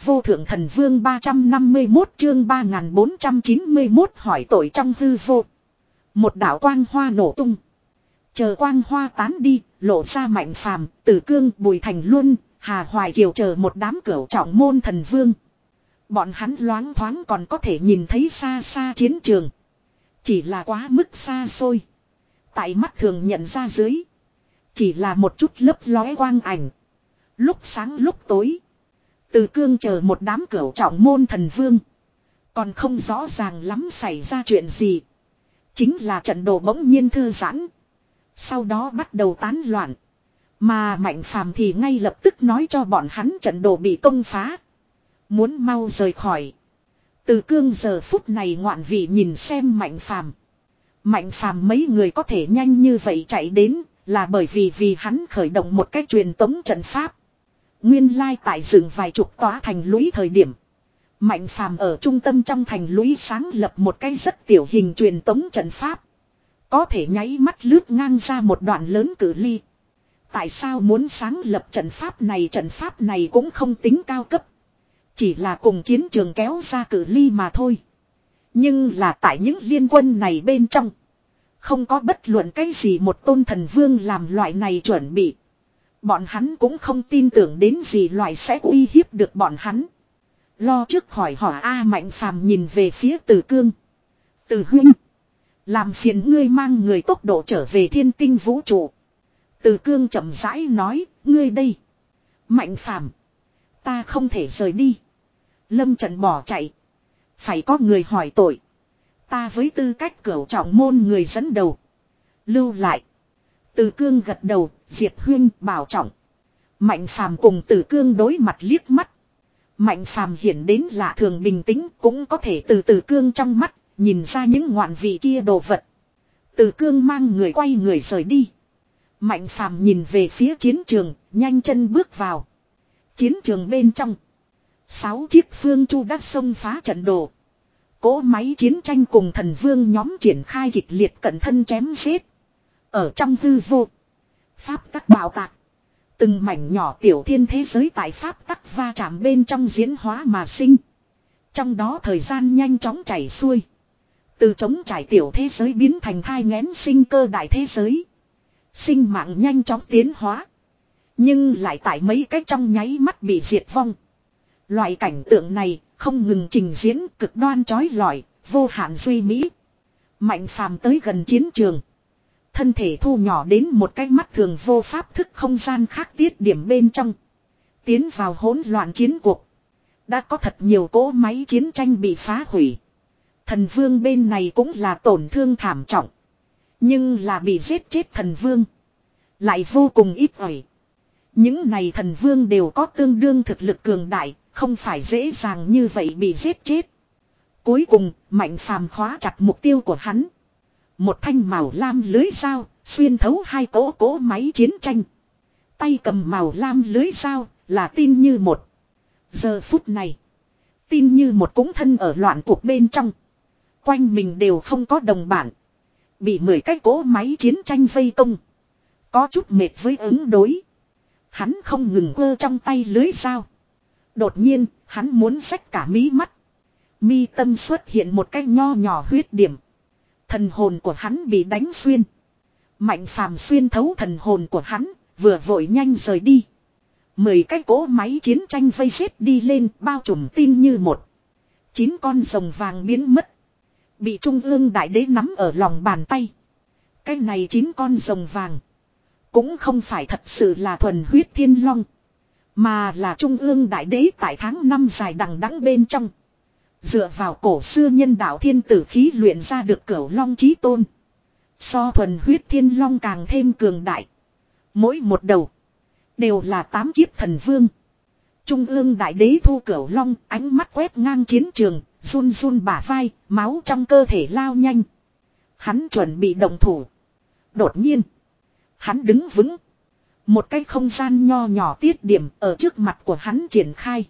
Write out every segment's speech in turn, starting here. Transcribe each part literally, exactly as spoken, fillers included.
vô thượng thần vương ba trăm năm mươi mốt chương ba nghìn bốn trăm chín mươi mốt hỏi tội trong hư vô. Một đạo quang hoa nổ tung. Chờ quang hoa tán đi, lộ ra Mạnh Phàm, Tử Cương, Bùi Thành Luân, Hà Hoài Kiều chờ một đám cửu trọng môn thần vương. Bọn hắn loáng thoáng còn có thể nhìn thấy xa xa chiến trường. Chỉ là quá mức xa xôi. Tại mắt thường nhận ra dưới. Chỉ là một chút lấp lóe quang ảnh. Lúc sáng lúc tối. Từ Cương chờ một đám cửu trọng môn thần vương. Còn không rõ ràng lắm xảy ra chuyện gì. Chính là trận đồ bỗng nhiên thư giãn. Sau đó bắt đầu tán loạn. Mà Mạnh Phàm thì ngay lập tức nói cho bọn hắn trận đồ bị công phá. Muốn mau rời khỏi. Từ Cương giờ phút này ngoạn vị nhìn xem Mạnh Phàm. Mạnh Phàm mấy người có thể nhanh như vậy chạy đến. Là bởi vì vì hắn khởi động một cách truyền tống trận pháp. Nguyên lai tại dựng vài chục tòa thành lũy thời điểm. Mạnh Phàm ở trung tâm trong thành lũy sáng lập một cái rất tiểu hình truyền tống trận pháp. Có thể nháy mắt lướt ngang ra một đoạn lớn cự ly. Tại sao muốn sáng lập trận pháp này? Trận pháp này cũng không tính cao cấp. Chỉ là cùng chiến trường kéo ra cự ly mà thôi. Nhưng là tại những liên quân này bên trong. Không có bất luận cái gì một tôn thần vương làm loại này chuẩn bị. Bọn hắn cũng không tin tưởng đến gì loại sẽ uy hiếp được bọn hắn. Lo trước hỏi hỏi A Mạnh Phàm nhìn về phía Từ Cương. Từ huynh. Làm phiền ngươi mang người tốc độ trở về thiên tinh vũ trụ. Từ Cương chậm rãi nói, ngươi đây. Mạnh Phàm, ta không thể rời đi. Lâm trận bỏ chạy. Phải có người hỏi tội. Ta với tư cách cửu trọng môn người dẫn đầu. Lưu lại. Từ Cương gật đầu, Diệp huynh bảo trọng. Mạnh Phàm cùng Từ Cương đối mặt liếc mắt. Mạnh Phàm hiển đến lạ thường bình tĩnh, cũng có thể từ Từ Cương trong mắt nhìn ra những ngoạn vị kia đồ vật. Từ Cương mang người quay người rời đi. Mạnh Phàm nhìn về phía chiến trường, nhanh chân bước vào. Chiến trường bên trong, sáu chiếc phương chu đã xông phá trận đồ. Cỗ máy chiến tranh cùng thần vương nhóm triển khai kịch liệt cận thân chém giết. Ở trong hư vô, pháp tắc bạo tạc. Từng mảnh nhỏ tiểu thiên thế giới tại pháp tắc va chạm bên trong diễn hóa mà sinh. Trong đó thời gian nhanh chóng chảy xuôi. Từ trống trải tiểu thế giới biến thành thai nghén sinh cơ đại thế giới. Sinh mạng nhanh chóng tiến hóa. Nhưng lại tại mấy cái trong nháy mắt bị diệt vong. Loại cảnh tượng này không ngừng trình diễn, cực đoan chói lọi, vô hạn duy mỹ. Mạnh Phàm tới gần chiến trường. Thân thể thu nhỏ đến một cái mắt thường vô pháp thức không gian khác tiết điểm bên trong. Tiến vào hỗn loạn chiến cuộc. Đã có thật nhiều cỗ máy chiến tranh bị phá hủy. Thần vương bên này cũng là tổn thương thảm trọng. Nhưng là bị giết chết thần vương. Lại vô cùng ít ỏi. Những này thần vương đều có tương đương thực lực cường đại. Không phải dễ dàng như vậy bị giết chết. Cuối cùng, Mạnh Phàm khóa chặt mục tiêu của hắn. Một thanh màu lam lưới dao, xuyên thấu hai cỗ cỗ máy chiến tranh. Tay cầm màu lam lưới dao, là tin như một. Giờ phút này, tin như một cũng thân ở loạn cuộc bên trong. Quanh mình đều không có đồng bản. Bị mười cái cỗ máy chiến tranh vây công. Có chút mệt với ứng đối. Hắn không ngừng quơ trong tay lưới dao. Đột nhiên, hắn muốn xách cả mí mắt. Mi tâm xuất hiện một cái nho nhỏ huyết điểm. Thần hồn của hắn bị đánh xuyên. Mạnh Phàm xuyên thấu thần hồn của hắn, vừa vội nhanh rời đi. Mười cái cỗ máy chiến tranh vây xếp đi lên, bao trùm tin như một. Chín con rồng vàng biến mất. Bị Trung ương Đại Đế nắm ở lòng bàn tay. Cái này chín con rồng vàng. Cũng không phải thật sự là thuần huyết thiên long. Mà là Trung ương Đại Đế tại tháng năm dài đằng đẵng bên trong. Dựa vào cổ xưa nhân đạo thiên tử khí luyện ra được cửu long chí tôn. So thuần huyết thiên long càng thêm cường đại. Mỗi một đầu đều là tám kiếp thần vương. Trung ương Đại Đế thu cửu long, ánh mắt quét ngang chiến trường, run run bả vai, máu trong cơ thể lao nhanh. Hắn chuẩn bị động thủ. Đột nhiên, hắn đứng vững. Một cái không gian nho nhỏ tiết điểm ở trước mặt của hắn triển khai.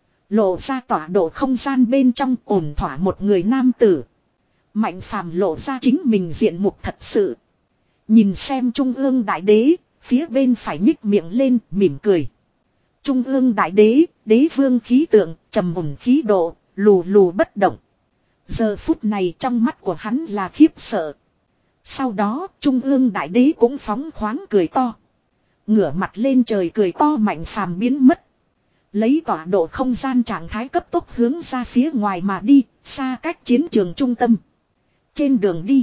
Lộ ra tọa độ không gian bên trong ổn thỏa một người nam tử. Mạnh Phàm lộ ra chính mình diện mục thật sự. Nhìn xem Trung ương Đại Đế, phía bên phải nhích miệng lên mỉm cười. Trung ương đại đế, đế vương khí tượng, trầm mùng khí độ, lù lù bất động. Giờ phút này trong mắt của hắn là khiếp sợ. Sau đó, Trung ương đại đế cũng phóng khoáng cười to. Ngửa mặt lên trời cười to Mạnh Phàm biến mất. Lấy tọa độ không gian trạng thái cấp tốc hướng ra phía ngoài mà đi, xa cách chiến trường trung tâm. Trên đường đi,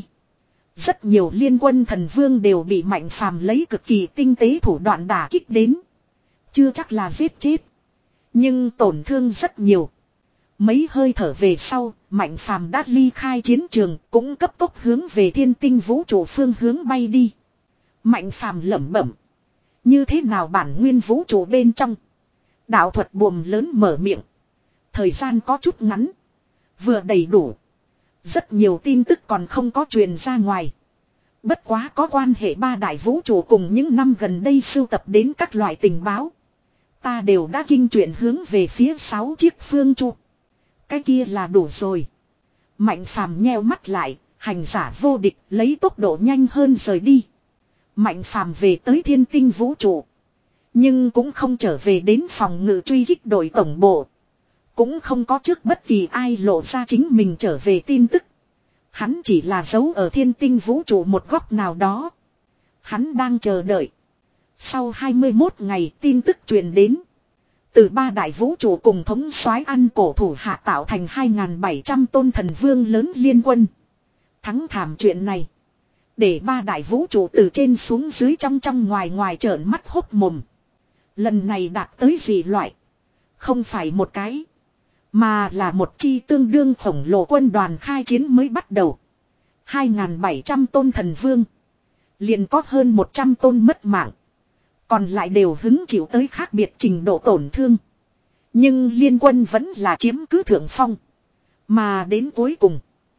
rất nhiều liên quân thần vương đều bị Mạnh Phàm lấy cực kỳ tinh tế thủ đoạn đả kích đến. Chưa chắc là giết chết, nhưng tổn thương rất nhiều. Mấy hơi thở về sau, Mạnh Phàm đã ly khai chiến trường, cũng cấp tốc hướng về thiên tinh vũ trụ phương hướng bay đi. Mạnh Phàm lẩm bẩm, như thế nào bản nguyên vũ trụ bên trong? Đạo thuật buồm lớn mở miệng. Thời gian có chút ngắn, vừa đầy đủ. Rất nhiều tin tức còn không có truyền ra ngoài. Bất quá có quan hệ ba đại vũ trụ cùng những năm gần đây sưu tập đến các loại tình báo. Ta đều đã kinh chuyển hướng về phía sáu chiếc phương chu. Cái kia là đủ rồi. Mạnh Phàm nheo mắt lại, hành giả vô địch lấy tốc độ nhanh hơn rời đi. Mạnh Phàm về tới thiên tinh vũ trụ. Nhưng cũng không trở về đến phòng ngự truy kích đội tổng bộ. Cũng không có trước bất kỳ ai lộ ra chính mình trở về tin tức. Hắn chỉ là giấu ở thiên tinh vũ trụ một góc nào đó. Hắn đang chờ đợi. Sau hai mươi mốt ngày tin tức truyền đến. Từ ba đại vũ trụ cùng thống soái ăn cổ thủ hạ tạo thành hai nghìn bảy trăm tôn thần vương lớn liên quân. Thắng thảm chuyện này. Để ba đại vũ trụ từ trên xuống dưới trong trong ngoài ngoài trợn mắt hốc mồm. Lần này đạt tới gì loại? Không phải một cái. Mà là một chi tương đương khổng lồ quân đoàn khai chiến mới bắt đầu. hai nghìn bảy trăm tôn thần vương. Liền có hơn một trăm tôn mất mạng. Còn lại đều hứng chịu tới khác biệt trình độ tổn thương. Nhưng liên quân vẫn là chiếm cứ thượng phong. Mà đến cuối cùng,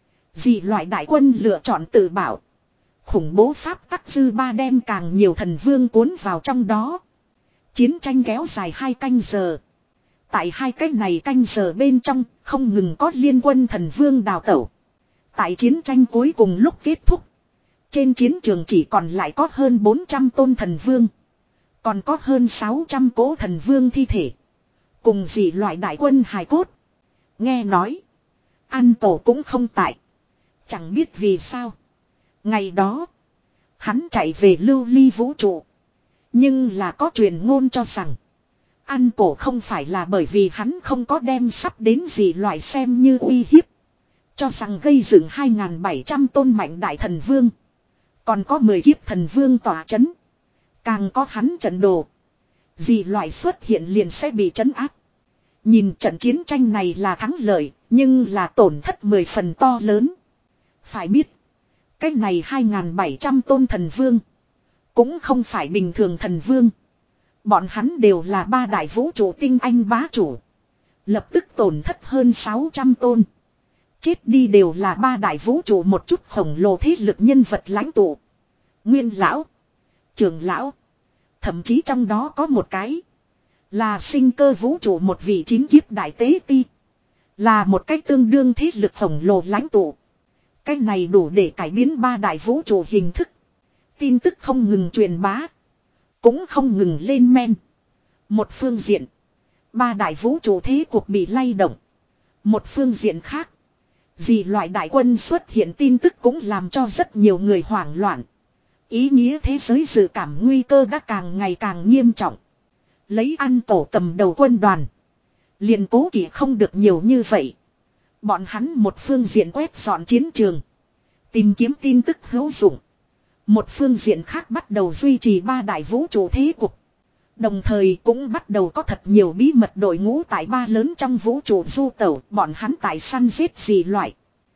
dị loại đại quân lựa chọn tự bảo. Khủng bố pháp tắc dư ba đem càng nhiều thần vương cuốn vào trong đó. Chiến tranh kéo dài hai canh giờ. Tại hai cái này canh giờ bên trong, không ngừng có liên quân thần vương đào tẩu. Tại chiến tranh cuối cùng lúc kết thúc, trên chiến trường chỉ còn lại có hơn bốn trăm tôn thần vương. Còn có hơn sáu trăm cỗ thần vương thi thể. Cùng dị loại đại quân hài cốt. Nghe nói, An Tổ cũng không tại. Chẳng biết vì sao. Ngày đó, hắn chạy về lưu ly vũ trụ. Nhưng là có truyền ngôn cho rằng, An Cổ không phải là bởi vì hắn không có đem sắp đến gì loại xem như uy hiếp. Cho rằng gây dựng hai nghìn bảy trăm tôn mạnh đại thần vương. Còn có mười kiếp thần vương tỏa chấn. Càng có hắn trận đồ. Gì loại xuất hiện liền sẽ bị trấn áp. Nhìn trận chiến tranh này là thắng lợi, nhưng là tổn thất mười phần to lớn. Phải biết, cái này hai nghìn bảy trăm tôn thần vương. Cũng không phải bình thường thần vương. Bọn hắn đều là ba đại vũ trụ tinh anh bá chủ. Lập tức tổn thất hơn sáu trăm tôn. Chết đi đều là ba đại vũ trụ một chút khổng lồ thế lực nhân vật lãnh tụ. Nguyên lão, trưởng lão. Thậm chí trong đó có một cái là sinh cơ vũ trụ một vị chín kiếp đại tế ti. Là một cách tương đương thế lực khổng lồ lãnh tụ. Cái này đủ để cải biến ba đại vũ trụ hình thức. Tin tức không ngừng truyền bá. Cũng không ngừng lên men. Một phương diện, ba đại vũ trụ thế cuộc bị lay động. Một phương diện khác, dị loại đại quân xuất hiện tin tức cũng làm cho rất nhiều người hoảng loạn. Ý nghĩa thế giới dự cảm nguy cơ đã càng ngày càng nghiêm trọng. Lấy An Tổ cầm đầu quân đoàn, liền cố kỵ không được nhiều như vậy. Bọn hắn một phương diện quét dọn chiến trường, tìm kiếm tin tức hữu dụng. Một phương diện khác bắt đầu duy trì ba đại vũ trụ thế cục. Đồng thời cũng bắt đầu có thật nhiều bí mật đội ngũ tại ba lớn trong vũ trụ du tẩu. Bọn hắn tại săn giết dị loại.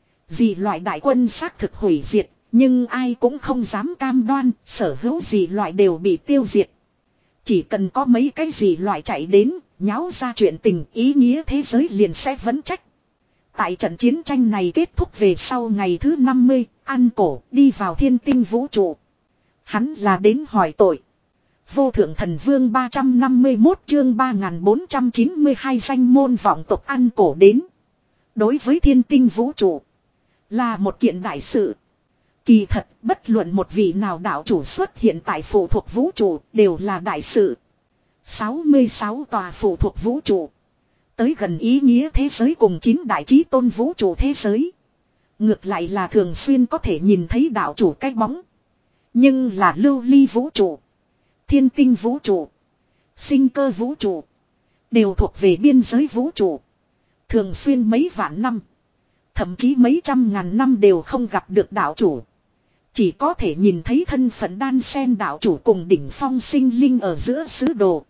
Dị loại đại quân xác thực hủy diệt. Nhưng ai cũng không dám cam đoan sở hữu dị loại đều bị tiêu diệt. Chỉ cần có mấy cái dị loại chạy đến, nháo ra chuyện tình, ý nghĩa thế giới liền sẽ vấn trách. Tại trận chiến tranh này kết thúc về sau ngày thứ năm mươi, An Cổ đi vào thiên tinh vũ trụ. Hắn là đến hỏi tội. Vô thượng thần vương ba trăm năm mươi mốt chương ba nghìn bốn trăm chín mươi hai danh môn vọng tộc An Cổ đến. Đối với thiên tinh vũ trụ, là một kiện đại sự. Kỳ thật, bất luận một vị nào đạo chủ xuất hiện tại phụ thuộc vũ trụ đều là đại sự. sáu mươi sáu tòa phụ thuộc vũ trụ. Tới gần ý nghĩa thế giới cùng chín đại chí tôn vũ trụ thế giới. Ngược lại là thường xuyên có thể nhìn thấy đạo chủ cái bóng. Nhưng là lưu ly vũ trụ, thiên tinh vũ trụ, sinh cơ vũ trụ, đều thuộc về biên giới vũ trụ. Thường xuyên mấy vạn năm, thậm chí mấy trăm ngàn năm đều không gặp được đạo chủ. Chỉ có thể nhìn thấy thân phận đan sen đạo chủ cùng đỉnh phong sinh linh ở giữa sứ đồ.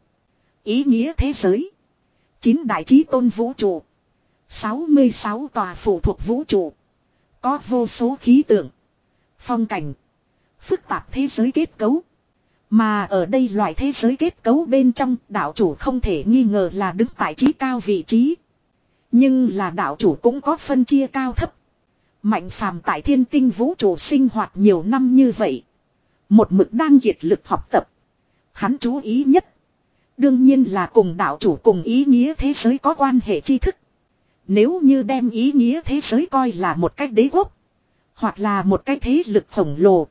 Ý nghĩa thế giới, chín đại chí tôn vũ trụ, sáu mươi sáu tòa phụ thuộc vũ trụ. Có vô số khí tượng, phong cảnh, phức tạp thế giới kết cấu. Mà ở đây loại thế giới kết cấu bên trong, đạo chủ không thể nghi ngờ là đứng tại chí cao vị trí. Nhưng là đạo chủ cũng có phân chia cao thấp. Mạnh phàm tại thiên tinh vũ trụ sinh hoạt nhiều năm như vậy, một mực đang kiệt lực học tập. Hắn chú ý nhất, đương nhiên là cùng đạo chủ cùng ý nghĩa thế giới có quan hệ tri thức. Nếu như đem ý nghĩa thế giới coi là một cách đế quốc, hoặc là một cái thế lực khổng lồ,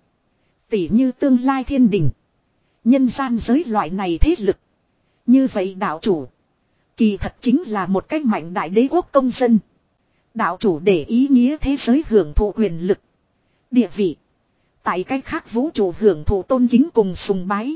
tỉ như tương lai thiên đình, nhân gian giới loại này thế lực, như vậy đạo chủ kỳ thật chính là một cách mạnh đại đế quốc công dân. Đạo chủ để ý nghĩa thế giới hưởng thụ quyền lực, địa vị, tại cách khác vũ trụ hưởng thụ tôn kính cùng sùng bái.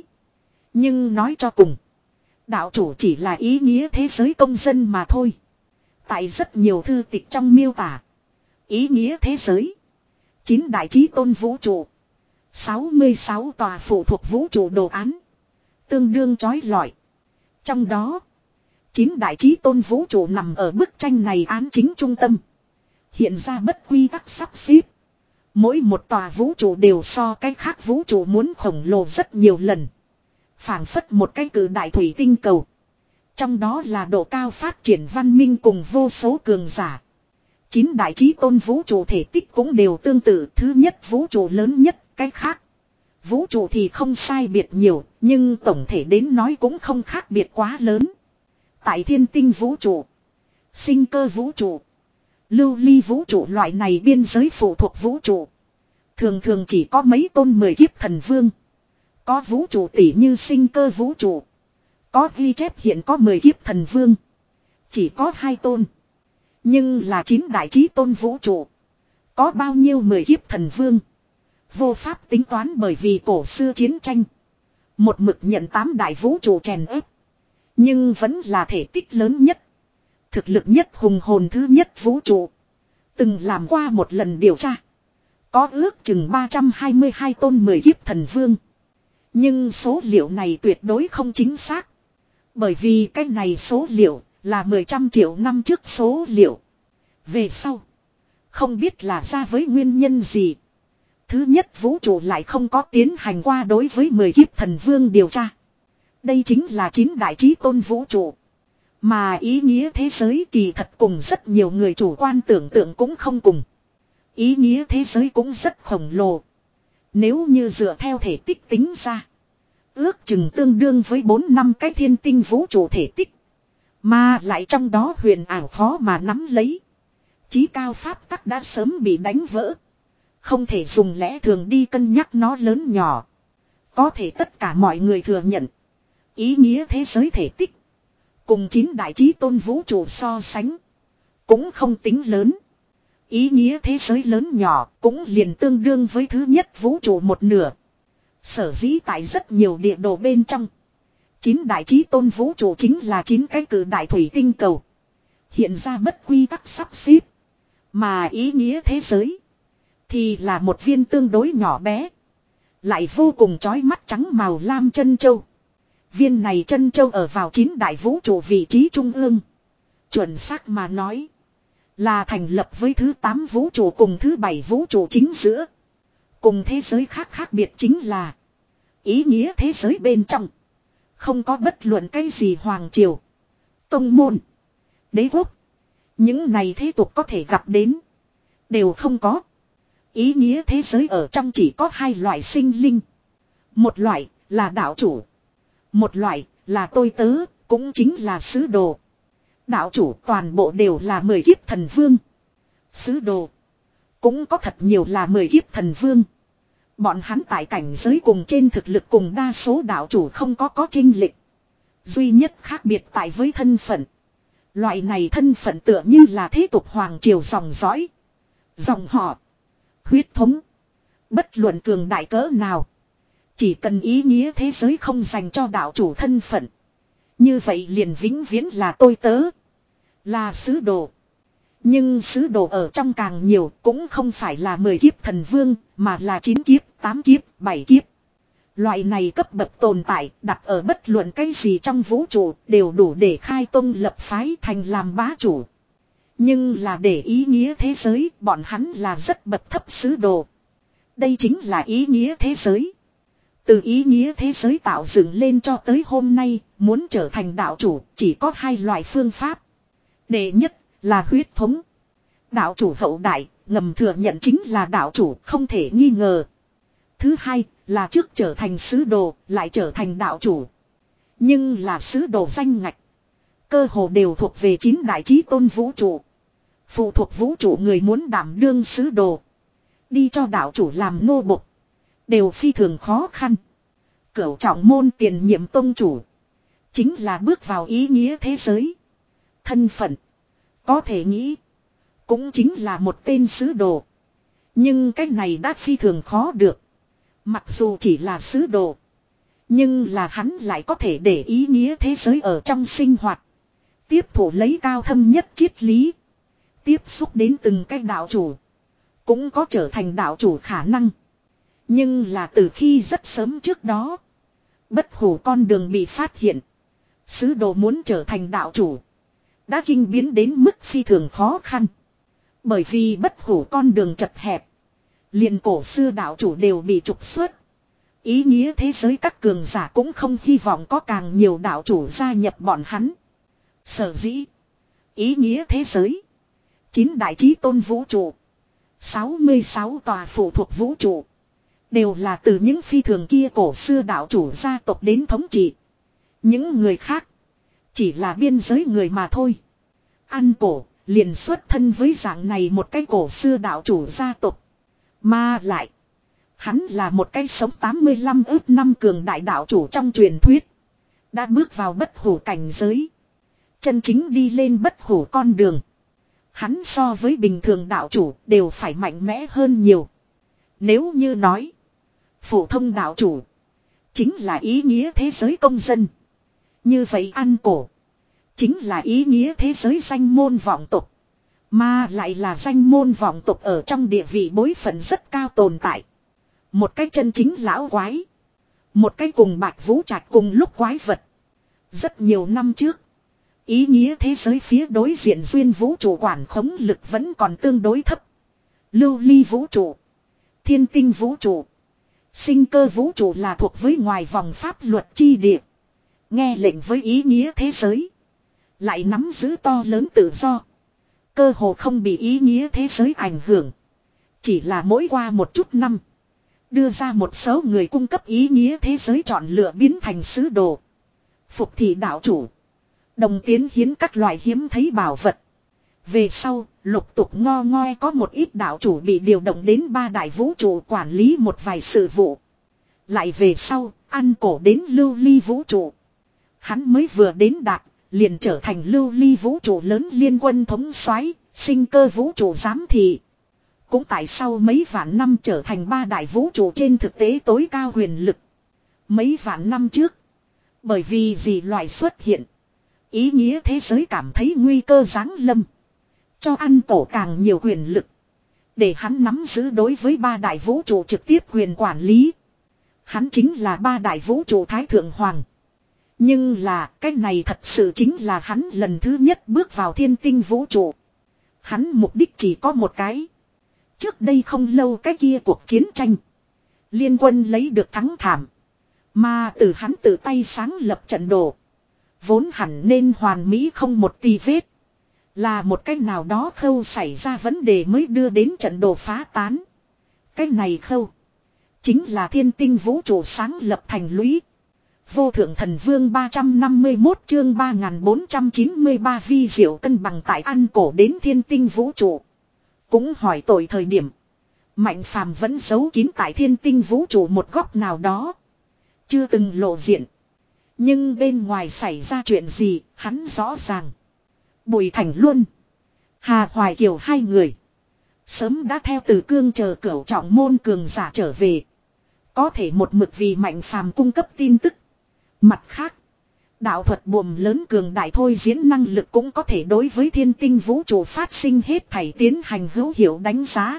Nhưng nói cho cùng, đạo chủ chỉ là ý nghĩa thế giới công dân mà thôi. Tại rất nhiều thư tịch trong miêu tả ý nghĩa thế giới, chín đại chí tôn vũ trụ, sáu mươi sáu tòa phụ thuộc vũ trụ đồ án, tương đương chói lọi. Trong đó, chín đại chí tôn vũ trụ nằm ở bức tranh này án chính trung tâm, hiện ra bất quy tắc sắp xếp. Mỗi một tòa vũ trụ đều so cái khác vũ trụ muốn khổng lồ rất nhiều lần, phảng phất một cái cự đại thủy tinh cầu. Trong đó là độ cao phát triển văn minh cùng vô số cường giả. Chín đại chí tôn vũ trụ thể tích cũng đều tương tự. Thứ nhất vũ trụ lớn nhất, cái khác vũ trụ thì không sai biệt nhiều, nhưng tổng thể đến nói cũng không khác biệt quá lớn. Tại thiên tinh vũ trụ, sinh cơ vũ trụ, lưu ly vũ trụ loại này biên giới phụ thuộc vũ trụ, thường thường chỉ có mấy tôn mười kiếp thần vương. Có vũ trụ tỷ như sinh cơ vũ trụ, có ghi chép hiện có mười kiếp thần vương, chỉ có hai tôn. Nhưng là chín đại chí tôn vũ trụ, có bao nhiêu mười kiếp thần vương, vô pháp tính toán, bởi vì cổ xưa chiến tranh một mực nhận tám đại vũ trụ chèn ép. Nhưng vẫn là thể tích lớn nhất, thực lực nhất hùng hồn thứ nhất vũ trụ. Từng làm qua một lần điều tra, có ước chừng ba trăm hai mươi hai tôn mười kiếp thần vương. Nhưng số liệu này tuyệt đối không chính xác, bởi vì cái này số liệu là mười trăm triệu năm trước số liệu. Về sau, không biết là ra với nguyên nhân gì, thứ nhất vũ trụ lại không có tiến hành qua đối với mười kiếp thần vương điều tra. Đây chính là chín đại chí tôn vũ trụ. Mà ý nghĩa thế giới kỳ thật cùng rất nhiều người chủ quan tưởng tượng cũng không cùng. Ý nghĩa thế giới cũng rất khổng lồ. Nếu như dựa theo thể tích tính ra, ước chừng tương đương với bốn năm cái thiên tinh vũ trụ thể tích. Mà lại trong đó huyền ảo khó mà nắm lấy. Chí cao pháp tắc đã sớm bị đánh vỡ, không thể dùng lẽ thường đi cân nhắc nó lớn nhỏ. Có thể tất cả mọi người thừa nhận, ý nghĩa thế giới thể tích cùng chín đại chí tôn vũ trụ so sánh cũng không tính lớn. Ý nghĩa thế giới lớn nhỏ cũng liền tương đương với thứ nhất vũ trụ một nửa. Sở dĩ tại rất nhiều địa đồ bên trong, chín đại chí tôn vũ trụ chính là chín cái cự đại thủy tinh cầu, hiện ra bất quy tắc sắp xếp. Mà ý nghĩa thế giới thì là một viên tương đối nhỏ bé, lại vô cùng chói mắt trắng màu lam chân châu. Viên này chân châu ở vào chín đại vũ trụ vị trí trung ương. Chuẩn xác mà nói, là thành lập với thứ tám vũ trụ cùng thứ bảy vũ trụ chính giữa. Cùng thế giới khác khác biệt chính là, ý nghĩa thế giới bên trong không có bất luận cái gì hoàng triều, tông môn, đế quốc. Những này thế tục có thể gặp đến đều không có. Ý nghĩa thế giới ở trong chỉ có hai loại sinh linh. Một loại là đạo chủ, một loại là tôi tớ, cũng chính là sứ đồ. Đạo chủ toàn bộ đều là mười kiếp thần vương. Sứ đồ cũng có thật nhiều là mười kiếp thần vương. Bọn hắn tại cảnh giới cùng trên thực lực cùng đa số đạo chủ không có có chênh lệch. Duy nhất khác biệt tại với thân phận. Loại này thân phận tựa như là thế tục hoàng triều dòng dõi. Dòng họ. Huyết thống. Bất luận cường đại cỡ nào. Chỉ cần ý nghĩa thế giới không dành cho đạo chủ thân phận. Như vậy liền vĩnh viễn là tôi tớ. Là sứ đồ. Nhưng sứ đồ ở trong càng nhiều cũng không phải là mười kiếp thần vương, mà là chín kiếp, tám kiếp, bảy kiếp. Loại này cấp bậc tồn tại đặt ở bất luận cái gì trong vũ trụ đều đủ để khai tông lập phái thành làm bá chủ. Nhưng là để ý nghĩa thế giới, bọn hắn là rất bậc thấp sứ đồ. Đây chính là ý nghĩa thế giới. Từ ý nghĩa thế giới tạo dựng lên cho tới hôm nay, muốn trở thành đạo chủ chỉ có hai loại phương pháp. Đệ nhất là huyết thống. Đạo chủ hậu đại, ngầm thừa nhận chính là đạo chủ, không thể nghi ngờ. Thứ hai là trước trở thành sứ đồ, lại trở thành đạo chủ. Nhưng là sứ đồ danh ngạch. Cơ hồ đều thuộc về chín đại chí tôn vũ trụ. Phụ thuộc vũ trụ người muốn đảm đương sứ đồ. Đi cho đạo chủ làm nô bộc. Đều phi thường khó khăn. Cửu trọng môn tiền nhiệm tông chủ. Chính là bước vào ý nghĩa thế giới. Thân phận. Có thể nghĩ. Cũng chính là một tên sứ đồ. Nhưng cái này đã phi thường khó được. Mặc dù chỉ là sứ đồ. Nhưng là hắn lại có thể để ý nghĩa thế giới ở trong sinh hoạt. Tiếp thủ lấy cao thâm nhất triết lý. Tiếp xúc đến từng cái đạo chủ. Cũng có trở thành đạo chủ khả năng. Nhưng là từ khi rất sớm trước đó. Bất hủ con đường bị phát hiện. Sứ đồ muốn trở thành đạo chủ. Đã kinh biến đến mức phi thường khó khăn. Bởi vì bất hủ con đường chật hẹp. Liền cổ xưa đạo chủ đều bị trục xuất. Ý nghĩa thế giới các cường giả cũng không hy vọng có càng nhiều đạo chủ gia nhập bọn hắn. Sở dĩ. Ý nghĩa thế giới. Chín đại chí tôn vũ trụ. sáu mươi sáu tòa phụ thuộc vũ trụ. Đều là từ những phi thường kia cổ xưa đạo chủ gia tộc đến thống trị. Những người khác. Chỉ là biên giới người mà thôi. Ăn cổ. Liền xuất thân với dạng này một cái cổ xưa đạo chủ gia tộc. Mà lại. Hắn là một cái sống tám mươi lăm ước năm cường đại đạo chủ trong truyền thuyết. Đã bước vào bất hủ cảnh giới. Chân chính đi lên bất hủ con đường. Hắn so với bình thường đạo chủ đều phải mạnh mẽ hơn nhiều. Nếu như nói. Phổ thông đạo chủ. Chính là ý nghĩa thế giới công dân. Như vậy ăn cổ. Chính là ý nghĩa thế giới danh môn vọng tộc. Mà lại là danh môn vọng tộc ở trong địa vị bối phận rất cao tồn tại. Một cái chân chính lão quái. Một cái cùng Bạch Vũ Trạch cùng lúc quái vật. Rất nhiều năm trước. Ý nghĩa thế giới phía đối diện duyên vũ trụ quản khống lực vẫn còn tương đối thấp. Lưu ly vũ trụ. Thiên tinh vũ trụ. Sinh cơ vũ trụ là thuộc với ngoài vòng pháp luật chi địa. Nghe lệnh với ý nghĩa thế giới. Lại nắm giữ to lớn tự do. Cơ hồ không bị ý nghĩa thế giới ảnh hưởng. Chỉ là mỗi qua một chút năm. Đưa ra một số người cung cấp ý nghĩa thế giới chọn lựa biến thành sứ đồ. Phục thị đạo chủ. Đồng tiến hiến các loại hiếm thấy bảo vật. Về sau, lục tục ngo ngoe có một ít đạo chủ bị điều động đến ba đại vũ trụ quản lý một vài sự vụ. Lại về sau, ăn cổ đến lưu ly vũ trụ. Hắn mới vừa đến đạt, liền trở thành lưu ly vũ trụ lớn liên quân thống soái, sinh cơ vũ trụ giám thị. Cũng tại sau mấy vạn năm trở thành ba đại vũ trụ trên thực tế tối cao huyền lực. Mấy vạn năm trước, bởi vì gì loại xuất hiện. Ý nghĩa thế giới cảm thấy nguy cơ giáng lâm. Cho ăn cổ càng nhiều quyền lực. Để hắn nắm giữ đối với ba đại vũ trụ trực tiếp quyền quản lý. Hắn chính là ba đại vũ trụ Thái Thượng Hoàng. Nhưng là cái này thật sự chính là hắn lần thứ nhất bước vào thiên tinh vũ trụ. Hắn mục đích chỉ có một cái. Trước đây không lâu cái kia cuộc chiến tranh. Liên quân lấy được thắng thảm. Mà từ hắn tự tay sáng lập trận đồ. Vốn hẳn nên hoàn mỹ không một tì vết. Là một cách nào đó khâu xảy ra vấn đề mới đưa đến trận đồ phá tán. Cái này khâu. Chính là thiên tinh vũ trụ sáng lập thành lũy. Vô thượng thần vương ba trăm năm mươi mốt chương ba nghìn bốn trăm chín mươi ba vi diệu cân bằng tại ăn cổ đến thiên tinh vũ trụ. Cũng hỏi tội thời điểm. Mạnh phàm vẫn giấu kín tại thiên tinh vũ trụ một góc nào đó. Chưa từng lộ diện. Nhưng bên ngoài xảy ra chuyện gì, hắn rõ ràng. Bùi Thành Luân, Hà Hoài Kiều hai người sớm đã theo Từ Cương chờ Cửu Trọng môn cường giả trở về. Có thể một mực vì Mạnh Phàm cung cấp tin tức. Mặt khác, đạo thuật buồm lớn cường đại thôi diễn năng lực cũng có thể đối với thiên tinh vũ trụ phát sinh hết thảy tiến hành hữu hiệu đánh giá.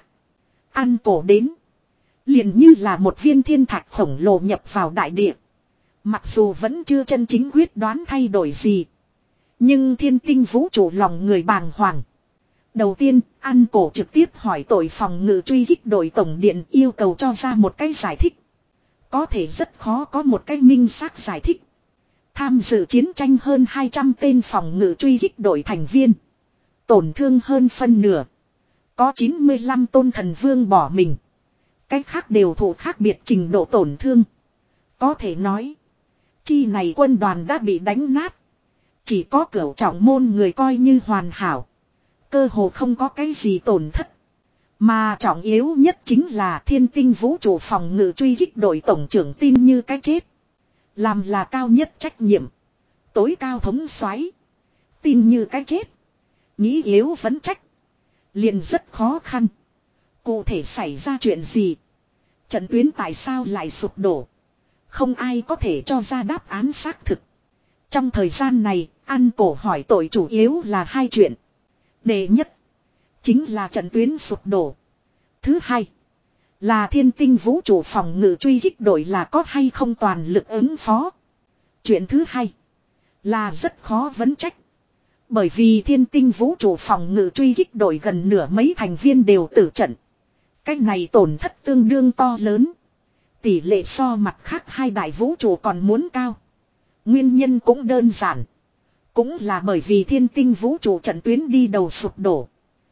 Ăn cổ đến, liền như là một viên thiên thạch khổng lồ nhập vào đại địa. Mặc dù vẫn chưa chân chính quyết đoán thay đổi gì, nhưng thiên tinh vũ trụ lòng người bàng hoàng. Đầu tiên, Ăn cổ trực tiếp hỏi tội phòng ngự truy kích đội tổng điện, yêu cầu cho ra một cái giải thích. Có thể rất khó có một cái minh xác giải thích. Tham dự chiến tranh hơn hai trăm tên phòng ngự truy kích đội thành viên, tổn thương hơn phân nửa. Có chín mươi lăm tôn thần vương bỏ mình. Cách khác đều thụ khác biệt trình độ tổn thương. Có thể nói, chi này quân đoàn đã bị đánh nát. Chỉ có Cửu Trọng môn người coi như hoàn hảo. Cơ hồ không có cái gì tổn thất. Mà trọng yếu nhất chính là thiên tinh vũ trụ phòng ngự truy kích đội tổng trưởng tin như cái chết. Làm là cao nhất trách nhiệm. Tối cao thống soái, tin như cái chết. Nghĩ yếu vẫn trách. Liền rất khó khăn. Cụ thể xảy ra chuyện gì? Trận tuyến tại sao lại sụp đổ? Không ai có thể cho ra đáp án xác thực. Trong thời gian này, Ăn cổ hỏi tội chủ yếu là hai chuyện. Đệ nhất, chính là trận tuyến sụp đổ. Thứ hai, là thiên tinh vũ trụ phòng ngự truy kích đội là có hay không toàn lực ứng phó. Chuyện thứ hai, là rất khó vấn trách. Bởi vì thiên tinh vũ trụ phòng ngự truy kích đội gần nửa mấy thành viên đều tử trận. Cái này tổn thất tương đương to lớn. Tỷ lệ so mặt khác hai đại vũ trụ còn muốn cao. Nguyên nhân cũng đơn giản. Cũng là bởi vì thiên tinh vũ trụ trận tuyến đi đầu sụp đổ.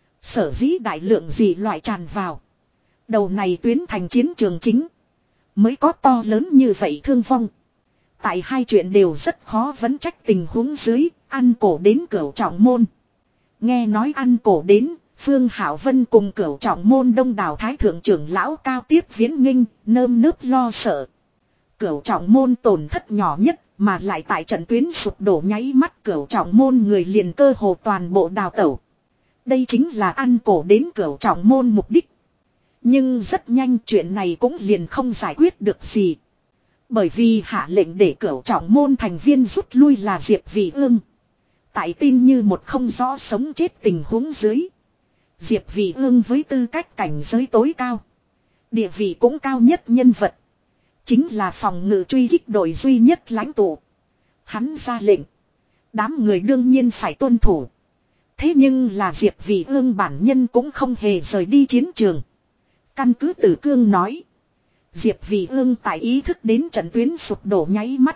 Sở dĩ đại lượng dị loại tràn vào. Đầu này tuyến thành chiến trường chính. Mới có to lớn như vậy thương vong. Tại hai chuyện đều rất khó vấn trách tình huống dưới, Ăn cổ đến Cửu Trọng môn. Nghe nói Ăn cổ đến, Phương Hảo Vân cùng Cửu Trọng môn đông đảo thái thượng trưởng lão cao tiếp viễn nghênh, nơm nớp lo sợ. Cửu Trọng môn tổn thất nhỏ nhất, mà lại tại trận tuyến sụp đổ nháy mắt Cửu Trọng môn người liền cơ hồ toàn bộ đào tẩu. Đây chính là Ăn cổ đến Cửu Trọng môn mục đích. Nhưng rất nhanh chuyện này cũng liền không giải quyết được gì. Bởi vì hạ lệnh để Cửu Trọng môn thành viên rút lui là Diệp Vị Ương. Tại tin như một không rõ sống chết tình huống dưới. Diệp Vị Ương với tư cách cảnh giới tối cao, địa vị cũng cao nhất nhân vật, chính là phòng ngự truy kích đội duy nhất lãnh tụ. Hắn ra lệnh, đám người đương nhiên phải tuân thủ. Thế nhưng là Diệp Vị Ương bản nhân cũng không hề rời đi chiến trường. Căn cứ Tử Cương nói, Diệp Vị Ương tại ý thức đến trận tuyến sụp đổ nháy mắt,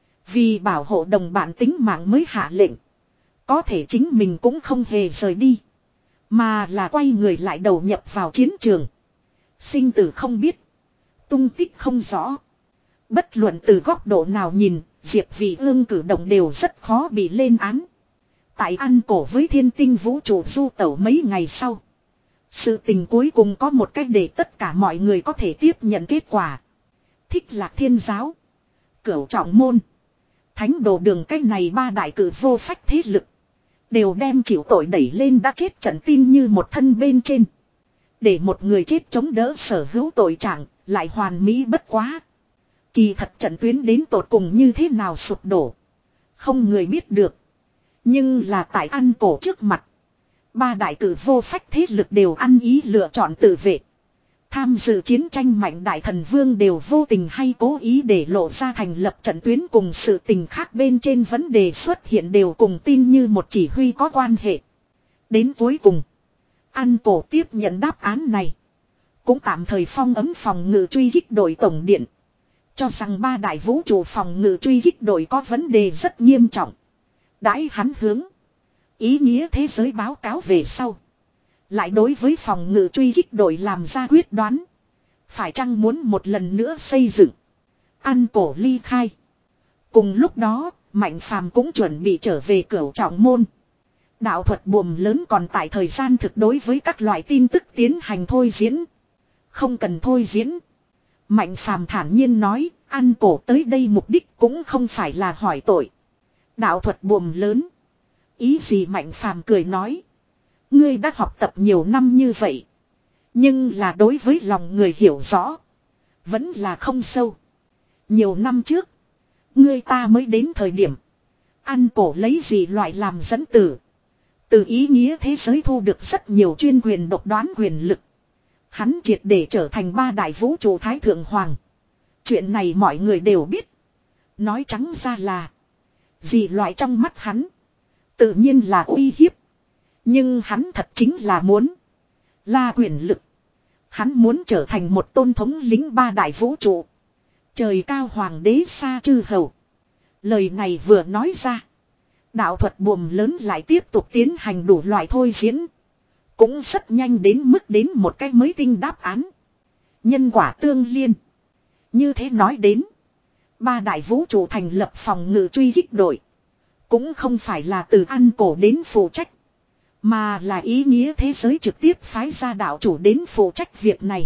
vì bảo hộ đồng bạn tính mạng mới hạ lệnh. Có thể chính mình cũng không hề rời đi, mà là quay người lại đầu nhập vào chiến trường. Sinh tử không biết, tung tích không rõ. Bất luận từ góc độ nào nhìn, Diệp Vị Ương cử động đều rất khó bị lên án. Tại Ăn cổ với thiên tinh vũ trụ du tẩu mấy ngày sau, sự tình cuối cùng có một cách để tất cả mọi người có thể tiếp nhận kết quả. Thích Lạc Thiên giáo, Cửu Trọng môn, Thánh Đồ đường cách này ba đại cử vô phách thế lực đều đem chịu tội đẩy lên đã chết trận tin như một thân bên trên. Để một người chết chống đỡ sở hữu tội trạng, lại hoàn mỹ bất quá. Kỳ thật trận tuyến đến tột cùng như thế nào sụp đổ, không người biết được. Nhưng là tại Ăn cổ trước mặt, ba đại cử vô phách thế lực đều ăn ý lựa chọn tự vệ. Tham dự chiến tranh mạnh đại thần vương đều vô tình hay cố ý để lộ ra thành lập trận tuyến cùng sự tình khác bên trên vấn đề xuất hiện đều cùng tin như một chỉ huy có quan hệ. Đến cuối cùng, Ăn cổ tiếp nhận đáp án này, cũng tạm thời phong ấm phòng ngự truy kích đội tổng điện, cho rằng ba đại vũ trụ phòng ngự truy kích đội có vấn đề rất nghiêm trọng. Đãi hắn hướng ý nghĩa thế giới báo cáo về sau, lại đối với phòng ngự truy kích đội làm ra quyết đoán. Phải chăng muốn một lần nữa xây dựng. Ăn cổ ly khai. Cùng lúc đó, Mạnh Phàm cũng chuẩn bị trở về Cửu Trọng môn. Đạo thuật buồm lớn còn tại thời gian thực đối với các loại tin tức tiến hành thôi diễn. Không cần thôi diễn. Mạnh Phàm thản nhiên nói, Ăn cổ tới đây mục đích cũng không phải là hỏi tội. Đạo thuật buồm lớn. Ý gì Mạnh Phàm cười nói. Ngươi đã học tập nhiều năm như vậy. Nhưng là đối với lòng người hiểu rõ. Vẫn là không sâu. Nhiều năm trước. Ngươi ta mới đến thời điểm. Ăn cổ lấy gì loại làm dẫn tử. Từ ý nghĩa thế giới thu được rất nhiều chuyên quyền độc đoán quyền lực. Hắn triệt để trở thành ba đại vũ trụ Thái Thượng Hoàng. Chuyện này mọi người đều biết. Nói trắng ra là. Gì loại trong mắt hắn. Tự nhiên là uy hiếp. Nhưng hắn thật chính là muốn. Là quyền lực. Hắn muốn trở thành một tôn thống lĩnh ba đại vũ trụ. Trời cao hoàng đế xa chư hầu. Lời này vừa nói ra. Đạo thuật buồm lớn lại tiếp tục tiến hành đủ loại thôi diễn. Cũng rất nhanh đến mức đến một cái mới tinh đáp án. Nhân quả tương liên. Như thế nói đến. Ba đại vũ trụ thành lập phòng ngự truy kích đội. Cũng không phải là từ ăn cổ đến phụ trách. Mà là ý nghĩa thế giới trực tiếp phái ra đạo chủ đến phụ trách việc này.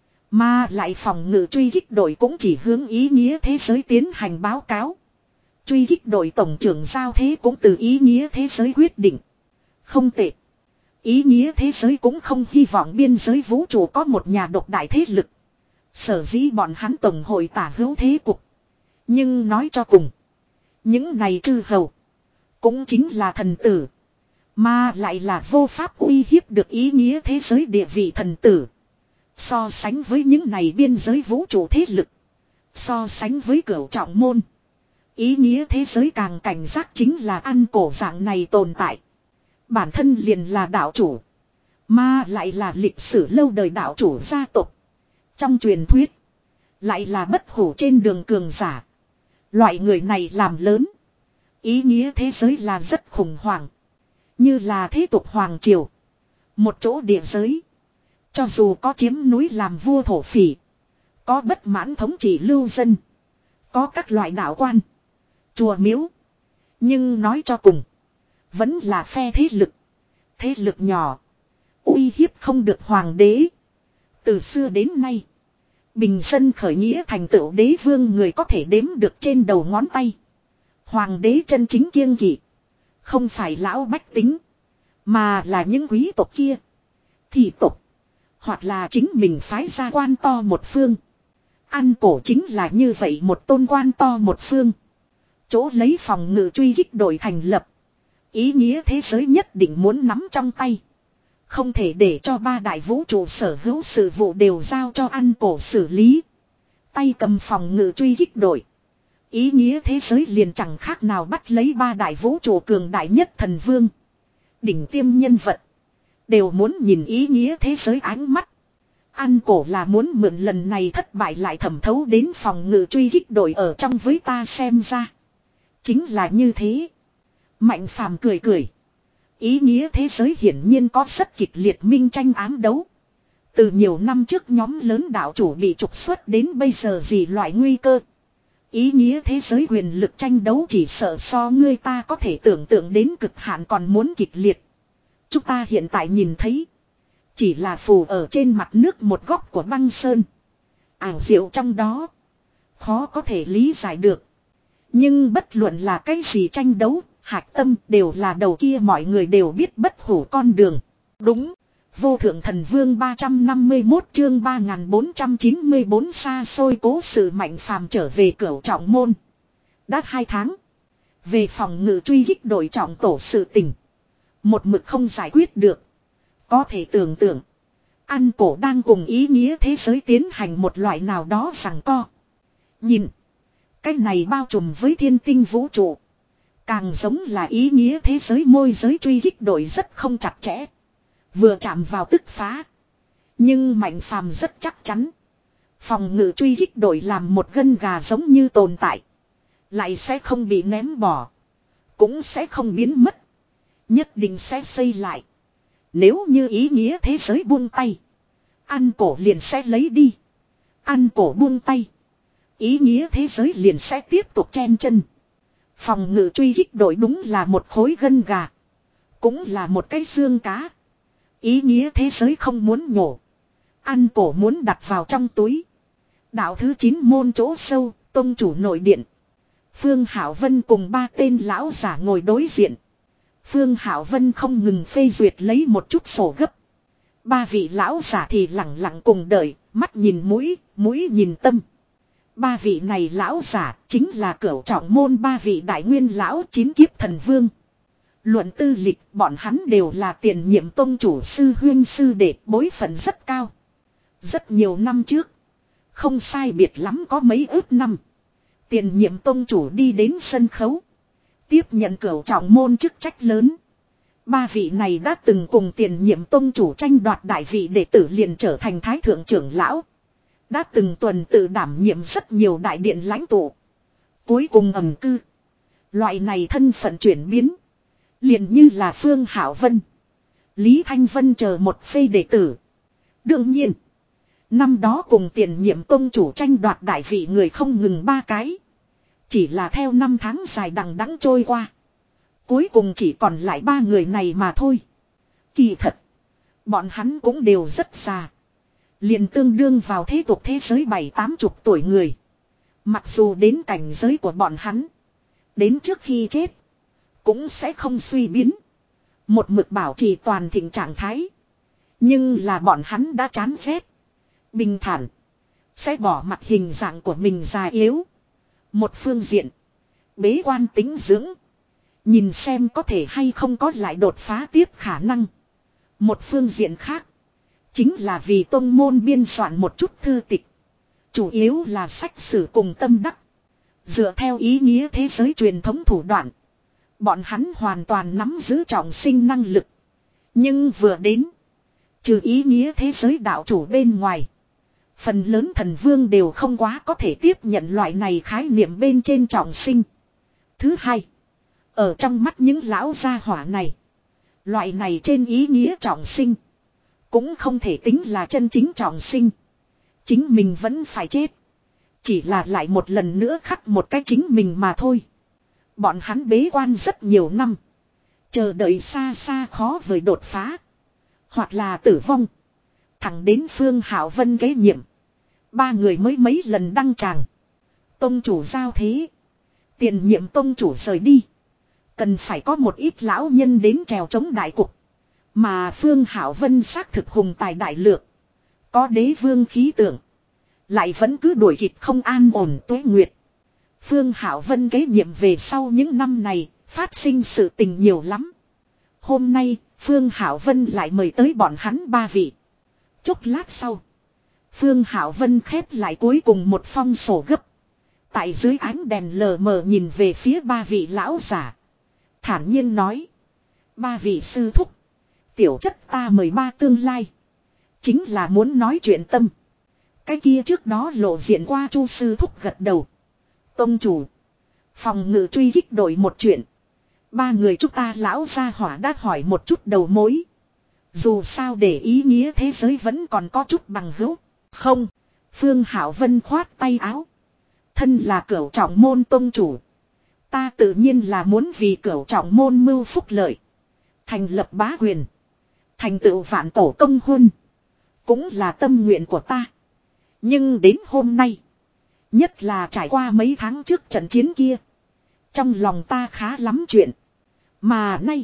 Mà lại phòng ngự truy kích đội cũng chỉ hướng ý nghĩa thế giới tiến hành báo cáo. Truy kích đội tổng trưởng giao thế cũng từ ý nghĩa thế giới quyết định. Không tệ. Ý nghĩa thế giới cũng không hy vọng biên giới vũ trụ có một nhà độc đại thế lực. Sở dĩ bọn hắn tổng hội tả hữu thế cục. Nhưng nói cho cùng. Những này chư hầu. Cũng chính là thần tử. Mà lại là vô pháp uy hiếp được ý nghĩa thế giới địa vị thần tử. So sánh với những này biên giới vũ trụ thế lực. So sánh với cửu trọng môn. Ý nghĩa thế giới càng cảnh giác chính là ăn cổ dạng này tồn tại. Bản thân liền là đạo chủ. Mà lại là lịch sử lâu đời đạo chủ gia tộc. Trong truyền thuyết. Lại là bất hủ trên đường cường giả. Loại người này làm lớn. Ý nghĩa thế giới là rất khủng hoảng. Như là thế tục hoàng triều. Một chỗ địa giới. Cho dù có chiếm núi làm vua thổ phỉ. Có bất mãn thống trị lưu dân. Có các loại đạo quan. Chùa miếu. Nhưng nói cho cùng. Vẫn là phe thế lực. Thế lực nhỏ. Uy hiếp không được hoàng đế. Từ xưa đến nay. Bình dân khởi nghĩa thành tựu đế vương người có thể đếm được trên đầu ngón tay. Hoàng đế chân chính kiêng kỵ. Không phải lão bách tính. Mà là những quý tộc kia. Thị tộc. Hoặc là chính mình phái ra quan to một phương. Ăn cổ chính là như vậy một tôn quan to một phương. Chỗ lấy phòng ngự truy kích đội thành lập. Ý nghĩa thế giới nhất định muốn nắm trong tay. Không thể để cho ba đại vũ trụ sở hữu sự vụ đều giao cho ăn cổ xử lý. Tay cầm phòng ngự truy kích đội. Ý nghĩa thế giới liền chẳng khác nào bắt lấy ba đại vũ trụ cường đại nhất thần vương. Đỉnh tiêm nhân vật. Đều muốn nhìn ý nghĩa thế giới ánh mắt. Ăn cổ là muốn mượn lần này thất bại lại thẩm thấu đến phòng ngự truy kích đội ở trong với ta xem ra. Chính là như thế. Mạnh Phàm cười cười. Ý nghĩa thế giới hiển nhiên có rất kịch liệt minh tranh ám đấu. Từ nhiều năm trước nhóm lớn đạo chủ bị trục xuất đến bây giờ gì loại nguy cơ. Ý nghĩa thế giới quyền lực tranh đấu chỉ sợ so ngươi ta có thể tưởng tượng đến cực hạn còn muốn kịch liệt. Chúng ta hiện tại nhìn thấy. Chỉ là phù ở trên mặt nước một góc của băng sơn. Ảo diệu trong đó. Khó có thể lý giải được. Nhưng bất luận là cái gì tranh đấu, hạch tâm đều là đầu kia mọi người đều biết bất hủ con đường. Đúng. Vô thượng thần vương ba trăm năm mươi mốt chương ba nghìn bốn trăm chín mươi bốn xa xôi cố sự Mạnh Phàm trở về cửu trọng môn. Đã hai tháng. Về phòng ngự truy kích đội trọng tổ sự tình. Một mực không giải quyết được. Có thể tưởng tượng. Ăn cổ đang cùng ý nghĩa thế giới tiến hành một loại nào đó rằng co. Nhìn. Cái này bao trùm với thiên tinh vũ trụ. Càng giống là ý nghĩa thế giới môi giới truy kích đội rất không chặt chẽ. Vừa chạm vào tức phá. Nhưng Mạnh Phàm rất chắc chắn. Phòng ngự truy kích đội làm một gân gà giống như tồn tại. Lại sẽ không bị ném bỏ. Cũng sẽ không biến mất. Nhất định sẽ xây lại. Nếu như ý nghĩa thế giới buông tay. Ăn cổ liền sẽ lấy đi. Ăn cổ buông tay. Ý nghĩa thế giới liền sẽ tiếp tục chen chân. Phòng ngự truy kích đội đúng là một khối gân gà. Cũng là một cái xương cá. Ý nghĩa thế giới không muốn nhổ. Ăn cổ muốn đặt vào trong túi. Đạo thứ chín môn chỗ sâu. Tông chủ nội điện. Phương Hảo Vân cùng ba tên lão giả ngồi đối diện. Phương Hảo Vân không ngừng phê duyệt lấy một chút sổ gấp. Ba vị lão giả thì lặng lặng cùng đợi, mắt nhìn mũi, mũi nhìn tâm. Ba vị này lão giả chính là Cửu Trọng môn ba vị đại nguyên lão chín kiếp thần vương. Luận tư lịch, bọn hắn đều là tiền nhiệm tông chủ sư huyên sư đệ, bối phận rất cao. Rất nhiều năm trước, không sai biệt lắm có mấy ước năm, tiền nhiệm tông chủ đi đến sân khấu, tiếp nhận Cửu Trọng môn chức trách lớn. Ba vị này đã từng cùng tiền nhiệm tông chủ tranh đoạt đại vị đệ tử liền trở thành thái thượng trưởng lão. Đã từng tuần tự đảm nhiệm rất nhiều đại điện lãnh tụ. Cuối cùng ẩn cư. Loại này thân phận chuyển biến. Liền như là Phương Hảo Vân, Lý Thanh Vân chờ một phê đệ tử. Đương nhiên, năm đó cùng tiền nhiệm tông chủ tranh đoạt đại vị người không ngừng ba cái. Chỉ là theo năm tháng dài đằng đẵng trôi qua, cuối cùng chỉ còn lại ba người này mà thôi. Kỳ thật, bọn hắn cũng đều rất già. Liền tương đương vào thế tục thế giới bảy tám chục tuổi người. Mặc dù đến cảnh giới của bọn hắn, đến trước khi chết, cũng sẽ không suy biến. Một mực bảo trì toàn thịnh trạng thái. Nhưng là bọn hắn đã chán ghét, bình thản, sẽ bỏ mặt hình dạng của mình già yếu. Một phương diện, bế quan tính dưỡng, nhìn xem có thể hay không có lại đột phá tiếp khả năng. Một phương diện khác, chính là vì tông môn biên soạn một chút thư tịch. Chủ yếu là sách sử cùng tâm đắc. Dựa theo ý nghĩa thế giới truyền thống thủ đoạn, bọn hắn hoàn toàn nắm giữ trọng sinh năng lực. Nhưng vừa đến, trừ ý nghĩa thế giới đạo chủ bên ngoài, phần lớn thần vương đều không quá có thể tiếp nhận loại này khái niệm bên trên trọng sinh. Thứ hai, ở trong mắt những lão gia hỏa này, loại này trên ý nghĩa trọng sinh cũng không thể tính là chân chính trọng sinh. Chính mình vẫn phải chết, chỉ là lại một lần nữa khắc một cái chính mình mà thôi. Bọn hắn bế quan rất nhiều năm, chờ đợi xa xa khó vời đột phá, hoặc là tử vong. Thẳng đến Phương Hảo Vân kế nhiệm, ba người mới mấy lần đăng tràng. Tông chủ giao thế, tiền nhiệm tông chủ rời đi, cần phải có một ít lão nhân đến trèo chống đại cục. Mà Phương Hảo Vân xác thực hùng tài đại lược, có đế vương khí tượng, lại vẫn cứ đuổi kịp không an ổn tuế nguyệt. Phương Hảo Vân kế nhiệm về sau những năm này, phát sinh sự tình nhiều lắm. Hôm nay, Phương Hảo Vân lại mời tới bọn hắn ba vị. Chốc lát sau, Phương Hảo Vân khép lại cuối cùng một phong sổ gấp. Tại dưới ánh đèn lờ mờ nhìn về phía ba vị lão giả, thản nhiên nói: ba vị sư thúc, tiểu chất ta mời ba tương lai, chính là muốn nói chuyện tâm. Cái kia trước đó lộ diện qua Chu sư thúc gật đầu. Tông chủ, phòng ngự truy kích đổi một chuyện, ba người chúng ta lão gia hỏa đã hỏi một chút đầu mối. Dù sao để ý nghĩa thế giới vẫn còn có chút bằng hữu. Không, Phương Hảo Vân khoát tay áo. Thân là Cửu Trọng môn tông chủ, ta tự nhiên là muốn vì Cửu Trọng môn mưu phúc lợi, thành lập bá quyền, thành tựu vạn tổ công huân, cũng là tâm nguyện của ta. Nhưng đến hôm nay, nhất là trải qua mấy tháng trước trận chiến kia, trong lòng ta khá lắm chuyện. Mà nay,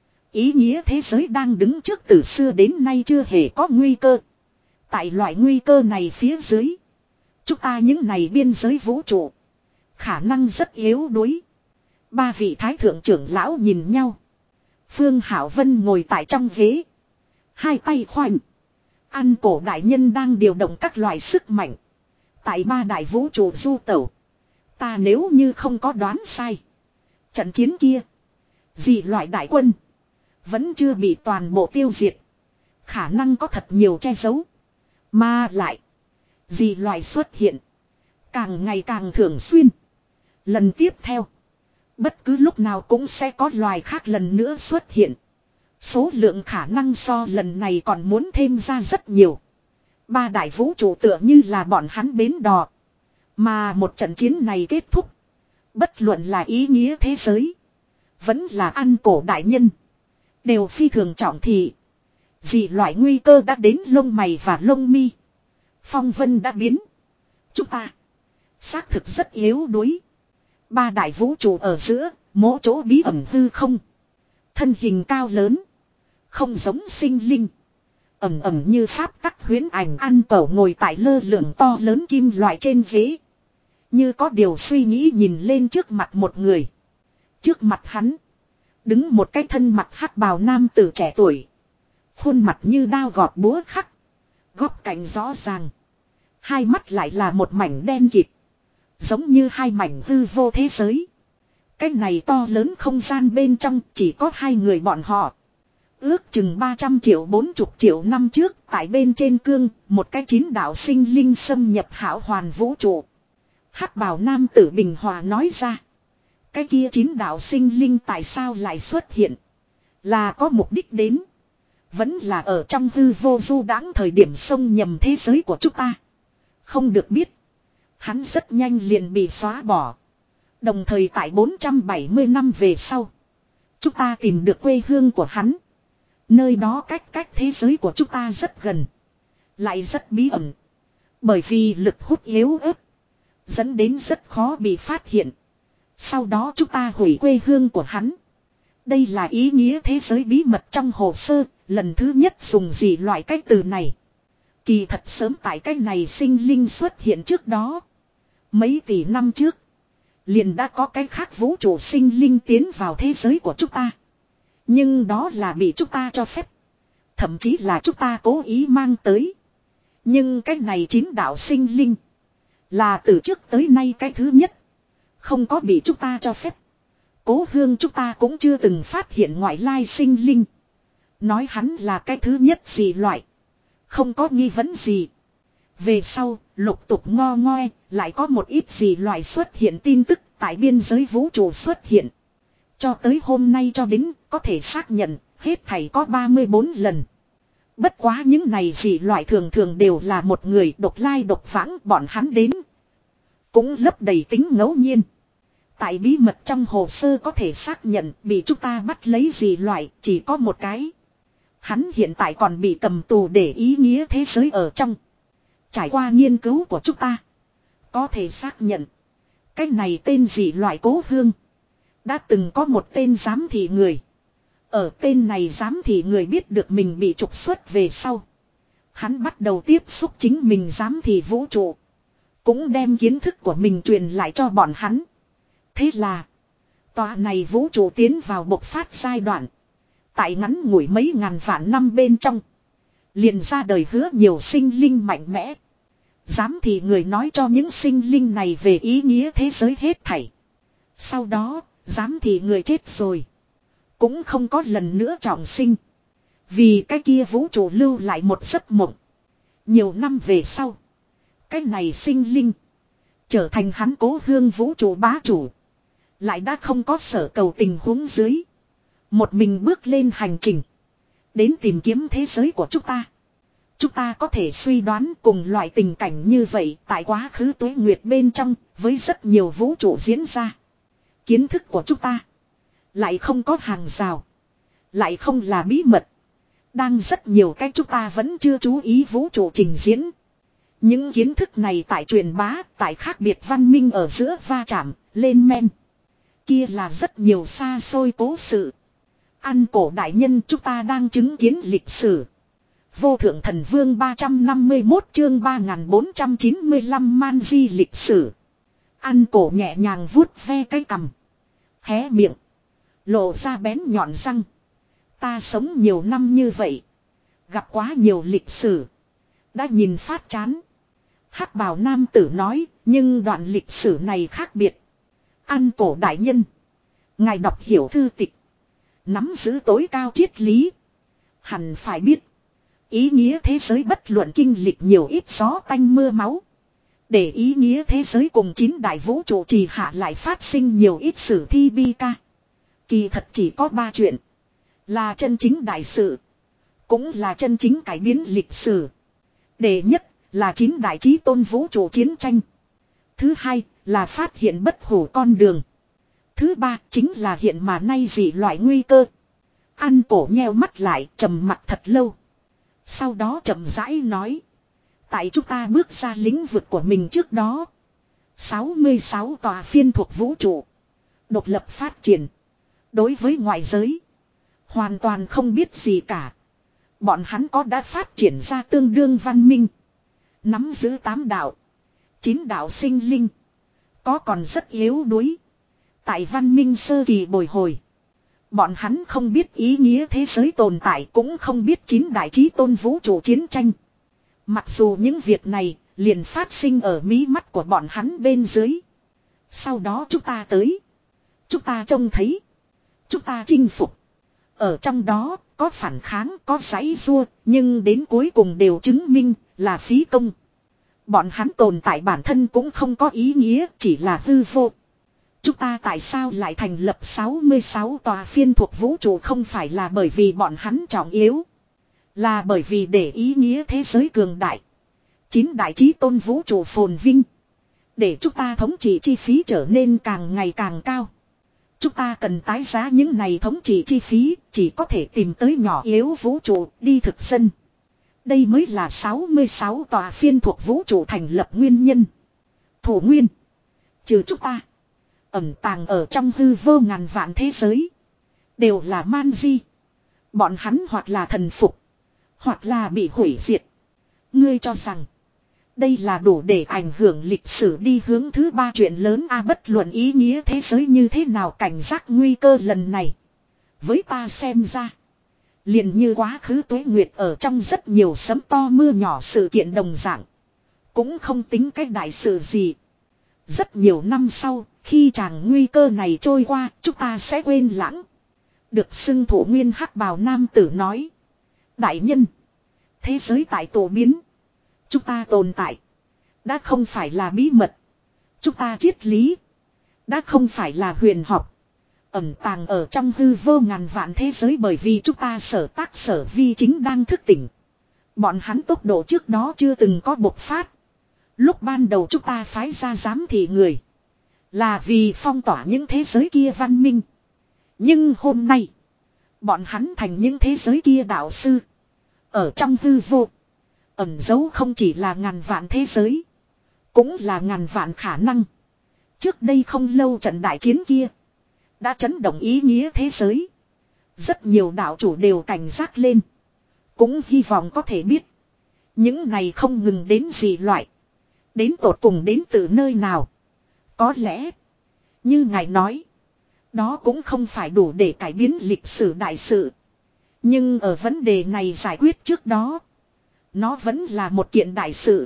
ý nghĩa thế giới đang đứng trước từ xưa đến nay chưa hề có nguy cơ. Tại loại nguy cơ này phía dưới, chúng ta những này biên giới vũ trụ, khả năng rất yếu đuối. Ba vị thái thượng trưởng lão nhìn nhau. Phương Hảo Vân ngồi tại trong ghế, hai tay khoanh. Ăn cổ đại nhân đang điều động các loại sức mạnh, tại ba đại vũ trụ du tẩu. Ta nếu như không có đoán sai, trận chiến kia, dị loại đại quân vẫn chưa bị toàn bộ tiêu diệt, khả năng có thật nhiều che giấu. Mà lại, dị loại xuất hiện càng ngày càng thường xuyên. Lần tiếp theo, bất cứ lúc nào cũng sẽ có loài khác lần nữa xuất hiện. Số lượng khả năng so lần này còn muốn thêm ra rất nhiều. Ba đại vũ trụ tựa như là bọn hắn bến đò. Mà một trận chiến này kết thúc, bất luận là ý nghĩa thế giới, vẫn là ăn cổ đại nhân, đều phi thường trọng thị. Dị loại nguy cơ đã đến lông mày và lông mi. Phong vân đã biến. Chúng ta Xác thực rất yếu đuối. Ba đại vũ trụ ở giữa, mỗi chỗ bí ẩn hư không. Thân hình cao lớn. Không giống sinh linh. Ẩm ẩm như pháp tắc huyễn ảnh ăn cẩu ngồi tại lơ lửng to lớn kim loại trên ghế. Như có điều suy nghĩ nhìn lên trước mặt một người. Trước mặt hắn. Đứng một cái thân mặt hắc bào nam tử trẻ tuổi. Khuôn mặt như đao gọt búa khắc. Góc cạnh rõ ràng. Hai mắt lại là một mảnh đen kịt. Giống như hai mảnh hư vô thế giới. Cái này to lớn không gian bên trong chỉ có hai người bọn họ. Ước chừng ba trăm triệu bốn mươi triệu năm trước tại bên trên cương một cái chín đạo sinh linh xâm nhập hão hoàn vũ trụ. Hắc bào nam tử bình hòa nói ra. Cái kia chín đạo sinh linh tại sao lại xuất hiện? Là có mục đích đến. Vẫn là ở trong hư vô du đãng thời điểm xông nhầm thế giới của chúng ta. Không được biết. Hắn rất nhanh liền bị xóa bỏ. Đồng thời tại bốn trăm bảy mươi năm về sau. Chúng ta tìm được quê hương của hắn. Nơi đó cách cách thế giới của chúng ta rất gần. Lại rất bí ẩn. Bởi vì lực hút yếu ớt. Dẫn đến rất khó bị phát hiện. Sau đó chúng ta hủy quê hương của hắn. Đây là ý nghĩa thế giới bí mật trong hồ sơ. Lần thứ nhất dùng gì loại cách từ này. Kỳ thật sớm tại cách này sinh linh xuất hiện trước đó. Mấy tỷ năm trước. Liền đã có cái khác vũ trụ sinh linh tiến vào thế giới của chúng ta. Nhưng đó là bị chúng ta cho phép. Thậm chí là chúng ta cố ý mang tới. Nhưng cái này chín đạo sinh linh. Là từ trước tới nay cái thứ nhất. Không có bị chúng ta cho phép. Cố hương chúng ta cũng chưa từng phát hiện ngoại lai sinh linh. Nói hắn là cái thứ nhất gì loại. Không có nghi vấn gì. Về sau, lục tục ngo ngoe, lại có một ít gì loại xuất hiện tin tức tại biên giới vũ trụ xuất hiện. Cho tới hôm nay cho đến có thể xác nhận, hết thảy có ba mươi bốn lần. Bất quá những này gì loại thường thường đều là một người độc lai độc vãng bọn hắn đến. Cũng lấp đầy tính ngẫu nhiên. Tại bí mật trong hồ sơ có thể xác nhận bị chúng ta bắt lấy gì loại chỉ có một cái. Hắn hiện tại còn bị cầm tù để ý nghĩa thế giới ở trong. Trải qua nghiên cứu của chúng ta. Có thể xác nhận. Cái này tên gì loại cố hương. Đã từng có một tên giám thị người. Ở tên này giám thị người biết được mình bị trục xuất về sau. Hắn bắt đầu tiếp xúc chính mình giám thị vũ trụ. Cũng đem kiến thức của mình truyền lại cho bọn hắn. Thế là. Tòa này vũ trụ tiến vào bộc phát giai đoạn. Tại ngắn ngủi mấy ngàn vạn năm bên trong. Liền ra đời hứa nhiều sinh linh mạnh mẽ. Dám thì người nói cho những sinh linh này về ý nghĩa thế giới hết thảy. Sau đó, dám thì người chết rồi. Cũng không có lần nữa trọng sinh. Vì cái kia vũ trụ lưu lại một giấc mộng. Nhiều năm về sau. Cái này sinh linh. Trở thành hắn cố hương vũ trụ bá chủ. Lại đã không có sở cầu tình huống dưới. Một mình bước lên hành trình. Đến tìm kiếm thế giới của chúng ta. Chúng ta có thể suy đoán cùng loại tình cảnh như vậy tại quá khứ tuế nguyệt bên trong với rất nhiều vũ trụ diễn ra. Kiến thức của chúng ta lại không có hàng rào. Lại không là bí mật. Đang rất nhiều cách chúng ta vẫn chưa chú ý vũ trụ trình diễn. Những kiến thức này tại truyền bá, tại khác biệt văn minh ở giữa va chạm, lên men. Kia là rất nhiều xa xôi cố sự. Ăn cổ đại nhân chúng ta đang chứng kiến lịch sử. Vô thượng thần vương ba trăm năm mươi mốt chương ba nghìn bốn trăm chín mươi lăm man di lịch sử. Ăn cổ nhẹ nhàng vuốt ve cái cằm. Hé miệng. Lộ ra bén nhọn răng. Ta sống nhiều năm như vậy. Gặp quá nhiều lịch sử. Đã nhìn phát chán. Hắc bào nam tử nói. Nhưng đoạn lịch sử này khác biệt. Ăn cổ đại nhân. Ngài đọc hiểu thư tịch. Nắm giữ tối cao triết lý. Hẳn phải biết. Ý nghĩa thế giới bất luận kinh lịch nhiều ít gió tanh mưa máu. Để ý nghĩa thế giới cùng chín đại vũ trụ trì hạ lại phát sinh nhiều ít sử thi bi ca. Kỳ thật chỉ có ba chuyện. Là chân chính đại sự. Cũng là chân chính cải biến lịch sử. Đệ nhất là chín đại chí tôn vũ trụ chiến tranh. Thứ hai là phát hiện bất hủ con đường. Thứ ba chính là hiện mà nay dị loại nguy cơ. Ăn cổ nheo mắt lại trầm mặt thật lâu. Sau đó chậm rãi nói. Tại chúng ta bước ra lĩnh vực của mình trước đó. sáu mươi sáu tòa phiên thuộc vũ trụ. Độc lập phát triển. Đối với ngoại giới. Hoàn toàn không biết gì cả. Bọn hắn có đã phát triển ra tương đương văn minh. Nắm giữ tám đạo. Chín đạo sinh linh. Có còn rất yếu đuối. Tại văn minh sơ kỳ bồi hồi. Bọn hắn không biết ý nghĩa thế giới tồn tại, cũng không biết chín đại chí tôn vũ trụ chiến tranh. Mặc dù những việc này liền phát sinh ở mí mắt của bọn hắn bên dưới. Sau đó chúng ta tới. Chúng ta trông thấy. Chúng ta chinh phục. Ở trong đó có phản kháng, có giãy giụa, nhưng đến cuối cùng đều chứng minh là phí công. Bọn hắn tồn tại bản thân cũng không có ý nghĩa, chỉ là hư vô. Chúng ta tại sao lại thành lập sáu mươi sáu tòa phiên thuộc vũ trụ, không phải là bởi vì bọn hắn trọng yếu. Là bởi vì để ý nghĩa thế giới cường đại. Chín đại chí tôn vũ trụ phồn vinh. Để chúng ta thống trị chi phí trở nên càng ngày càng cao. Chúng ta cần tái giá những này thống trị chi phí, chỉ có thể tìm tới nhỏ yếu vũ trụ đi thực dân. Đây mới là sáu mươi sáu tòa phiên thuộc vũ trụ thành lập nguyên nhân. Thủ nguyên. Trừ chúng ta. Ẩn tàng ở trong hư vô ngàn vạn thế giới. Đều là man di. Bọn hắn hoặc là thần phục. Hoặc là bị hủy diệt. Ngươi cho rằng. Đây là đủ để ảnh hưởng lịch sử đi hướng thứ ba chuyện lớn a, bất luận ý nghĩa thế giới như thế nào, cảnh giác nguy cơ lần này. Với ta xem ra. Liền như quá khứ tuế nguyệt ở trong rất nhiều sấm to mưa nhỏ sự kiện đồng dạng. Cũng không tính cái đại sự gì. Rất nhiều năm sau, khi chàng nguy cơ này trôi qua, chúng ta sẽ quên lãng. Được xưng thủ nguyên hắc bào nam tử nói. Đại nhân. Thế giới tại tổ biến. Chúng ta tồn tại. Đã không phải là bí mật. Chúng ta triết lý. Đã không phải là huyền học. Ẩn tàng ở trong hư vô ngàn vạn thế giới, bởi vì chúng ta sở tác sở vi chính đang thức tỉnh. Bọn hắn tốc độ trước đó chưa từng có bộc phát. Lúc ban đầu chúng ta phái ra giám thị người. Là vì phong tỏa những thế giới kia văn minh. Nhưng hôm nay. Bọn hắn thành những thế giới kia đạo sư. Ở trong hư vô. Ẩn giấu không chỉ là ngàn vạn thế giới. Cũng là ngàn vạn khả năng. Trước đây không lâu trận đại chiến kia. Đã chấn động ý nghĩa thế giới. Rất nhiều đạo chủ đều cảnh giác lên. Cũng hy vọng có thể biết. Những này không ngừng đến gì loại. Đến tột cùng đến từ nơi nào. Có lẽ. Như ngài nói. Đó cũng không phải đủ để cải biến lịch sử đại sự. Nhưng ở vấn đề này giải quyết trước đó. Nó vẫn là một kiện đại sự.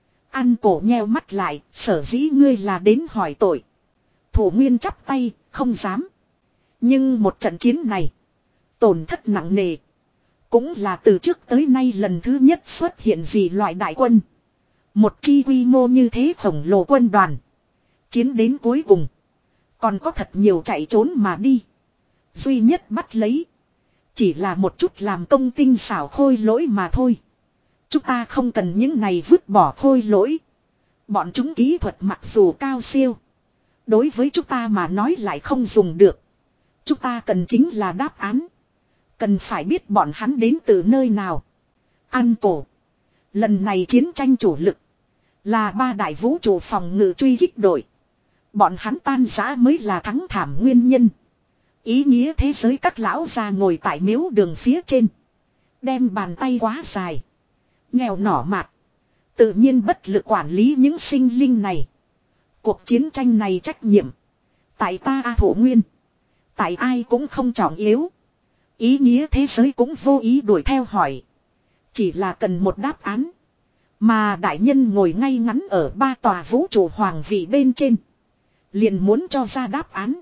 Ăn cổ nheo mắt lại. Sở dĩ ngươi là đến hỏi tội. Thủ nguyên chắp tay. Không dám. Nhưng một trận chiến này. Tổn thất nặng nề. Cũng là từ trước tới nay lần thứ nhất xuất hiện gì loại đại quân. Một chi quy mô như thế khổng lồ quân đoàn. Chiến đến cuối cùng. Còn có thật nhiều chạy trốn mà đi. Duy nhất bắt lấy. Chỉ là một chút làm công tinh xảo khôi lỗi mà thôi. Chúng ta không cần những này vứt bỏ khôi lỗi. Bọn chúng kỹ thuật mặc dù cao siêu. Đối với chúng ta mà nói lại không dùng được. Chúng ta cần chính là đáp án. Cần phải biết bọn hắn đến từ nơi nào. Ăn cổ. Lần này chiến tranh chủ lực. Là ba đại vũ trụ phòng ngự truy kích đội. Bọn hắn tan rã mới là thắng thảm nguyên nhân. Ý nghĩa thế giới các lão già ngồi tại miếu đường phía trên. Đem bàn tay quá dài. Nghèo nỏ mạt. Tự nhiên bất lực quản lý những sinh linh này. Cuộc chiến tranh này trách nhiệm. Tại ta A Thổ Nguyên. Tại ai cũng không trọng yếu. Ý nghĩa thế giới cũng vô ý đuổi theo hỏi. Chỉ là cần một đáp án. Mà đại nhân ngồi ngay ngắn ở ba tòa vũ trụ hoàng vị bên trên. Liền muốn cho ra đáp án.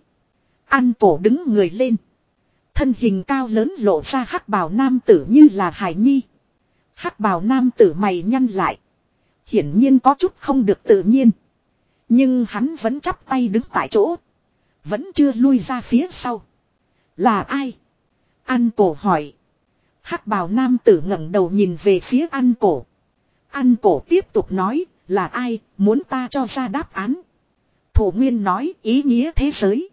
Ăn cổ đứng người lên. Thân hình cao lớn lộ ra hắc bào nam tử như là hải nhi. Hắc bào nam tử mày nhăn lại. Hiển nhiên có chút không được tự nhiên. Nhưng hắn vẫn chắp tay đứng tại chỗ. Vẫn chưa lui ra phía sau. Là ai? Ăn cổ hỏi. Hắc bào nam tử ngẩng đầu nhìn về phía ăn cổ. Ăn cổ tiếp tục nói, là ai, muốn ta cho ra đáp án. Thủ nguyên nói, ý nghĩa thế giới.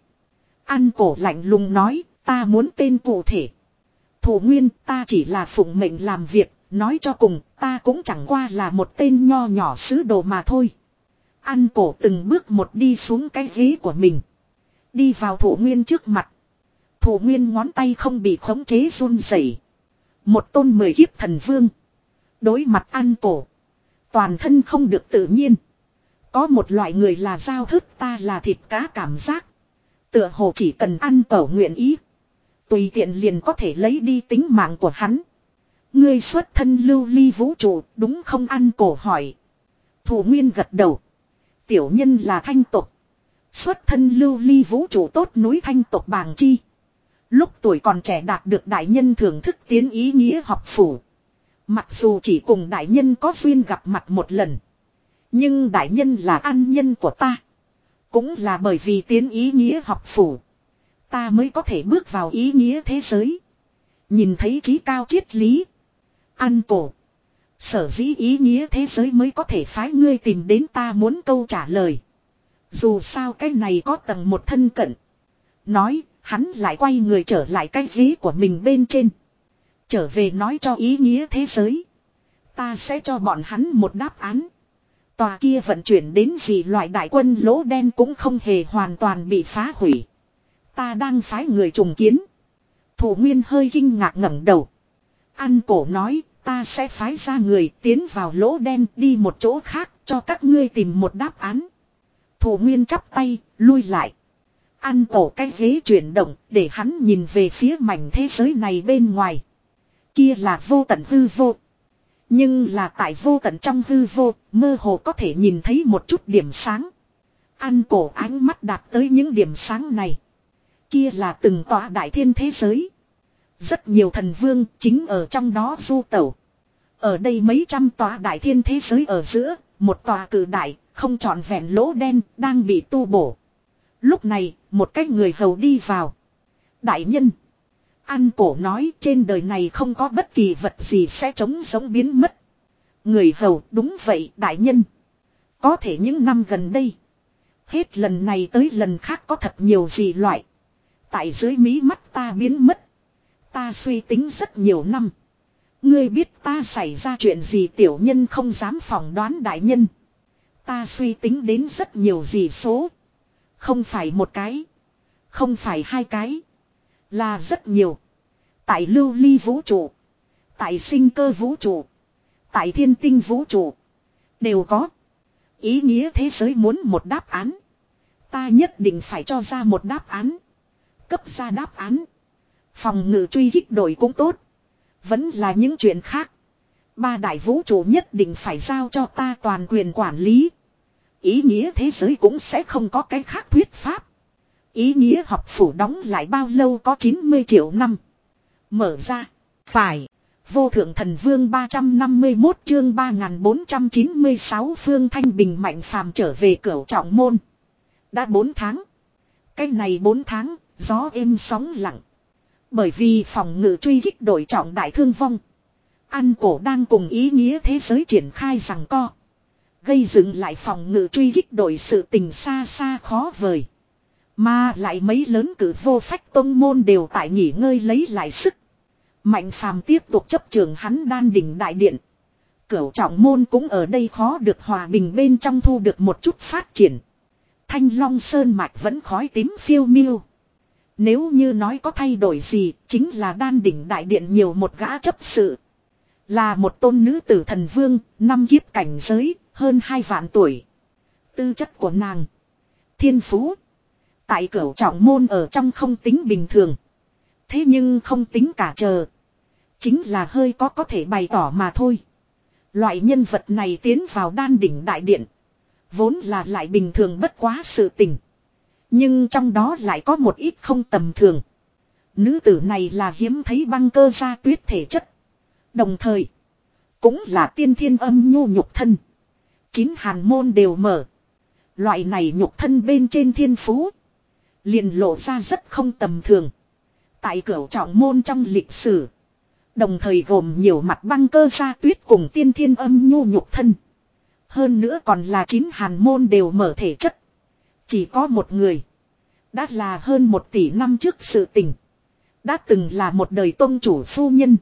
Ăn cổ lạnh lùng nói, ta muốn tên cụ thể. Thủ nguyên, ta chỉ là phụng mệnh làm việc, nói cho cùng, ta cũng chẳng qua là một tên nho nhỏ sứ đồ mà thôi. An Cổ từng bước một đi xuống cái ghế của mình. Đi vào Thủ Nguyên trước mặt. Thủ Nguyên ngón tay không bị khống chế run rẩy. Một tôn mười kiếp thần vương. Đối mặt An Cổ. Toàn thân không được tự nhiên. Có một loại người là dao thức, ta là thịt cá cảm giác. Tựa hồ chỉ cần An Cổ nguyện ý. Tùy tiện liền có thể lấy đi tính mạng của hắn. Ngươi xuất thân lưu ly vũ trụ, đúng không? An Cổ hỏi. Thủ Nguyên gật đầu. Tiểu nhân là thanh tộc. Xuất thân lưu ly vũ trụ tốt núi thanh tộc Bàng Chi. Lúc tuổi còn trẻ đạt được đại nhân thưởng thức tiến ý nghĩa học phủ. Mặc dù chỉ cùng đại nhân có duyên gặp mặt một lần. Nhưng đại nhân là ân nhân của ta. Cũng là bởi vì tiến ý nghĩa học phủ. Ta mới có thể bước vào ý nghĩa thế giới. Nhìn thấy trí cao triết lý. An Cổ. Sở dĩ ý nghĩa thế giới mới có thể phái ngươi tìm đến ta muốn câu trả lời. Dù sao cái này có tầng một thân cận. Nói, hắn lại quay người trở lại cái ghế của mình bên trên. Trở về nói cho ý nghĩa thế giới. Ta sẽ cho bọn hắn một đáp án. Tòa kia vận chuyển đến gì loại đại quân lỗ đen cũng không hề hoàn toàn bị phá hủy. Ta đang phái người trùng kiến. Thủ Nguyên hơi kinh ngạc ngẩng đầu. An Cổ nói, ta sẽ phái ra người tiến vào lỗ đen đi một chỗ khác cho các ngươi tìm một đáp án. Thủ Nguyên chắp tay, lui lại. An Cổ cái ghế chuyển động để hắn nhìn về phía mảnh thế giới này bên ngoài. Kia là vô tận hư vô. Nhưng là tại vô tận trong hư vô, mơ hồ có thể nhìn thấy một chút điểm sáng. An Cổ ánh mắt đạt tới những điểm sáng này. Kia là từng tòa đại thiên thế giới. Rất nhiều thần vương chính ở trong đó du tẩu. Ở đây mấy trăm tòa đại thiên thế giới ở giữa, một tòa cử đại, không trọn vẹn lỗ đen, đang bị tu bổ. Lúc này, một cái người hầu đi vào. Đại nhân. An Cổ nói trên đời này không có bất kỳ vật gì sẽ trống giống biến mất. Người hầu đúng vậy đại nhân. Có thể những năm gần đây. Hết lần này tới lần khác có thật nhiều gì loại. Tại dưới mí mắt ta biến mất. Ta suy tính rất nhiều năm. Ngươi biết ta xảy ra chuyện gì tiểu nhân không dám phỏng đoán đại nhân. Ta suy tính đến rất nhiều gì số. Không phải một cái. Không phải hai cái. Là rất nhiều. Tại lưu ly vũ trụ. Tại sinh cơ vũ trụ. Tại thiên tinh vũ trụ. Đều có. Ý nghĩa thế giới muốn một đáp án. Ta nhất định phải cho ra một đáp án. Cấp ra đáp án. Phòng ngự truy kích đổi cũng tốt. Vẫn là những chuyện khác. Ba đại vũ trụ nhất định phải giao cho ta toàn quyền quản lý. Ý nghĩa thế giới cũng sẽ không có cái khác thuyết pháp. Ý nghĩa học phủ đóng lại bao lâu có chín mươi triệu năm. Mở ra. Phải. Vô thượng thần vương ba trăm năm mươi mốt chương ba nghìn bốn trăm chín mươi sáu Phương Thanh Bình mạnh phàm trở về Cửu Trọng Môn. Đã bốn tháng. Cái này bốn tháng, gió êm sóng lặng. Bởi vì phòng ngự truy kích đổi trọng đại thương vong. An Cổ đang cùng ý nghĩa thế giới triển khai giằng co. Gây dựng lại phòng ngự truy kích đổi sự tình xa xa khó vời. Mà lại mấy lớn cử vô phách tông môn đều tại nghỉ ngơi lấy lại sức. Mạnh phàm tiếp tục chấp trường hắn đan đỉnh đại điện. Cửu Trọng Môn cũng ở đây khó được hòa bình bên trong thu được một chút phát triển. Thanh Long Sơn mạch vẫn khói tím phiêu miêu. Nếu như nói có thay đổi gì, chính là đan đỉnh đại điện nhiều một gã chấp sự. Là một tôn nữ tử thần vương, năm kiếp cảnh giới, hơn hai vạn tuổi. Tư chất của nàng. Thiên phú. Tại Cửu Trọng Môn ở trong không tính bình thường. Thế nhưng không tính cả chờ. Chính là hơi có có thể bày tỏ mà thôi. Loại nhân vật này tiến vào đan đỉnh đại điện. Vốn là lại bình thường bất quá sự tình. Nhưng trong đó lại có một ít không tầm thường. Nữ tử này là hiếm thấy băng cơ gia tuyết thể chất. Đồng thời. Cũng là tiên thiên âm nhu nhục thân. Chín hàn môn đều mở. Loại này nhục thân bên trên thiên phú. Liền lộ ra rất không tầm thường. Tại Cửu Trọng Môn trong lịch sử. Đồng thời gồm nhiều mặt băng cơ gia tuyết cùng tiên thiên âm nhu nhục thân. Hơn nữa còn là chín hàn môn đều mở thể chất. Chỉ có một người. Đã là hơn một tỷ năm trước sự tình. Đã từng là một đời tôn chủ phu nhân.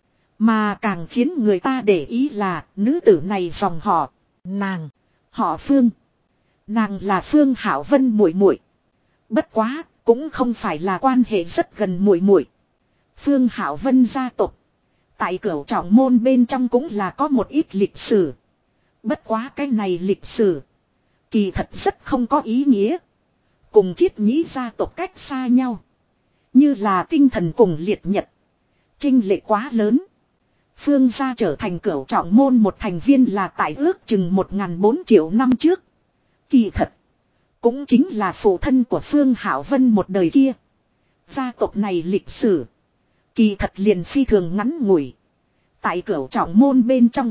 Mà càng khiến người ta để ý là nữ tử này dòng họ. Nàng. Họ Phương. Nàng là Phương Hảo Vân muội muội. Bất quá, cũng không phải là quan hệ rất gần muội muội. Phương Hảo Vân gia tộc tại Cửu Trọng môn bên trong cũng là có một ít lịch sử. Bất quá cái này lịch sử kỳ thật rất không có ý nghĩa. Cùng Chiết Nhĩ gia tộc cách xa nhau. Như là tinh thần cùng liệt nhật. Chênh lệch quá lớn. Phương gia trở thành Cửu Trọng môn một thành viên là tại ước chừng một nghìn bốn triệu năm trước. Kỳ thật cũng chính là phụ thân của Phương Hảo Vân một đời kia. Gia tộc này lịch sử kỳ thật liền phi thường ngắn ngủi. Tại Cửu Trọng môn bên trong,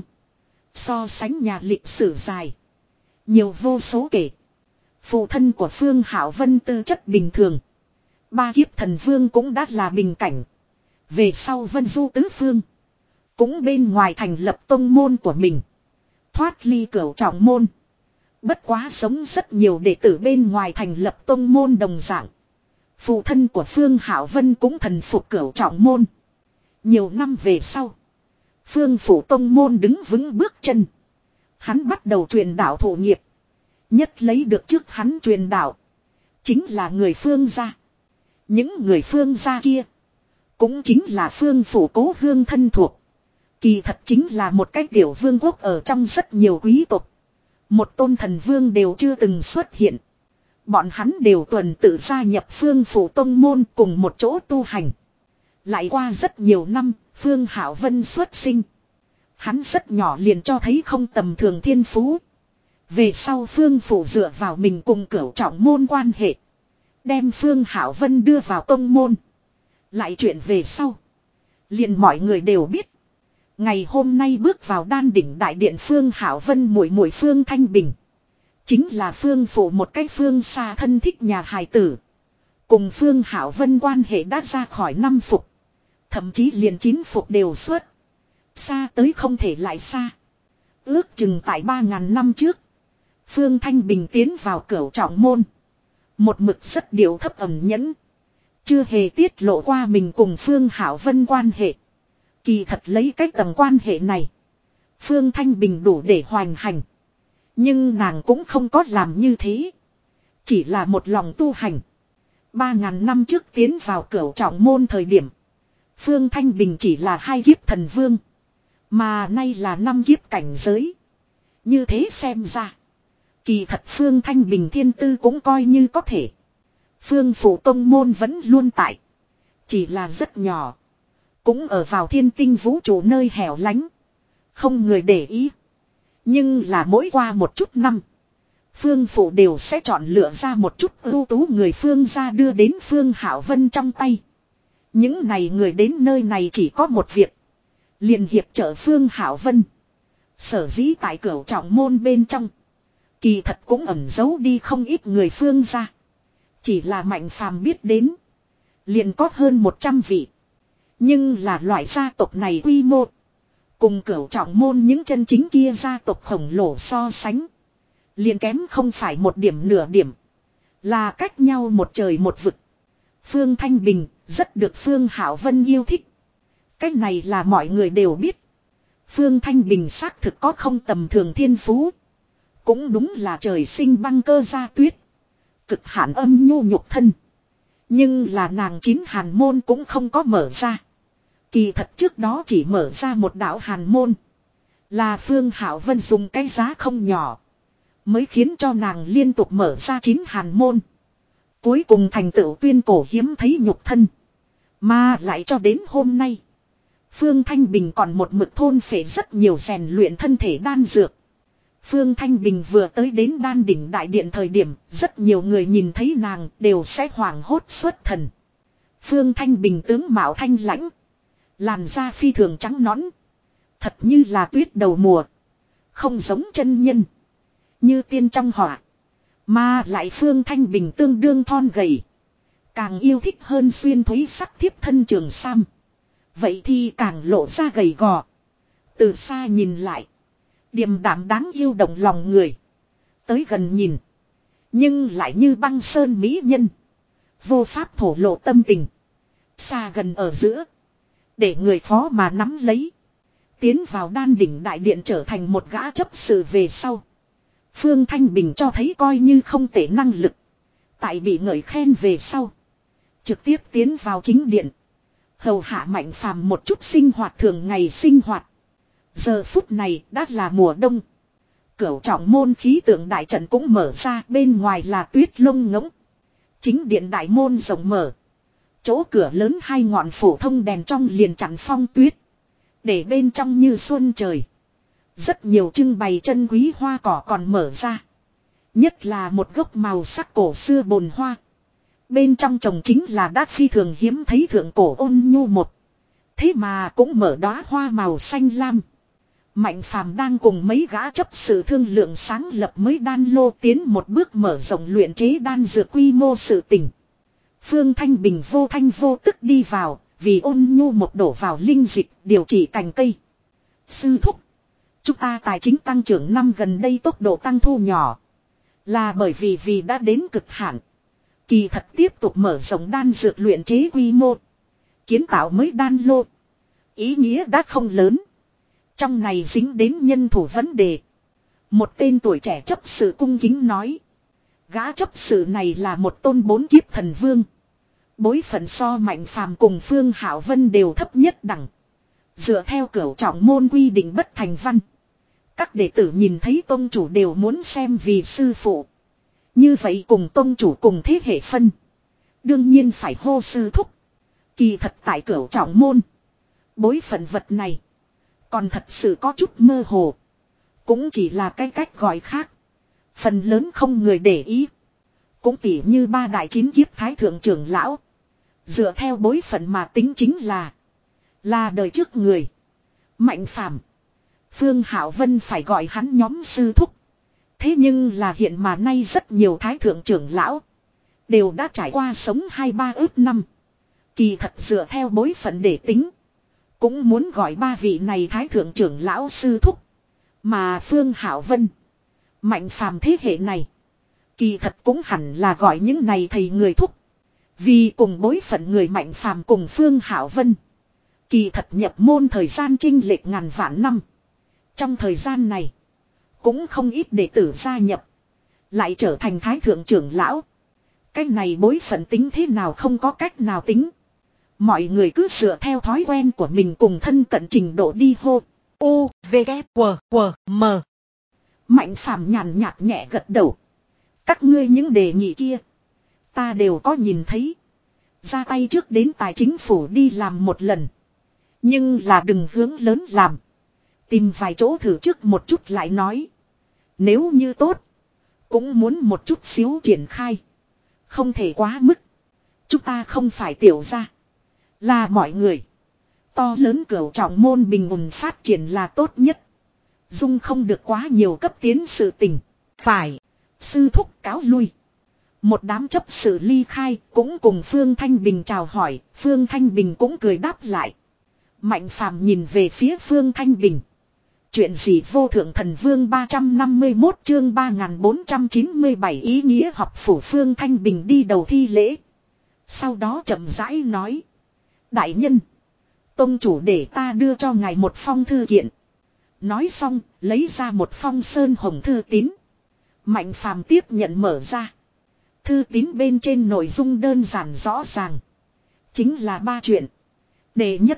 so sánh nhà lịch sử dài, nhiều vô số kể. Phụ thân của Phương Hảo Vân tư chất bình thường. Ba kiếp thần vương cũng đã là bình cảnh. Về sau Vân Du tứ phương, cũng bên ngoài thành lập tông môn của mình. Thoát ly Cửu Trọng môn. Bất quá sống rất nhiều đệ tử bên ngoài thành lập tông môn đồng dạng. Phụ thân của Phương Hảo Vân cũng thần phục Cửu Trọng môn. Nhiều năm về sau, Phương phủ tông môn đứng vững bước chân. Hắn bắt đầu truyền đạo thụ nghiệp. Nhất lấy được trước hắn truyền đạo chính là người Phương gia. Những người Phương gia kia cũng chính là Phương phủ cố hương thân thuộc. Kỳ thật chính là một cái tiểu vương quốc ở trong rất nhiều quý tộc. Một tôn thần vương đều chưa từng xuất hiện. Bọn hắn đều tuần tự gia nhập Phương phủ tông môn cùng một chỗ tu hành. Lại qua rất nhiều năm, Phương Hảo Vân xuất sinh. Hắn rất nhỏ liền cho thấy không tầm thường thiên phú. Về sau Phương phủ dựa vào mình cùng Cửu Trọng môn quan hệ, đem Phương Hảo Vân đưa vào tông môn. Lại chuyện về sau, liền mọi người đều biết. Ngày hôm nay bước vào đan đỉnh đại điện Phương Hảo Vân muội muội Phương Thanh Bình, chính là Phương phủ một cái phương xa thân thích nhà hài tử. Cùng Phương Hảo Vân quan hệ đã ra khỏi năm phục. Thậm chí liền chín phục đều xuất. Xa tới không thể lại xa. Ước chừng tại ba ngàn năm trước, Phương Thanh Bình tiến vào Cửu Trọng môn. Một mực rất điệu thấp ẩn nhẫn. Chưa hề tiết lộ qua mình cùng Phương Hảo Vân quan hệ. Kỳ thật lấy cách tầng quan hệ này, Phương Thanh Bình đủ để hoành hành. Nhưng nàng cũng không có làm như thế. Chỉ là một lòng tu hành. Ba ngàn năm trước tiến vào Cửu Trọng môn thời điểm, Phương Thanh Bình chỉ là hai kiếp thần vương. Mà nay là năm kiếp cảnh giới. Như thế xem ra, kỳ thật Phương Thanh Bình thiên tư cũng coi như có thể. Phương phủ tông môn vẫn luôn tại. Chỉ là rất nhỏ. Cũng ở vào thiên tinh vũ trụ nơi hẻo lánh. Không người để ý. Nhưng là mỗi qua một chút năm, Phương phủ đều sẽ chọn lựa ra một chút ưu tú người Phương ra đưa đến Phương Hảo Vân trong tay. Những này người đến nơi này chỉ có một việc. Liền hiệp trợ Phương Hảo Vân. Sở dĩ tại Cửu Trọng môn bên trong, kỳ thật cũng ẩn giấu đi không ít người Phương ra. Chỉ là Mạnh Phàm biết đến, liền có hơn một trăm vị. Nhưng là loại gia tộc này quy mô, cùng Cửu Trọng môn những chân chính kia gia tộc khổng lồ so sánh, liền kém không phải một điểm nửa điểm. Là cách nhau một trời một vực. Phương Thanh Bình rất được Phương Hảo Vân yêu thích. Cái này là mọi người đều biết. Phương Thanh Bình xác thực có không tầm thường thiên phú. Cũng đúng là trời sinh băng cơ gia tuyết. Cực hạn âm nhu nhục thân. Nhưng là nàng chín hàn môn cũng không có mở ra. Kỳ thật trước đó chỉ mở ra một đạo hàn môn. Là Phương Hảo Vân dùng cái giá không nhỏ, mới khiến cho nàng liên tục mở ra chín hàn môn. Cuối cùng thành tựu tuyên cổ hiếm thấy nhục thân. Mà lại cho đến hôm nay, Phương Thanh Bình còn một mực thôn phệ rất nhiều rèn luyện thân thể đan dược. Phương Thanh Bình vừa tới đến đan đỉnh đại điện thời điểm, rất nhiều người nhìn thấy nàng đều sẽ hoảng hốt xuất thần. Phương Thanh Bình tướng mạo thanh lãnh, làn da phi thường trắng nõn, thật như là tuyết đầu mùa, không giống chân nhân, như tiên trong họa. Mà lại Phương Thanh Bình tương đương thon gầy, càng yêu thích hơn xuyên thúy sắc thiếp thân trường sam. Vậy thì càng lộ ra gầy gò. Từ xa nhìn lại, điềm đạm đáng yêu động lòng người. Tới gần nhìn, nhưng lại như băng sơn mỹ nhân, vô pháp thổ lộ tâm tình. Xa gần ở giữa, để người khó mà nắm lấy. Tiến vào đan đỉnh đại điện trở thành một gã chấp sự về sau, Phương Thanh Bình cho thấy coi như không tệ năng lực. Tại bị ngợi khen về sau. Trực tiếp tiến vào chính điện. Hầu hạ Mạnh Phàm một chút sinh hoạt thường ngày sinh hoạt. Giờ phút này đã là mùa đông. Cửu trọng môn khí tượng đại trận cũng mở ra, bên ngoài là tuyết lông ngỗng. Chính điện đại môn rộng mở. Chỗ cửa lớn hai ngọn phổ thông đèn trong liền chặn phong tuyết. Để bên trong như xuân trời. Rất nhiều trưng bày chân quý hoa cỏ còn mở ra. Nhất là một gốc màu sắc cổ xưa bồn hoa. Bên trong trồng chính là đát phi thường hiếm thấy thượng cổ ôn nhu một. Thế mà cũng mở đóa hoa màu xanh lam. Mạnh Phàm đang cùng mấy gã chấp sự thương lượng sáng lập mới đan lô tiến một bước mở rộng luyện chế đan dược quy mô sự tình. Phương Thanh Bình vô thanh vô tức đi vào, vì ôn nhu một đổ vào linh dịch điều trị cành cây. Sư thúc, chúng ta tài chính tăng trưởng năm gần đây tốc độ tăng thu nhỏ. Là bởi vì vì đã đến cực hạn. Kỳ thật tiếp tục mở rộng đan dược luyện chế quy mô. Kiến tạo mới đan lô. Ý nghĩa đã không lớn. Trong này dính đến nhân thủ vấn đề. Một tên tuổi trẻ chấp sự cung kính nói. Gã chấp sự này là một tôn bốn kiếp thần vương. Bối phận so Mạnh Phàm cùng Phương Hạo Vân đều thấp nhất đẳng. Dựa theo cửu trọng môn quy định bất thành văn. Các đệ tử nhìn thấy tôn chủ đều muốn xem vì sư phụ. Như vậy cùng tôn chủ cùng thế hệ phân. Đương nhiên phải hô sư thúc. Kỳ thật tại cửu trọng môn. Bối phận vật này. Còn thật sự có chút mơ hồ. Cũng chỉ là cái cách gọi khác. Phần lớn không người để ý. Cũng tỉ như ba đại chín kiếp thái thượng trưởng lão. Dựa theo bối phận mà tính chính là. Là đời trước người. Mạnh Phàm, Phương Hạo Vân phải gọi hắn nhóm sư thúc. Thế nhưng là hiện mà nay rất nhiều thái thượng trưởng lão. Đều đã trải qua sống hai ba ước năm. Kỳ thật dựa theo bối phận để tính. Cũng muốn gọi ba vị này thái thượng trưởng lão sư thúc. Mà Phương Hạo Vân, Mạnh Phàm thế hệ này. Kỳ thật cũng hẳn là gọi những này thầy người thúc. Vì cùng bối phận người Mạnh Phàm cùng Phương Hạo Vân. Kỳ thật nhập môn thời gian chênh lệch ngàn vạn năm. Trong thời gian này. Cũng không ít đệ tử gia nhập. Lại trở thành thái thượng trưởng lão. Cái này bối phận tính thế nào không có cách nào tính. Mọi người cứ dựa theo thói quen của mình cùng thân cận trình độ đi hô. U, V, K, W, W, M. Mạnh Phàm nhàn nhạt nhẹ gật đầu. Các ngươi những đề nghị kia. Ta đều có nhìn thấy. Ra tay trước đến tài chính phủ đi làm một lần. Nhưng là đừng hướng lớn làm. Tìm vài chỗ thử trước một chút lại nói. Nếu như tốt. Cũng muốn một chút xíu triển khai. Không thể quá mức. Chúng ta không phải tiểu gia. Là mọi người. To lớn cửu trọng môn bình ổn phát triển là tốt nhất. Dung không được quá nhiều cấp tiến sự tình. Phải. Sư thúc cáo lui. Một đám chấp sự ly khai cũng cùng Phương Thanh Bình chào hỏi. Phương Thanh Bình cũng cười đáp lại. Mạnh Phàm nhìn về phía Phương Thanh Bình. Chuyện gì vô thượng thần vương ba trăm năm mươi mốt chương ba nghìn bốn trăm chín mươi bảy ý nghĩa học phủ. Phương Thanh Bình đi đầu thi lễ. Sau đó chậm rãi nói. Đại nhân. Tông chủ để ta đưa cho ngài một phong thư kiện. Nói xong lấy ra một phong sơn hồng thư tín. Mạnh Phàm tiếp nhận mở ra. Thư tín bên trên nội dung đơn giản rõ ràng. Chính là ba chuyện. Đệ nhất.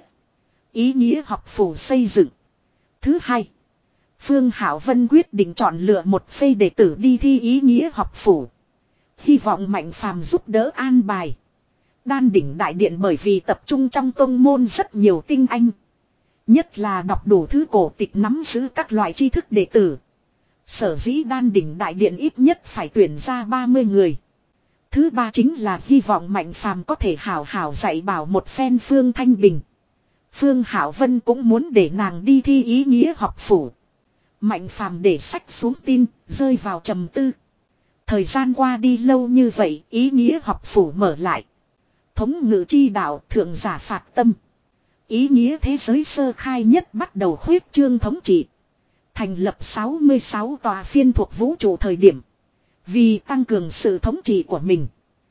Ý nghĩa học phủ xây dựng. Thứ hai. Phương Hạo Vân quyết định chọn lựa một phê đệ tử đi thi ý nghĩa học phủ. Hy vọng Mạnh Phàm giúp đỡ an bài. Đan đỉnh đại điện bởi vì tập trung trong tông môn rất nhiều tinh anh. Nhất là đọc đủ thứ cổ tịch nắm giữ các loại tri thức đệ tử. Sở dĩ đan đỉnh đại điện ít nhất phải tuyển ra ba mươi người. Thứ ba chính là hy vọng Mạnh Phàm có thể hảo hảo dạy bảo một phen Phương Thanh Bình. Phương Hạo Vân cũng muốn để nàng đi thi ý nghĩa học phủ. Mạnh Phàm để sách xuống tin, rơi vào trầm tư. Thời gian qua đi lâu như vậy, ý nghĩa học phủ mở lại. Thống ngự chi đạo, thượng giả phạt tâm. Ý nghĩa thế giới sơ khai nhất bắt đầu khuyết trương thống trị. Thành lập sáu mươi sáu tòa phiên thuộc vũ trụ thời điểm. Vì tăng cường sự thống trị của mình.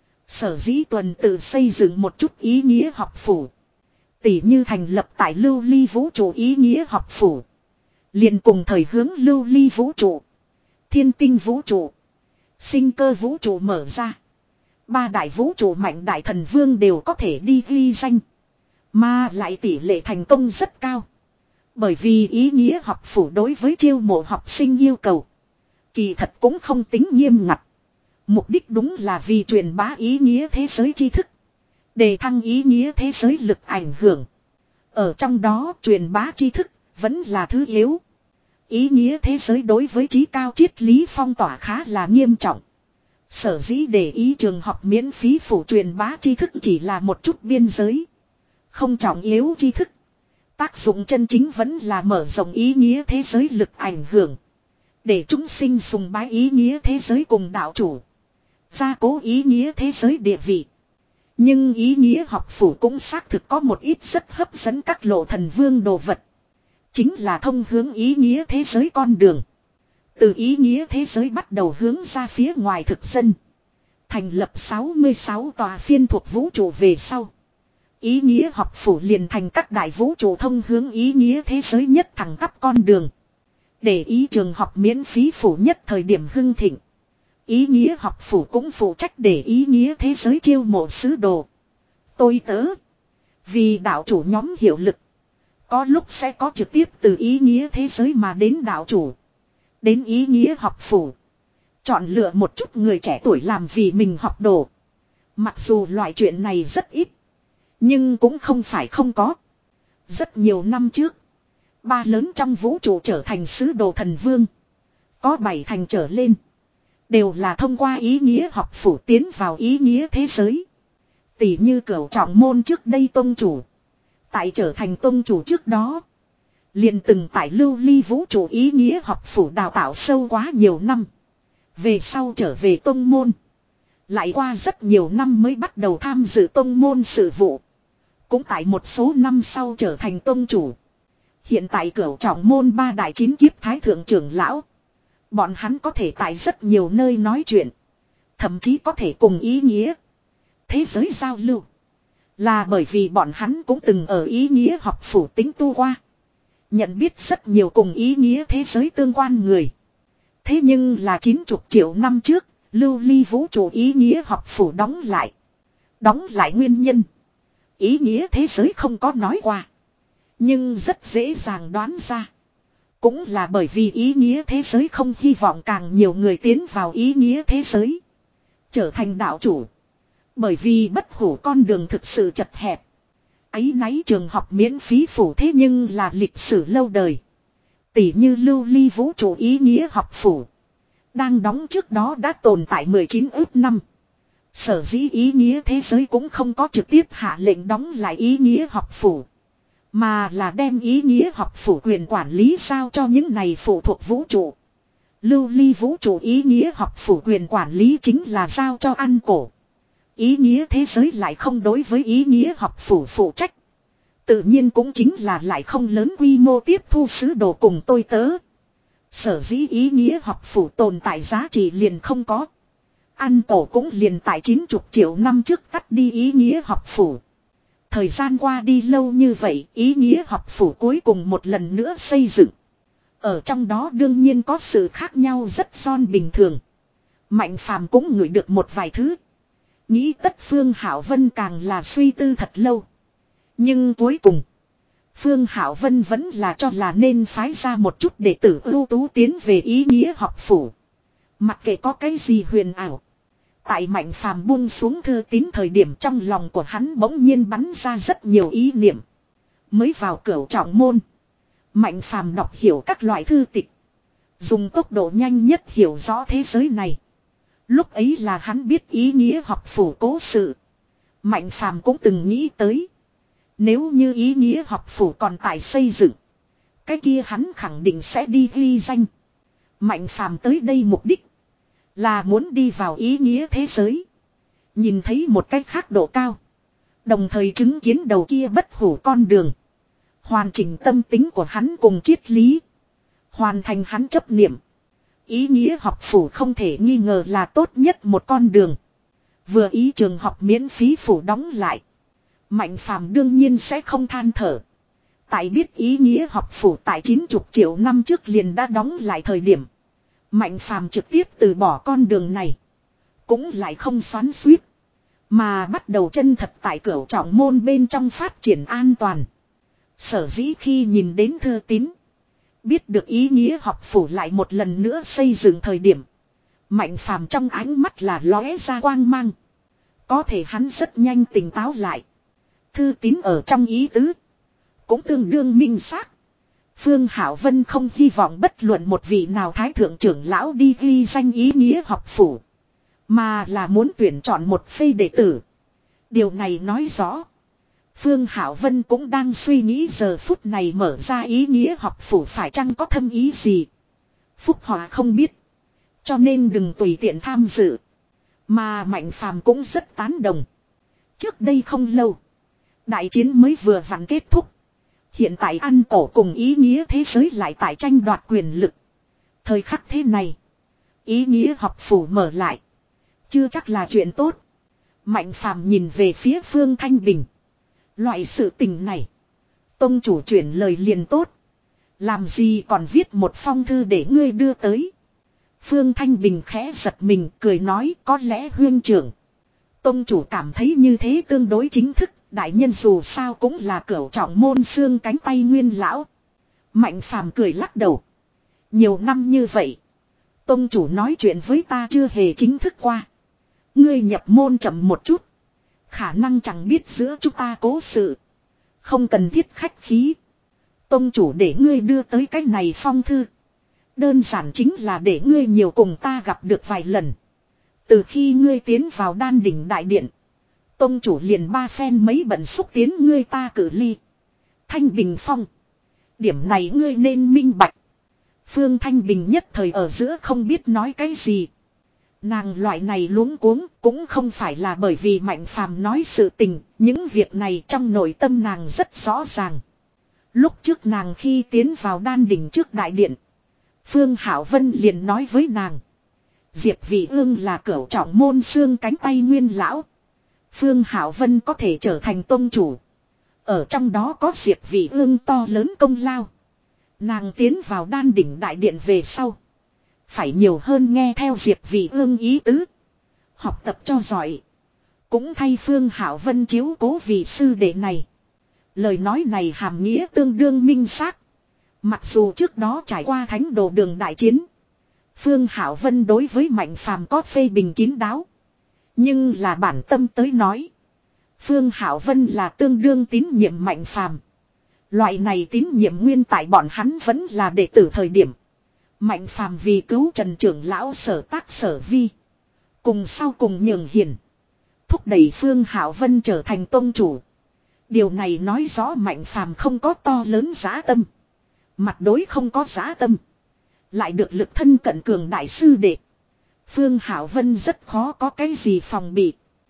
Sở dĩ tuần tự xây dựng một chút ý nghĩa học phủ. Tỷ như thành lập tại lưu ly vũ trụ ý nghĩa học phủ. Liền cùng thời hướng lưu ly vũ trụ. thiên tinh vũ trụ. Sinh cơ vũ trụ mở ra. Ba đại vũ trụ mạnh đại thần vương đều có thể đi ghi danh. Mà lại tỷ lệ thành công rất cao. Bởi vì ý nghĩa học phủ đối với chiêu mộ học sinh yêu cầu. Kỳ thật cũng không tính nghiêm ngặt. Mục đích đúng là vì truyền bá ý nghĩa thế giới tri thức. Đề thăng ý nghĩa thế giới lực ảnh hưởng. Ở trong đó truyền bá tri thức vẫn là thứ yếu. Ý nghĩa thế giới đối với trí cao triết lý phong tỏa khá là nghiêm trọng. Sở dĩ để ý trường học miễn phí phủ truyền bá tri thức chỉ là một chút biên giới. Không trọng yếu tri thức. Tác dụng chân chính vẫn là mở rộng ý nghĩa thế giới lực ảnh hưởng. Để chúng sinh sùng bái ý nghĩa thế giới cùng đạo chủ. Gia cố ý nghĩa thế giới địa vị. Nhưng ý nghĩa học phủ cũng xác thực có một ít rất hấp dẫn các lộ thần vương đồ vật. Chính là thông hướng ý nghĩa thế giới con đường. Từ ý nghĩa thế giới bắt đầu hướng ra phía ngoài thực dân. Thành lập sáu mươi sáu tòa phiên thuộc vũ trụ về sau. Ý nghĩa học phủ liền thành các đại vũ trụ thông hướng ý nghĩa thế giới nhất thẳng tắp con đường. Để ý trường học miễn phí phủ nhất thời điểm hưng thịnh. Ý nghĩa học phủ cũng phụ trách để ý nghĩa thế giới chiêu mộ sứ đồ. Tôi tớ. Vì đạo chủ nhóm hiệu lực. Có lúc sẽ có trực tiếp từ ý nghĩa thế giới mà đến đạo chủ. Đến ý nghĩa học phủ. Chọn lựa một chút người trẻ tuổi làm vì mình học đồ. Mặc dù loại chuyện này rất ít. Nhưng cũng không phải không có. Rất nhiều năm trước. Ba lớn trong vũ trụ trở thành sứ đồ thần vương. Có bảy thành trở lên. Đều là thông qua ý nghĩa học phủ tiến vào ý nghĩa thế giới. Tỷ như Cửu Trọng Môn trước đây tông chủ. Tại trở thành tông chủ trước đó. Liền từng tại lưu ly vũ trụ ý nghĩa học phủ đào tạo sâu quá nhiều năm. Về sau trở về tông môn. Lại qua rất nhiều năm mới bắt đầu tham dự tông môn sự vụ. Cũng tại một số năm sau trở thành tông chủ. Hiện tại Cửu Trọng Môn ba đại chín kiếp thái thượng trưởng lão. Bọn hắn có thể tại rất nhiều nơi nói chuyện. Thậm chí có thể cùng ý nghĩa thế giới giao lưu. Là bởi vì bọn hắn cũng từng ở ý nghĩa học phủ tính tu qua. Nhận biết rất nhiều cùng ý nghĩa thế giới tương quan người. Thế nhưng là chín mươi triệu năm trước, lưu ly vũ trụ ý nghĩa học phủ đóng lại. Đóng lại nguyên nhân. Ý nghĩa thế giới không có nói qua. Nhưng rất dễ dàng đoán ra. Cũng là bởi vì ý nghĩa thế giới không hy vọng càng nhiều người tiến vào ý nghĩa thế giới. Trở thành đạo chủ. Bởi vì bất hủ con đường thực sự chật hẹp. Ấy náy trường học miễn phí phủ thế nhưng là lịch sử lâu đời. Tỷ như lưu ly vũ trụ ý nghĩa học phủ. Đang đóng trước đó đã tồn tại mười chín ước năm. Sở dĩ ý nghĩa thế giới cũng không có trực tiếp hạ lệnh đóng lại ý nghĩa học phủ. Mà là đem ý nghĩa học phủ quyền quản lý giao cho những này phụ thuộc vũ trụ. Lưu ly vũ trụ ý nghĩa học phủ quyền quản lý chính là giao cho ăn cổ. Ý nghĩa thế giới lại không đối với ý nghĩa học phủ phụ trách. Tự nhiên cũng chính là lại không lớn quy mô tiếp thu sứ đồ cùng tôi tớ. Sở dĩ ý nghĩa học phủ tồn tại giá trị liền không có. Ăn cổ cũng liền tại chín mươi triệu năm trước tắt đi ý nghĩa học phủ. Thời gian qua đi lâu như vậy, ý nghĩa học phủ cuối cùng một lần nữa xây dựng. Ở trong đó đương nhiên có sự khác nhau rất son bình thường. Mạnh Phàm cũng ngửi được một vài thứ. Nghĩ tất Phương Hảo Vân càng là suy tư thật lâu. Nhưng cuối cùng, Phương Hảo Vân vẫn là cho là nên phái ra một chút đệ tử ưu tú tiến về ý nghĩa học phủ. Mặc kệ có cái gì huyền ảo. Tại Mạnh Phàm buông xuống thư tín thời điểm trong lòng của hắn bỗng nhiên bắn ra rất nhiều ý niệm. Mới vào Cửu Trọng Môn, Mạnh Phàm đọc hiểu các loại thư tịch. Dùng tốc độ nhanh nhất hiểu rõ thế giới này. Lúc ấy là hắn biết ý nghĩa học phủ cố sự. Mạnh Phàm cũng từng nghĩ tới. Nếu như ý nghĩa học phủ còn tại xây dựng, cái kia hắn khẳng định sẽ đi ghi danh. Mạnh Phàm tới đây mục đích là muốn đi vào ý nghĩa thế giới. Nhìn thấy một cách khác độ cao. Đồng thời chứng kiến đầu kia bất hủ con đường. Hoàn chỉnh tâm tính của hắn cùng triết lý. Hoàn thành hắn chấp niệm. Ý nghĩa học phủ không thể nghi ngờ là tốt nhất một con đường. Vừa ý trường học miễn phí phủ đóng lại. Mạnh Phàm đương nhiên sẽ không than thở. Tại biết ý nghĩa học phủ tại chín mươi triệu năm trước liền đã đóng lại thời điểm. Mạnh phàm trực tiếp từ bỏ con đường này. Cũng lại không xoắn xuýt. Mà bắt đầu chân thật tại cửu trọng môn bên trong phát triển an toàn. Sở dĩ khi nhìn đến thư tín. Biết được ý nghĩa học phủ lại một lần nữa xây dựng thời điểm. Mạnh phàm trong ánh mắt là lóe ra quang mang. Có thể hắn rất nhanh tỉnh táo lại. Thư tín ở trong ý tứ. Cũng tương đương minh xác. Phương Hảo Vân không hy vọng bất luận một vị nào thái thượng trưởng lão đi ghi danh ý nghĩa học phủ. Mà là muốn tuyển chọn một phê đệ tử. Điều này nói rõ. Phương Hảo Vân cũng đang suy nghĩ giờ phút này mở ra ý nghĩa học phủ phải chăng có thâm ý gì. Phúc Hòa không biết. Cho nên đừng tùy tiện tham dự. Mà Mạnh Phàm cũng rất tán đồng. Trước đây không lâu. Đại chiến mới vừa vặn kết thúc. Hiện tại ăn cổ cùng ý nghĩa thế giới lại tại tranh đoạt quyền lực. Thời khắc thế này. Ý nghĩa học phủ mở lại. Chưa chắc là chuyện tốt. Mạnh Phàm nhìn về phía Phương Thanh Bình. Loại sự tình này. Tông chủ chuyển lời liền tốt. Làm gì còn viết một phong thư để ngươi đưa tới. Phương Thanh Bình khẽ giật mình cười nói có lẽ huyên trưởng. Tông chủ cảm thấy như thế tương đối chính thức. Đại nhân dù sao cũng là cửu trọng môn xương cánh tay nguyên lão. Mạnh Phàm cười lắc đầu. Nhiều năm như vậy. Tông chủ nói chuyện với ta chưa hề chính thức qua. Ngươi nhập môn chậm một chút. Khả năng chẳng biết giữa chúng ta cố sự. Không cần thiết khách khí. Tông chủ để ngươi đưa tới cái này phong thư. Đơn giản chính là để ngươi nhiều cùng ta gặp được vài lần. Từ khi ngươi tiến vào đan đỉnh đại điện. Tông chủ liền ba phen mấy bận xúc tiến ngươi ta cử ly. Thanh Bình Phong. Điểm này ngươi nên minh bạch. Phương Thanh Bình nhất thời ở giữa không biết nói cái gì. Nàng loại này luống cuống cũng không phải là bởi vì Mạnh Phàm nói sự tình. Những việc này trong nội tâm nàng rất rõ ràng. Lúc trước nàng khi tiến vào đan đỉnh trước đại điện. Phương Hảo Vân liền nói với nàng. Diệp Vị Ương là cửu trọng môn xương cánh tay nguyên lão. Phương Hảo Vân có thể trở thành tông chủ. Ở trong đó có Diệp Vị Ương to lớn công lao. Nàng tiến vào đan đỉnh đại điện về sau. Phải nhiều hơn nghe theo Diệp Vị Ương ý tứ. Học tập cho giỏi. Cũng thay Phương Hảo Vân chiếu cố vị sư đệ này. Lời nói này hàm nghĩa tương đương minh xác. Mặc dù trước đó trải qua thánh đồ đường đại chiến. Phương Hảo Vân đối với Mạnh Phàm có phê bình kín đáo. Nhưng là bản tâm tới nói. Phương Hảo Vân là tương đương tín nhiệm Mạnh Phàm. Loại này tín nhiệm nguyên tại bọn hắn vẫn là đệ tử thời điểm. Mạnh Phàm vì cứu Trần trưởng lão sở tác sở vi. Cùng sau cùng nhường hiền. Thúc đẩy Phương Hảo Vân trở thành tông chủ. Điều này nói rõ Mạnh Phàm không có to lớn dã tâm. Mặt đối không có dã tâm. Lại được lực thân cận cường đại sư đệ. Phương Hảo Vân rất khó có cái gì phòng bị.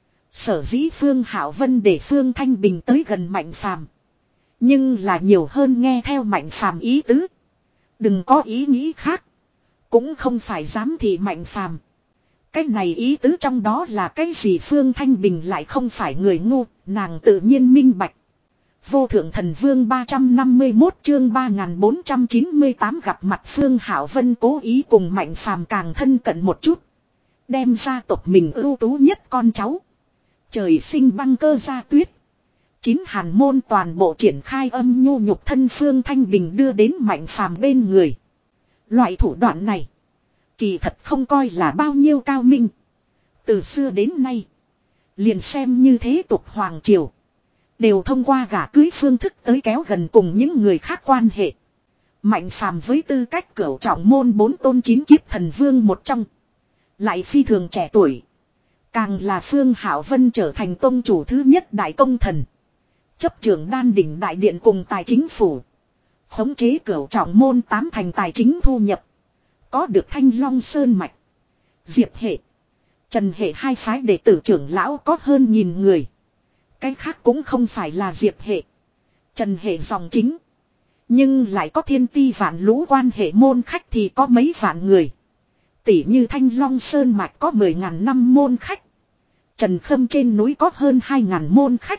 Sở dĩ Phương Hảo Vân để Phương Thanh Bình tới gần Mạnh Phàm. Nhưng là nhiều hơn nghe theo Mạnh Phàm ý tứ. Đừng có ý nghĩ khác. Cũng không phải dám thị Mạnh Phàm. Cái này ý tứ trong đó là cái gì Phương Thanh Bình lại không phải người ngu. Nàng tự nhiên minh bạch. Vô thượng thần vương ba trăm năm mươi mốt chương ba nghìn bốn trăm chín mươi tám gặp mặt Phương Hảo Vân cố ý cùng Mạnh Phàm càng thân cận một chút. Đem gia tộc mình ưu tú nhất con cháu. Trời sinh băng cơ gia tuyết. Chín hàn môn toàn bộ triển khai âm nhu nhục thân Phương Thanh Bình đưa đến Mạnh Phàm bên người. Loại thủ đoạn này. Kỳ thật không coi là bao nhiêu cao minh. Từ xưa đến nay. Liền xem như thế tục hoàng triều. Đều thông qua gả cưới phương thức tới kéo gần cùng những người khác quan hệ. Mạnh Phàm với tư cách cửu trọng môn bốn tôn chín kiếp thần vương một trong. Lại phi thường trẻ tuổi. Càng là Phương Hảo Vân trở thành tông chủ thứ nhất đại công thần. Chấp trưởng đan đỉnh đại điện cùng tài chính phủ. Khống chế cửu trọng môn tám thành tài chính thu nhập. Có được Thanh Long Sơn Mạch. Diệp Hệ. Trần Hệ hai phái đệ tử trưởng lão có hơn nghìn người. Cái khác cũng không phải là Diệp Hệ. Trần Hệ dòng chính. Nhưng lại có thiên ti vạn lũ quan hệ môn khách thì có mấy vạn người. Tỷ như Thanh Long Sơn Mạch có mười ngàn năm môn khách. Trần Khâm trên núi có hơn hai ngàn môn khách.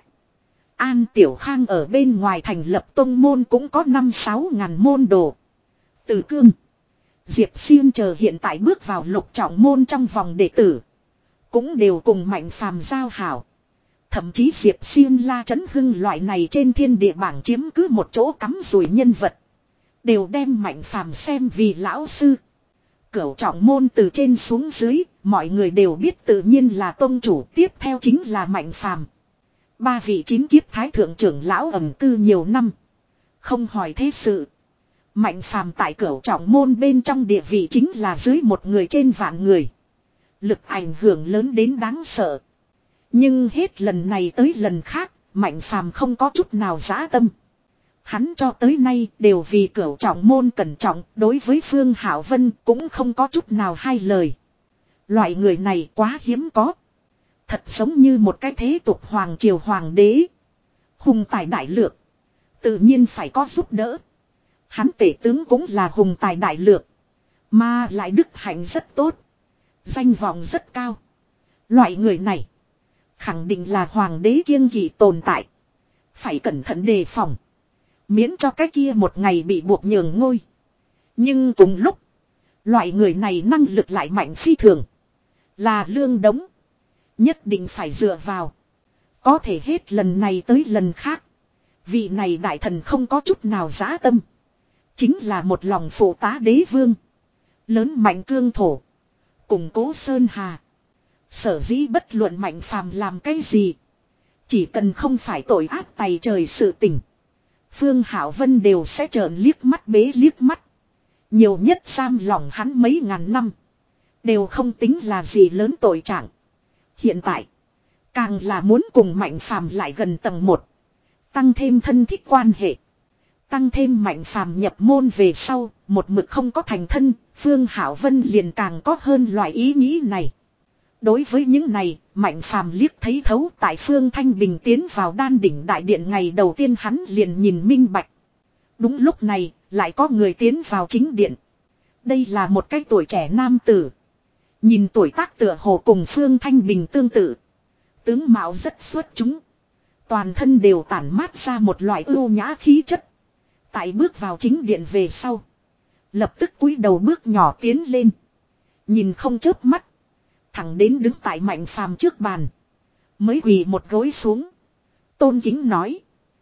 An Tiểu Khang ở bên ngoài thành lập tông môn cũng có năm sáu ngàn môn đồ. Từ Cương. Diệp Xuyên chờ hiện tại bước vào lục trọng môn trong vòng đệ tử. Cũng đều cùng Mạnh Phàm giao hảo. Thậm chí Diệp Xuyên La Trấn Hưng loại này trên thiên địa bảng chiếm cứ một chỗ cắm rủi nhân vật. Đều đem Mạnh Phàm xem vì lão sư. Cửu trọng môn từ trên xuống dưới, mọi người đều biết tự nhiên là tông chủ, tiếp theo chính là Mạnh Phàm. Ba vị chín kiếp thái thượng trưởng lão ẩn cư nhiều năm. Không hỏi thế sự. Mạnh Phàm tại cửu trọng môn bên trong địa vị chính là dưới một người trên vạn người. Lực ảnh hưởng lớn đến đáng sợ. Nhưng hết lần này tới lần khác, Mạnh Phàm không có chút nào dã tâm. Hắn cho tới nay đều vì cửu trọng môn cẩn trọng, đối với Phương Hảo Vân cũng không có chút nào hai lời. Loại người này quá hiếm có. Thật giống như một cái thế tục hoàng triều hoàng đế. Hùng tài đại lược. Tự nhiên phải có giúp đỡ. Hắn tể tướng cũng là hùng tài đại lược. Mà lại đức hạnh rất tốt. Danh vọng rất cao. Loại người này khẳng định là hoàng đế kiêng kỵ tồn tại. Phải cẩn thận đề phòng. Miễn cho cái kia một ngày bị buộc nhường ngôi. Nhưng cùng lúc, loại người này năng lực lại mạnh phi thường. Là lương đống. Nhất định phải dựa vào. Có thể hết lần này tới lần khác. Vị này đại thần không có chút nào dã tâm. Chính là một lòng phụ tá đế vương. Lớn mạnh cương thổ. Củng cố sơn hà. Sở dĩ bất luận Mạnh Phàm làm cái gì. Chỉ cần không phải tội ác tày trời sự tình. Phương Hảo Vân đều sẽ trợn liếc mắt bế liếc mắt. Nhiều nhất giam lỏng hắn mấy ngàn năm. Đều không tính là gì lớn tội trạng. Hiện tại. Càng là muốn cùng Mạnh Phàm lại gần tầng một. Tăng thêm thân thích quan hệ. Tăng thêm Mạnh Phàm nhập môn về sau. Một mực không có thành thân. Phương Hảo Vân liền càng có hơn loại ý nghĩ này. Đối với những này, Mạnh Phàm liếc thấy thấu tại Phương Thanh Bình tiến vào đan đỉnh đại điện ngày đầu tiên hắn liền nhìn minh bạch. Đúng lúc này, lại có người tiến vào chính điện. Đây là một cái tuổi trẻ nam tử. Nhìn tuổi tác tựa hồ cùng Phương Thanh Bình tương tự. Tướng mạo rất xuất chúng. Toàn thân đều tản mát ra một loại ưu nhã khí chất. Tại bước vào chính điện về sau. Lập tức cúi đầu bước nhỏ tiến lên. Nhìn không chớp mắt. Thẳng đến đứng tại Mạnh Phàm trước bàn. Mới quỳ một gối xuống. Tôn kính nói.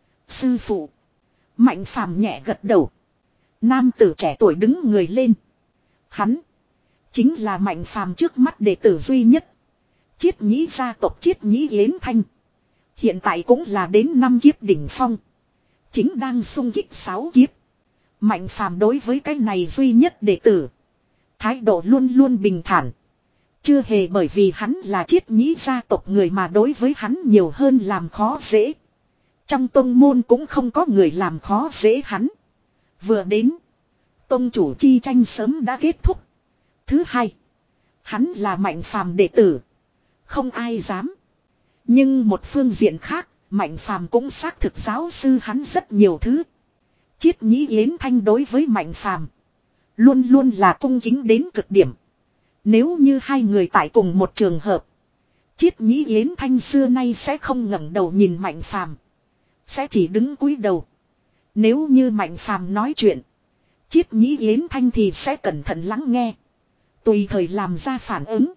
Sư phụ. Mạnh Phàm nhẹ gật đầu. Nam tử trẻ tuổi đứng người lên. Hắn. Chính là Mạnh Phàm trước mắt đệ tử duy nhất. Chiết nhĩ gia tộc Chiết nhĩ Yến Thanh. Hiện tại cũng là đến năm kiếp đỉnh phong. Chính đang xung kích sáu kiếp. Mạnh Phàm đối với cái này duy nhất đệ tử. Thái độ luôn luôn bình thản. Chưa hề bởi vì hắn là Chiết nhĩ gia tộc người mà đối với hắn nhiều hơn làm khó dễ. Trong tông môn cũng không có người làm khó dễ hắn. Vừa đến. Tông chủ chi tranh sớm đã kết thúc. Thứ hai. Hắn là Mạnh Phàm đệ tử. Không ai dám. Nhưng một phương diện khác. Mạnh Phàm cũng xác thực giáo sư hắn rất nhiều thứ. Chiết nhĩ Yến Thanh đối với Mạnh Phàm luôn luôn là cung kính đến cực điểm. Nếu như hai người tại cùng một trường hợp. Chiết nhĩ Yến Thanh xưa nay sẽ không ngẩng đầu nhìn Mạnh Phàm, sẽ chỉ đứng cúi đầu. Nếu như Mạnh Phàm nói chuyện. Chiết nhĩ Yến Thanh thì sẽ cẩn thận lắng nghe. Tùy thời làm ra phản ứng.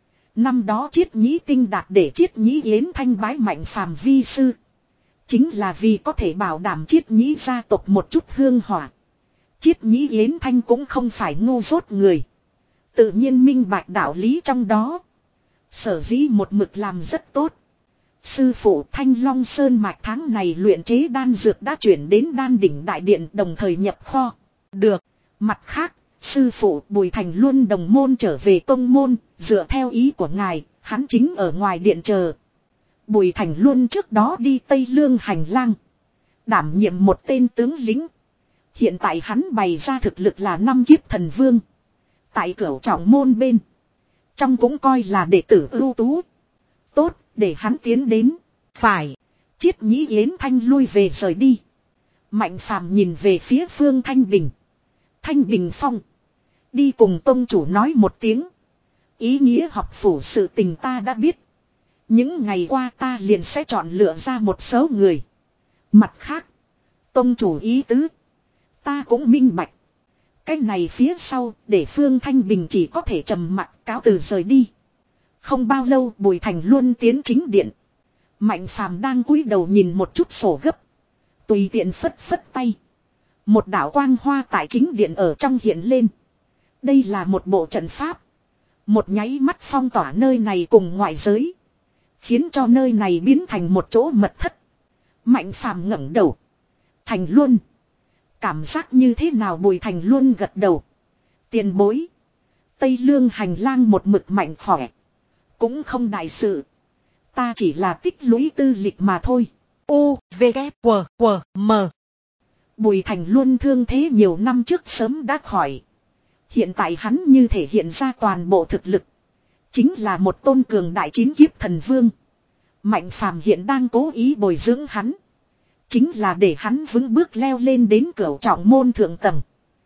Năm đó Chiết nhĩ Tinh Đạt để Chiết nhĩ Yến Thanh bái Mạnh Phàm vi sư. Chính là vì có thể bảo đảm Chiết nhĩ gia tộc một chút hương hỏa. Chiết nhĩ Yến Thanh cũng không phải ngu dốt người. Tự nhiên minh bạch đạo lý trong đó. Sở dĩ một mực làm rất tốt. Sư phụ Thanh Long Sơn mạch tháng này luyện chế đan dược đã chuyển đến đan đỉnh đại điện đồng thời nhập kho. Được. Mặt khác, sư phụ Bùi Thành luôn đồng môn trở về tông môn, dựa theo ý của ngài, hắn chính ở ngoài điện chờ. Bùi Thành luôn trước đó đi Tây Lương hành lang. Đảm nhiệm một tên tướng lính. Hiện tại hắn bày ra thực lực là năm kiếp thần vương. Tại cửu trọng môn bên. Trong cũng coi là đệ tử ưu tú. Tốt, để hắn tiến đến. Phải. Chiết nhĩ Yến Thanh lui về rời đi. Mạnh Phàm nhìn về phía Phương Thanh Bình. Thanh Bình Phong. Đi cùng tông chủ nói một tiếng. Ý nghĩa học phủ sự tình ta đã biết. Những ngày qua ta liền sẽ chọn lựa ra một số người. Mặt khác. Tông chủ ý tứ. Ta cũng minh bạch. Cái này phía sau để Phương Thanh Bình chỉ có thể trầm mặc cáo từ rời đi. Không bao lâu Bùi Thành Luân tiến chính điện. Mạnh Phàm đang cúi đầu nhìn một chút sổ gấp. Tùy tiện phất phất tay. Một đạo quang hoa tại chính điện ở trong hiện lên. Đây là một bộ trận pháp. Một nháy mắt phong tỏa nơi này cùng ngoại giới. Khiến cho nơi này biến thành một chỗ mật thất. Mạnh Phàm ngẩng đầu. Thành Luân. Cảm giác như thế nào? Bùi Thành Luân gật đầu. Tiền bối. Tây Lương hành lang một mực mạnh khỏe. Cũng không đại sự. Ta chỉ là tích lũy tư lịch mà thôi. U, V, K, W, W, M. Bùi Thành Luân thương thế nhiều năm trước sớm đã khỏi. Hiện tại hắn như thể hiện ra toàn bộ thực lực. Chính là một tôn cường đại chín kiếp thần vương. Mạnh Phàm hiện đang cố ý bồi dưỡng hắn. Chính là để hắn vững bước leo lên đến cửu trọng môn thượng tầng.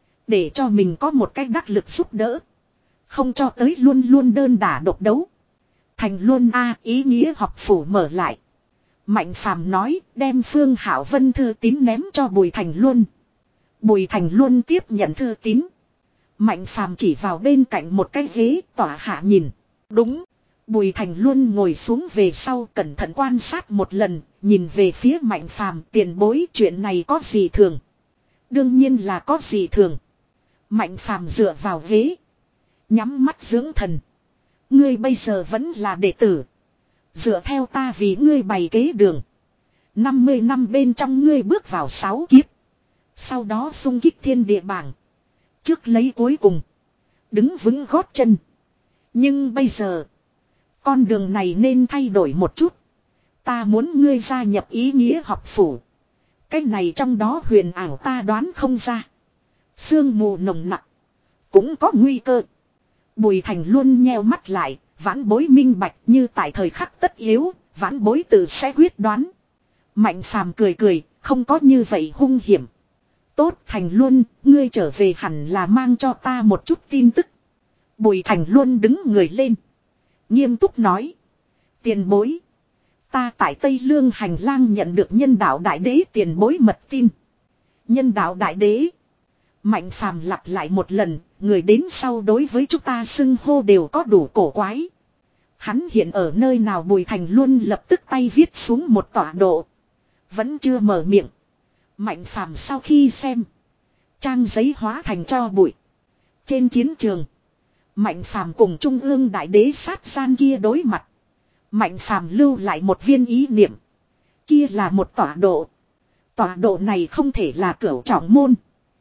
Để cho mình có một cách đắc lực giúp đỡ. Không cho tới luôn luôn đơn đả độc đấu. Thành Luân a, ý nghĩa học phủ mở lại. Mạnh Phàm nói đem Phương Hảo Vân thư tín ném cho Bùi Thành Luân. Bùi Thành Luân tiếp nhận thư tín. Mạnh Phàm chỉ vào bên cạnh một cái ghế tỏa hạ nhìn. Đúng. Bùi Thành Luân ngồi xuống về sau cẩn thận quan sát một lần. Nhìn về phía Mạnh Phàm, tiền bối, chuyện này có gì thường? Đương nhiên là có gì thường. Mạnh Phàm dựa vào ghế. Nhắm mắt dưỡng thần. Ngươi bây giờ vẫn là đệ tử. Dựa theo ta vì ngươi bày kế đường. năm mươi năm bên trong ngươi bước vào sáu kiếp. Sau đó xung kích thiên địa bảng. Trước lấy cuối cùng. Đứng vững gót chân. Nhưng bây giờ. Con đường này nên thay đổi một chút. Ta muốn ngươi gia nhập ý nghĩa học phủ. Cái này trong đó huyền ảo ta đoán không ra. Sương mù nồng nặc. Cũng có nguy cơ. Bùi Thành luôn nheo mắt lại. Vãn bối minh bạch như tại thời khắc tất yếu. Vãn bối tự sẽ quyết đoán. Mạnh Phàm cười cười. Không có như vậy hung hiểm. Tốt Thành Luân, ngươi trở về hẳn là mang cho ta một chút tin tức. Bùi Thành Luân đứng người lên. Nghiêm túc nói. Tiền bối. Ta tại Tây Lương hành lang nhận được nhân đạo đại đế tiền bối mật tin. Nhân đạo đại đế. Mạnh Phàm lặp lại một lần, người đến sau đối với chúng ta xưng hô đều có đủ cổ quái. Hắn hiện ở nơi nào? Bùi Thành Luân lập tức tay viết xuống một tọa độ. Vẫn chưa mở miệng. Mạnh Phàm sau khi xem. Trang giấy hóa thành tro bụi. Trên chiến trường. Mạnh Phàm cùng Trung ương đại đế sát gian kia đối mặt. Mạnh Phàm lưu lại một viên ý niệm. Kia là một tọa độ. Tọa độ này không thể là cửu trọng môn.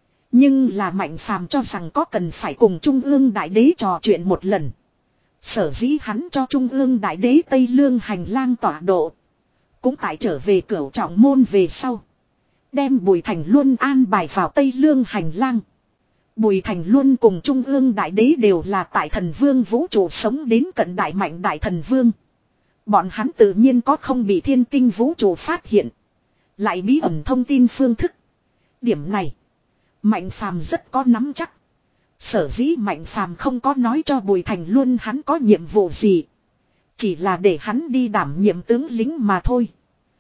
Nhưng là Mạnh Phàm cho rằng có cần phải cùng Trung ương đại đế trò chuyện một lần. Sở dĩ hắn cho Trung ương đại đế Tây Lương hành lang tọa độ. Cũng tại trở về cửu trọng môn về sau. Đem Bùi Thành Luân an bài vào Tây Lương hành lang. Bùi Thành Luân cùng Trung ương đại đế đều là tại thần vương vũ trụ sống đến cận đại mạnh đại thần vương. Bọn hắn tự nhiên có không bị thiên tinh vũ trụ phát hiện. Lại bí ẩn thông tin phương thức. Điểm này. Mạnh Phàm rất có nắm chắc. Sở dĩ Mạnh Phàm không có nói cho Bùi Thành Luân hắn có nhiệm vụ gì. Chỉ là để hắn đi đảm nhiệm tướng lính mà thôi.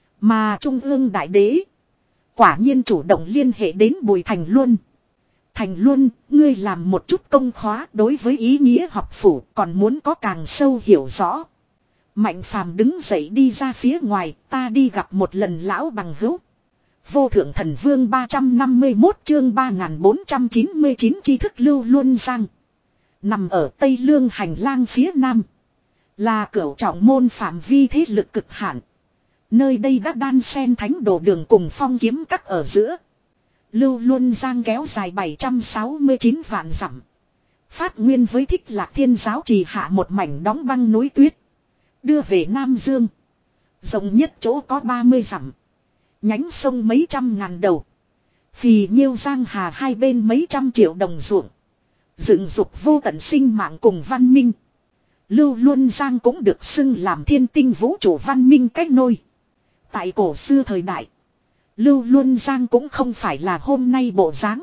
Mà Trung ương đại đế. Quả nhiên chủ động liên hệ đến Bùi Thành Luân. Thành Luân, ngươi làm một chút công khóa đối với ý nghĩa học phủ còn muốn có càng sâu hiểu rõ. Mạnh Phàm đứng dậy đi ra phía ngoài, ta đi gặp một lần lão bằng hữu. Vô thượng thần vương ba trăm năm mươi mốt chương ba nghìn bốn trăm chín mươi chín tri thức lưu luân giang. Nằm ở Tây Lương hành lang phía nam. Là cửu trọng môn phạm vi thế lực cực hạn. Nơi đây đã đan xen thánh đồ đường cùng phong kiếm các ở giữa. Lưu Luân Giang kéo dài bảy trăm sáu mươi chín vạn dặm. Phát nguyên với Thích Lạc Thiên giáo trì hạ một mảnh đóng băng núi tuyết. Đưa về Nam Dương. Rộng nhất chỗ có ba mươi dặm. Nhánh sông mấy trăm ngàn đầu. Phì nhiêu giang hà hai bên mấy trăm triệu đồng ruộng. Dựng dục vô tận sinh mạng cùng văn minh. Lưu Luân Giang cũng được xưng làm thiên tinh vũ trụ văn minh cách nôi. Tại cổ xưa thời đại. Lưu Luân Giang cũng không phải là hôm nay bộ dáng,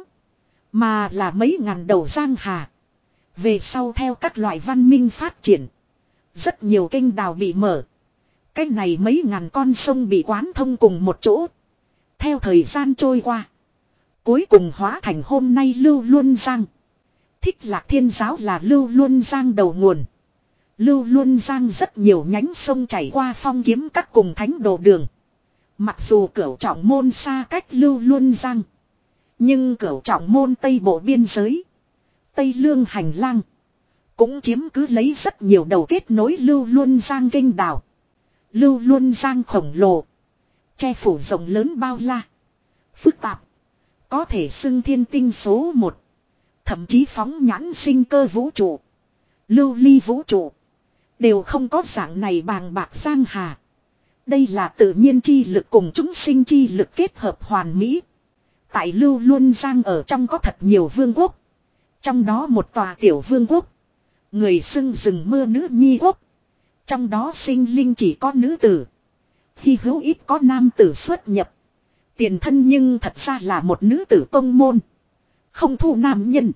mà là mấy ngàn đầu giang hà. Về sau theo các loại văn minh phát triển. Rất nhiều kênh đào bị mở. Cách này mấy ngàn con sông bị quán thông cùng một chỗ. Theo thời gian trôi qua. Cuối cùng hóa thành hôm nay Lưu Luân Giang. Thích Lạc Thiên Giáo là Lưu Luân Giang đầu nguồn. Lưu Luân Giang rất nhiều nhánh sông chảy qua Phong Kiếm Các cùng Thánh Đồ Đường. Mặc dù Cửu Trọng Môn xa cách Lưu Luân Giang, nhưng Cửu Trọng Môn Tây Bộ biên giới, Tây Lương hành lang, cũng chiếm cứ lấy rất nhiều đầu kết nối Lưu Luân Giang kênh đào. Lưu Luân Giang khổng lồ, che phủ rộng lớn bao la, phức tạp, có thể xưng thiên tinh số một, thậm chí phóng nhãn sinh cơ vũ trụ, lưu ly vũ trụ, đều không có dạng này bàng bạc giang hà. Đây là tự nhiên chi lực cùng chúng sinh chi lực kết hợp hoàn mỹ. Tại Lưu Luân Giang ở trong có thật nhiều vương quốc. Trong đó một tòa tiểu vương quốc, người xưng rừng mưa nữ nhi quốc. Trong đó sinh linh chỉ có nữ tử, hy hữu ít có nam tử xuất nhập. Tiền thân nhưng thật ra là một nữ tử tông môn, không thu nam nhân.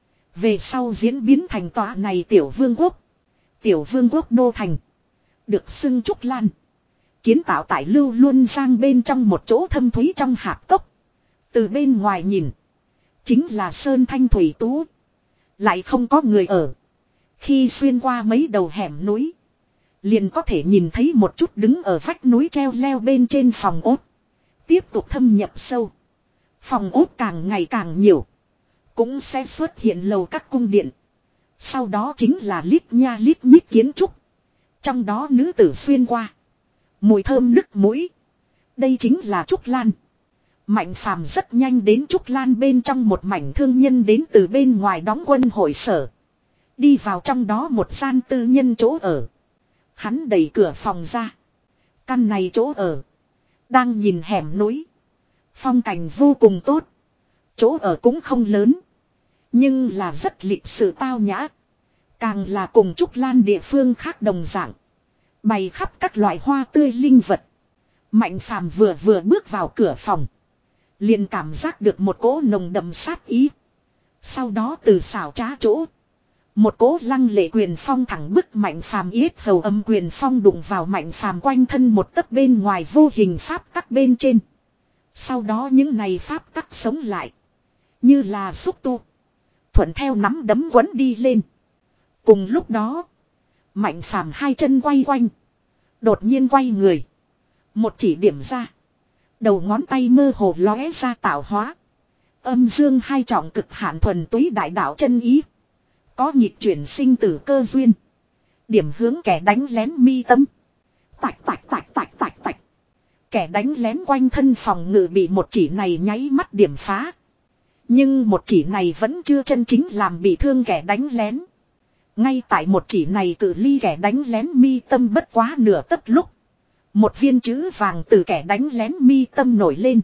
Về sau diễn biến thành tòa này tiểu vương quốc. Tiểu vương quốc đô thành, được xưng Trúc Lan, kiến tạo tại Lưu Luân Giang bên trong một chỗ thâm thúy trong hạp cốc. Từ bên ngoài nhìn, chính là sơn thanh thủy tú, lại không có người ở. Khi xuyên qua mấy đầu hẻm núi, liền có thể nhìn thấy một chút đứng ở vách núi treo leo bên trên phòng ốt. Tiếp tục thâm nhập sâu, phòng ốt càng ngày càng nhiều, cũng sẽ xuất hiện lầu các cung điện. Sau đó chính là lít nha lít nhít kiến trúc. Trong đó nữ tử xuyên qua, mùi thơm nức mũi. Đây chính là Trúc Lan. Mạnh Phàm rất nhanh đến Trúc Lan bên trong một mảnh thương nhân đến từ bên ngoài đóng quân hội sở. Đi vào trong đó một gian tư nhân chỗ ở. Hắn đẩy cửa phòng ra. Căn này chỗ ở, đang nhìn hẻm núi, phong cảnh vô cùng tốt. Chỗ ở cũng không lớn, nhưng là rất lịch sự tao nhã. Càng là cùng Trúc Lan địa phương khác đồng dạng, bày khắp các loại hoa tươi linh vật. Mạnh Phàm vừa vừa bước vào cửa phòng, liền cảm giác được một cỗ nồng đậm sát ý. Sau đó từ xảo trá chỗ, một cỗ lăng lệ quyền phong thẳng bức Mạnh Phàm yết hầu, âm quyền phong đụng vào Mạnh Phàm quanh thân một tấc bên ngoài vô hình pháp tắc bên trên. Sau đó những này pháp tắc sống lại, như là xúc tu, thuận theo nắm đấm quấn đi lên. Cùng lúc đó, Mạnh Phàm hai chân quay quanh, đột nhiên quay người, một chỉ điểm ra, đầu ngón tay mơ hồ lóe ra tạo hóa, âm dương hai trọng cực hạn thuần túy đại đạo chân ý, có nhịp chuyển sinh tử cơ duyên, điểm hướng kẻ đánh lén mi tâm. Tạch tạch tạch tạch tạch tạch, kẻ đánh lén quanh thân phòng ngự bị một chỉ này nháy mắt điểm phá. Nhưng một chỉ này vẫn chưa chân chính làm bị thương kẻ đánh lén. Ngay tại một chỉ này cự ly kẻ đánh lén mi tâm bất quá nửa tấc lúc, một viên chữ vàng từ kẻ đánh lén mi tâm nổi lên.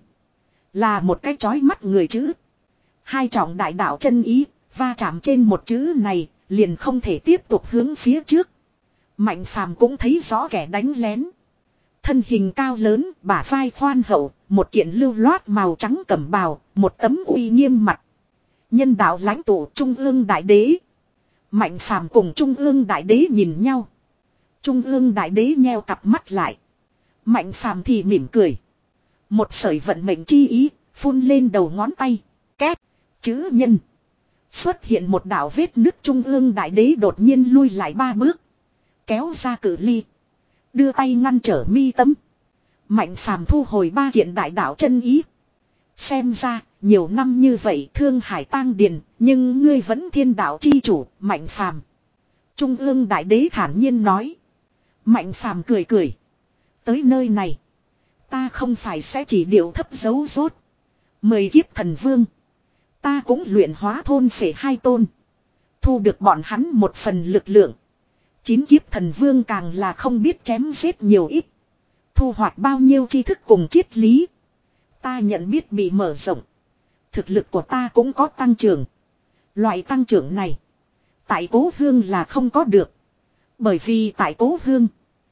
Là một cái chói mắt người chữ. Hai trọng đại đạo chân ý va chạm trên một chữ này, liền không thể tiếp tục hướng phía trước. Mạnh Phàm cũng thấy rõ kẻ đánh lén. Thân hình cao lớn, bả vai khoan hậu, một kiện lưu loát màu trắng cẩm bào, một tấm uy nghiêm mặt. Nhân đạo lãnh tụ Trung ương đại đế. Mạnh Phàm cùng Trung ương đại đế nhìn nhau. Trung ương đại đế nheo cặp mắt lại. Mạnh Phàm thì mỉm cười. Một sợi vận mệnh chi ý phun lên đầu ngón tay. Két, chữ nhân. Xuất hiện một đạo vết nứt. Trung ương đại đế đột nhiên lui lại ba bước, kéo ra cự ly, đưa tay ngăn trở mi tâm. Mạnh Phàm thu hồi ba kiện đại đạo chân ý. Xem ra nhiều năm như vậy thương hải tang điền, nhưng ngươi vẫn thiên đạo chi chủ, Mạnh Phàm. Trung ương đại đế thản nhiên nói. Mạnh Phàm cười cười. Tới nơi này, ta không phải sẽ chỉ điệu thấp giấu rốt. Mười kiếp thần vương, ta cũng luyện hóa thôn phệ hai tôn, thu được bọn hắn một phần lực lượng. Chín kiếp thần vương càng là không biết chém giết nhiều ít, thu hoạch bao nhiêu tri thức cùng triết lý. Ta nhận biết bị mở rộng, thực lực của ta cũng có tăng trưởng. Loại tăng trưởng này, tại Cố Hương là không có được. Bởi vì tại Cố Hương,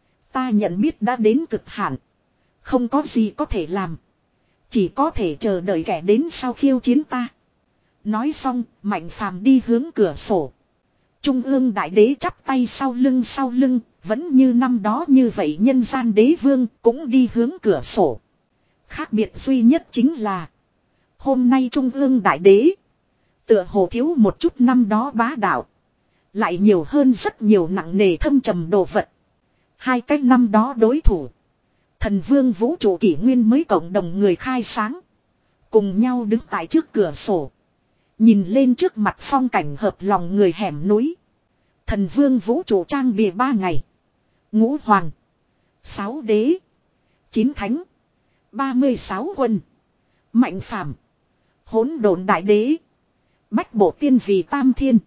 ta nhận biết đã đến cực hạn, không có gì có thể làm, chỉ có thể chờ đợi kẻ đến sau khiêu chiến ta. Nói xong, Mạnh Phàm đi hướng cửa sổ. Trung ương đại đế chắp tay sau lưng sau lưng, vẫn như năm đó như vậy. Nhân gian đế vương cũng đi hướng cửa sổ. Khác biệt duy nhất chính là, Hôm nay Trung ương đại đế. Tựa hồ thiếu một chút năm đó bá đạo. Lại nhiều hơn rất nhiều nặng nề thâm trầm đồ vật. Hai cách năm đó đối thủ. Thần vương vũ trụ kỷ nguyên mới cộng đồng người khai sáng. Cùng nhau đứng tại trước cửa sổ. Nhìn lên trước mặt phong cảnh hợp lòng người hẻm núi. Thần vương vũ trụ trang bìa ba ngày. Ngũ hoàng. Sáu đế. Chín thánh. Ba mươi sáu quân. Mạnh phàm. Hỗn độn đại đế. Bách bộ tiên vì tam thiên.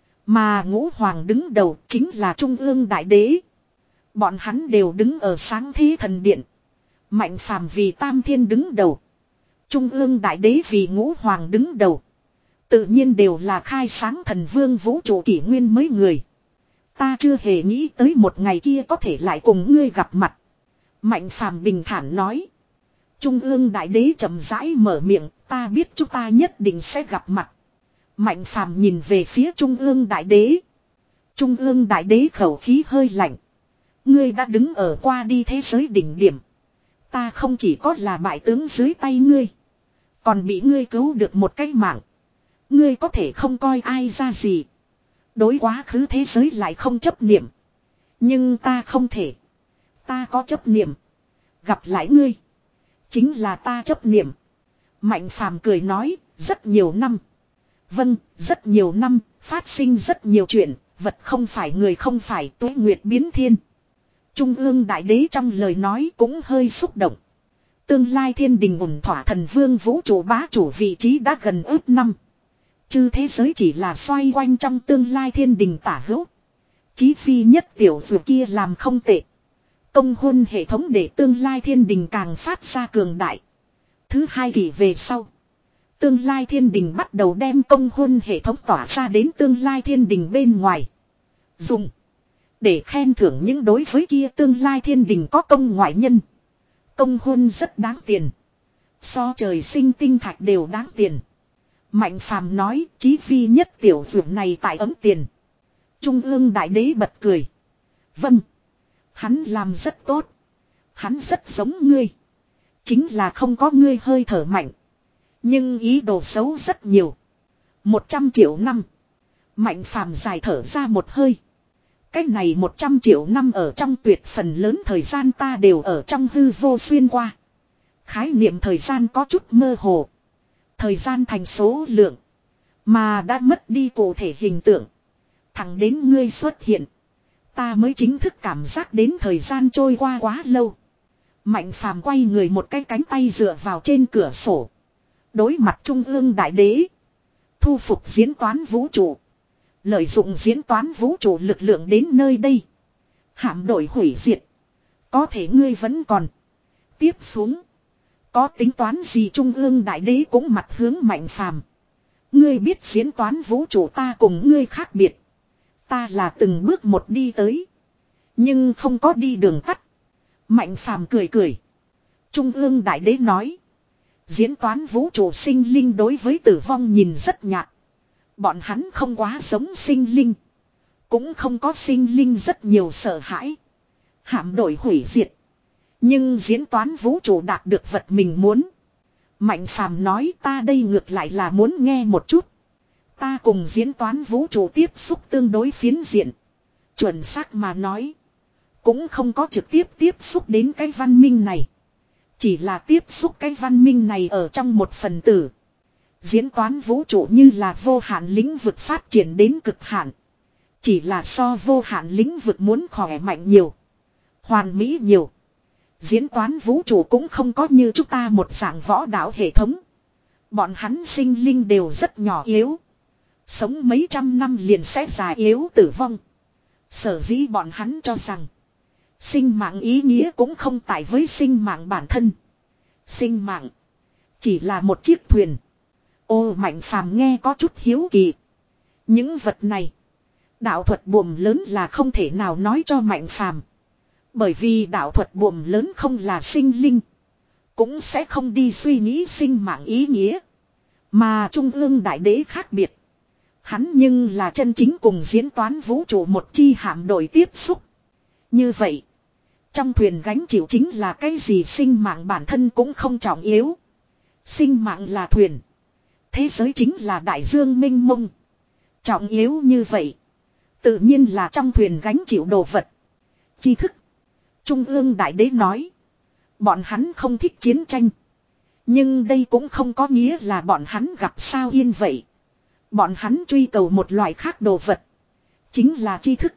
Mà ngũ hoàng đứng đầu chính là Trung ương đại đế. Bọn hắn đều đứng ở sáng thế thần điện. Mạnh phàm vì tam thiên đứng đầu. Trung ương đại đế vì ngũ hoàng đứng đầu. Tự nhiên đều là khai sáng thần vương vũ trụ kỷ nguyên mới người. Ta chưa hề nghĩ tới một ngày kia có thể lại cùng ngươi gặp mặt. Mạnh phàm bình thản nói. Trung ương đại đế chậm rãi mở miệng, ta biết chúng ta nhất định sẽ gặp mặt. Mạnh phàm nhìn về phía Trung ương đại đế. Trung ương đại đế khẩu khí hơi lạnh. Ngươi đã đứng ở qua đi thế giới đỉnh điểm. Ta không chỉ có là bại tướng dưới tay ngươi. Còn bị ngươi cứu được một cái mạng. Ngươi có thể không coi ai ra gì. Đối quá khứ thế giới lại không chấp niệm. Nhưng ta không thể. Ta có chấp niệm. Gặp lại ngươi. Chính là ta chấp niệm. Mạnh phàm cười nói, rất nhiều năm. Vâng, rất nhiều năm, phát sinh rất nhiều chuyện, vật không phải người không phải tuế nguyệt biến thiên. Trung ương đại đế trong lời nói cũng hơi xúc động. Tương lai thiên đình ổn thỏa thần vương vũ trụ bá chủ vị trí đã gần ước năm. Chư thế giới chỉ là xoay quanh trong tương lai thiên đình tả hữu. Chí phi nhất tiểu dù kia làm không tệ. Công hôn hệ thống để tương lai thiên đình càng phát ra cường đại. Thứ hai kỳ về sau. Tương lai thiên đình bắt đầu đem công hôn hệ thống tỏa ra đến tương lai thiên đình bên ngoài. Dùng. Để khen thưởng những đối với kia tương lai thiên đình có công ngoại nhân. Công hôn rất đáng tiền. So trời sinh tinh thạch đều đáng tiền. Mạnh phàm nói chí phi nhất tiểu dưỡng này tại ấm tiền. Trung ương đại đế bật cười. Vâng. Hắn làm rất tốt. Hắn rất giống ngươi. Chính là không có ngươi hơi thở mạnh. Nhưng ý đồ xấu rất nhiều. Một trăm triệu năm. Mạnh phàm dài thở ra một hơi. Cách này một trăm triệu năm ở trong tuyệt phần lớn thời gian ta đều ở trong hư vô xuyên qua. Khái niệm thời gian có chút mơ hồ. Thời gian thành số lượng. Mà đã mất đi cụ thể hình tượng. Thẳng đến ngươi xuất hiện. Ta mới chính thức cảm giác đến thời gian trôi qua quá lâu. Mạnh phàm quay người một cái cánh tay dựa vào trên cửa sổ. Đối mặt Trung ương đại đế. Thu phục diễn toán vũ trụ. Lợi dụng diễn toán vũ trụ lực lượng đến nơi đây. Hạm đội hủy diệt. Có thể ngươi vẫn còn. Tiếp xuống. Có tính toán gì Trung ương đại đế cũng mặt hướng mạnh phàm. Ngươi biết diễn toán vũ trụ ta cùng ngươi khác biệt. Ta là từng bước một đi tới. Nhưng không có đi đường tắt. Mạnh phàm cười cười. Trung ương đại đế nói. Diễn toán vũ trụ sinh linh đối với tử vong nhìn rất nhạt. Bọn hắn không quá giống sinh linh. Cũng không có sinh linh rất nhiều sợ hãi. Hạm đội hủy diệt. Nhưng diễn toán vũ trụ đạt được vật mình muốn. Mạnh phàm nói ta đây ngược lại là muốn nghe một chút. Ta cùng diễn toán vũ trụ tiếp xúc tương đối phiến diện. Chuẩn xác mà nói. Cũng không có trực tiếp tiếp xúc đến cái văn minh này. Chỉ là tiếp xúc cái văn minh này ở trong một phần tử. Diễn toán vũ trụ như là vô hạn lĩnh vực phát triển đến cực hạn. Chỉ là so vô hạn lĩnh vực muốn khỏe mạnh nhiều. Hoàn mỹ nhiều. Diễn toán vũ trụ cũng không có như chúng ta một dạng võ đạo hệ thống. Bọn hắn sinh linh đều rất nhỏ yếu. Sống mấy trăm năm liền sẽ già yếu tử vong. Sở dĩ bọn hắn cho rằng. Sinh mạng ý nghĩa cũng không tại với sinh mạng bản thân. Sinh mạng. Chỉ là một chiếc thuyền. Ô mạnh phàm nghe có chút hiếu kỳ. Những vật này. Đạo thuật buồm lớn là không thể nào nói cho mạnh phàm. Bởi vì đạo thuật buồm lớn không là sinh linh. Cũng sẽ không đi suy nghĩ sinh mạng ý nghĩa. Mà Trung ương đại đế khác biệt. Hắn nhưng là chân chính cùng diễn toán vũ trụ một chi hạm đội tiếp xúc. Như vậy. Trong thuyền gánh chịu chính là cái gì sinh mạng bản thân cũng không trọng yếu. Sinh mạng là thuyền. Thế giới chính là đại dương mênh mông. Trọng yếu như vậy. Tự nhiên là trong thuyền gánh chịu đồ vật. Tri thức. Trung ương đại đế nói. Bọn hắn không thích chiến tranh. Nhưng đây cũng không có nghĩa là bọn hắn gặp sao yên vậy. Bọn hắn truy cầu một loại khác đồ vật. Chính là tri thức.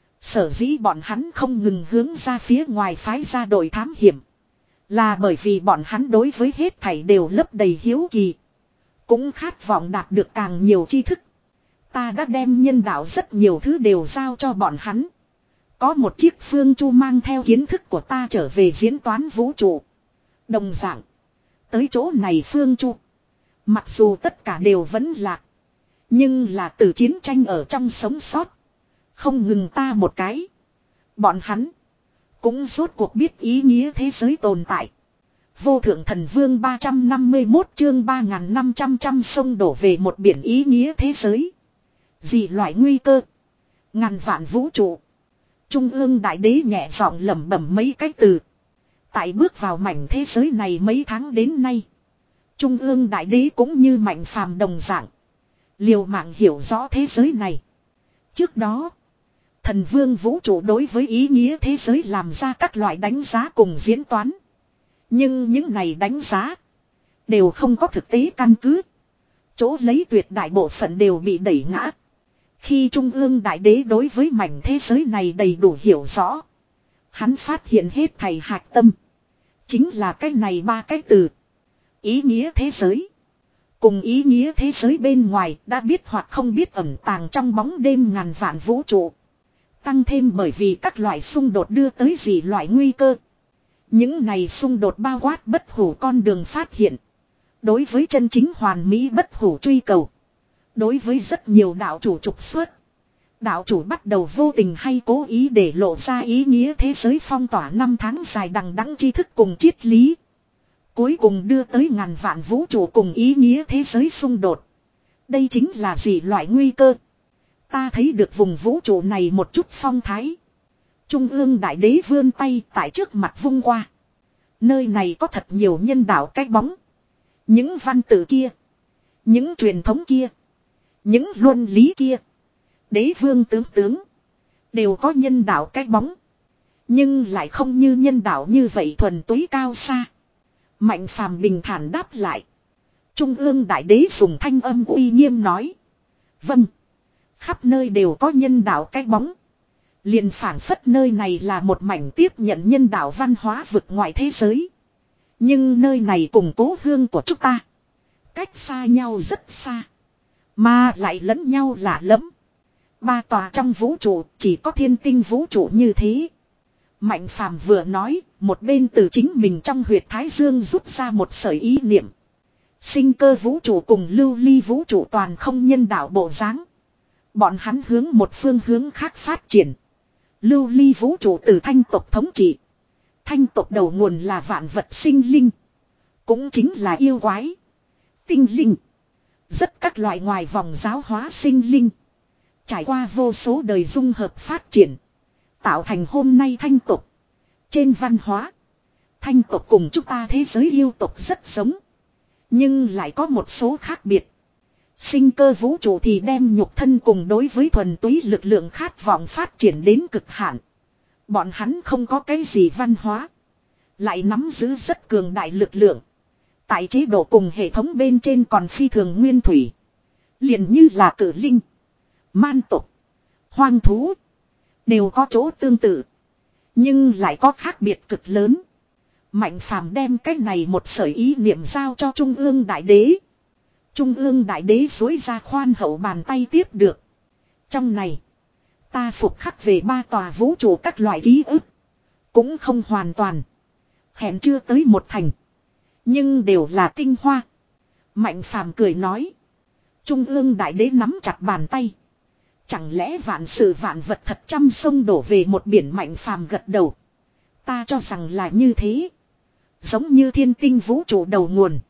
Sở dĩ bọn hắn không ngừng hướng ra phía ngoài phái ra đội thám hiểm. Là bởi vì bọn hắn đối với hết thảy đều lấp đầy hiếu kỳ. Cũng khát vọng đạt được càng nhiều tri thức. Ta đã đem nhân đạo rất nhiều thứ đều giao cho bọn hắn. Có một chiếc phương chu mang theo kiến thức của ta trở về diễn toán vũ trụ. Đồng dạng. Tới chỗ này phương chu. Mặc dù tất cả đều vẫn lạc. Nhưng là từ chiến tranh ở trong sống sót. Không ngừng ta một cái. Bọn hắn. Cũng rốt cuộc biết ý nghĩa thế giới tồn tại. Vô thượng thần vương ba trăm năm mươi mốt chương ba nghìn năm trăm trăm sông đổ về một biển ý nghĩa thế giới. Dị loại nguy cơ. Ngàn vạn vũ trụ. Trung ương đại đế nhẹ giọng lẩm bẩm mấy cái từ. Tại bước vào mảnh thế giới này mấy tháng đến nay. Trung ương đại đế cũng như mạnh phàm đồng dạng. Liều mạng hiểu rõ thế giới này. Trước đó. Thần vương vũ trụ đối với ý nghĩa thế giới làm ra các loại đánh giá cùng diễn toán. Nhưng những này đánh giá. Đều không có thực tế căn cứ. Chỗ lấy tuyệt đại bộ phận đều bị đẩy ngã. Khi Trung ương đại đế đối với mảnh thế giới này đầy đủ hiểu rõ. Hắn phát hiện hết thầy hạch tâm. Chính là cái này ba cái từ. Ý nghĩa thế giới. Cùng ý nghĩa thế giới bên ngoài đã biết hoặc không biết ẩn tàng trong bóng đêm ngàn vạn vũ trụ. Tăng thêm bởi vì các loại xung đột đưa tới dị loại nguy cơ. Những này xung đột bao quát bất hủ con đường phát hiện. Đối với chân chính hoàn mỹ bất hủ truy cầu. Đối với rất nhiều đạo chủ trục xuất. Đạo chủ bắt đầu vô tình hay cố ý để lộ ra ý nghĩa thế giới phong tỏa năm tháng dài đằng đẵng tri thức cùng triết lý. Cuối cùng đưa tới ngàn vạn vũ trụ cùng ý nghĩa thế giới xung đột. Đây chính là dị loại nguy cơ. Ta thấy được vùng vũ trụ này một chút phong thái. Trung ương đại đế vươn tay tại trước mặt vung qua. Nơi này có thật nhiều nhân đạo cái bóng. Những văn tự kia. Những truyền thống kia. Những luân lý kia. Đế vương tướng tướng. Đều có nhân đạo cái bóng. Nhưng lại không như nhân đạo như vậy thuần túy cao xa. Mạnh phàm bình thản đáp lại. Trung ương đại đế dùng thanh âm uy nghiêm nói. Vâng. Khắp nơi đều có nhân đạo cái bóng. Liền phản phất nơi này là một mảnh tiếp nhận nhân đạo văn hóa vực ngoại thế giới. Nhưng nơi này cùng cố hương của chúng ta. Cách xa nhau rất xa. Mà lại lẫn nhau lạ lẫm. Ba tòa trong vũ trụ chỉ có thiên tinh vũ trụ như thế. Mạnh phàm vừa nói, một bên từ chính mình trong huyệt thái dương rút ra một sợi ý niệm. Sinh cơ vũ trụ cùng lưu ly vũ trụ toàn không nhân đạo bộ dáng. Bọn hắn hướng một phương hướng khác phát triển. Lưu ly vũ trụ từ thanh tộc thống trị. Thanh tộc đầu nguồn là vạn vật sinh linh. Cũng chính là yêu quái. Tinh linh. Rất các loại ngoài vòng giáo hóa sinh linh. Trải qua vô số đời dung hợp phát triển. Tạo thành hôm nay thanh tộc. Trên văn hóa. Thanh tộc cùng chúng ta thế giới yêu tộc rất giống. Nhưng lại có một số khác biệt. Sinh cơ vũ trụ thì đem nhục thân cùng đối với thuần túy lực lượng khát vọng phát triển đến cực hạn. Bọn hắn không có cái gì văn hóa. Lại nắm giữ rất cường đại lực lượng. Tại chế độ cùng hệ thống bên trên còn phi thường nguyên thủy. Liền như là cử linh. Man tộc. Hoang thú. Đều có chỗ tương tự. Nhưng lại có khác biệt cực lớn. Mạnh phàm đem cái này một sợi ý niệm giao cho Trung ương đại đế. Trung ương đại đế dối ra khoan hậu bàn tay tiếp được. Trong này. Ta phục khắc về ba tòa vũ trụ các loại ký ức. Cũng không hoàn toàn. Hẹn chưa tới một thành. Nhưng đều là tinh hoa. Mạnh phàm cười nói. Trung ương đại đế nắm chặt bàn tay. Chẳng lẽ vạn sự vạn vật thật trăm sông đổ về một biển. Mạnh phàm gật đầu. Ta cho rằng là như thế. Giống như thiên tinh vũ trụ đầu nguồn.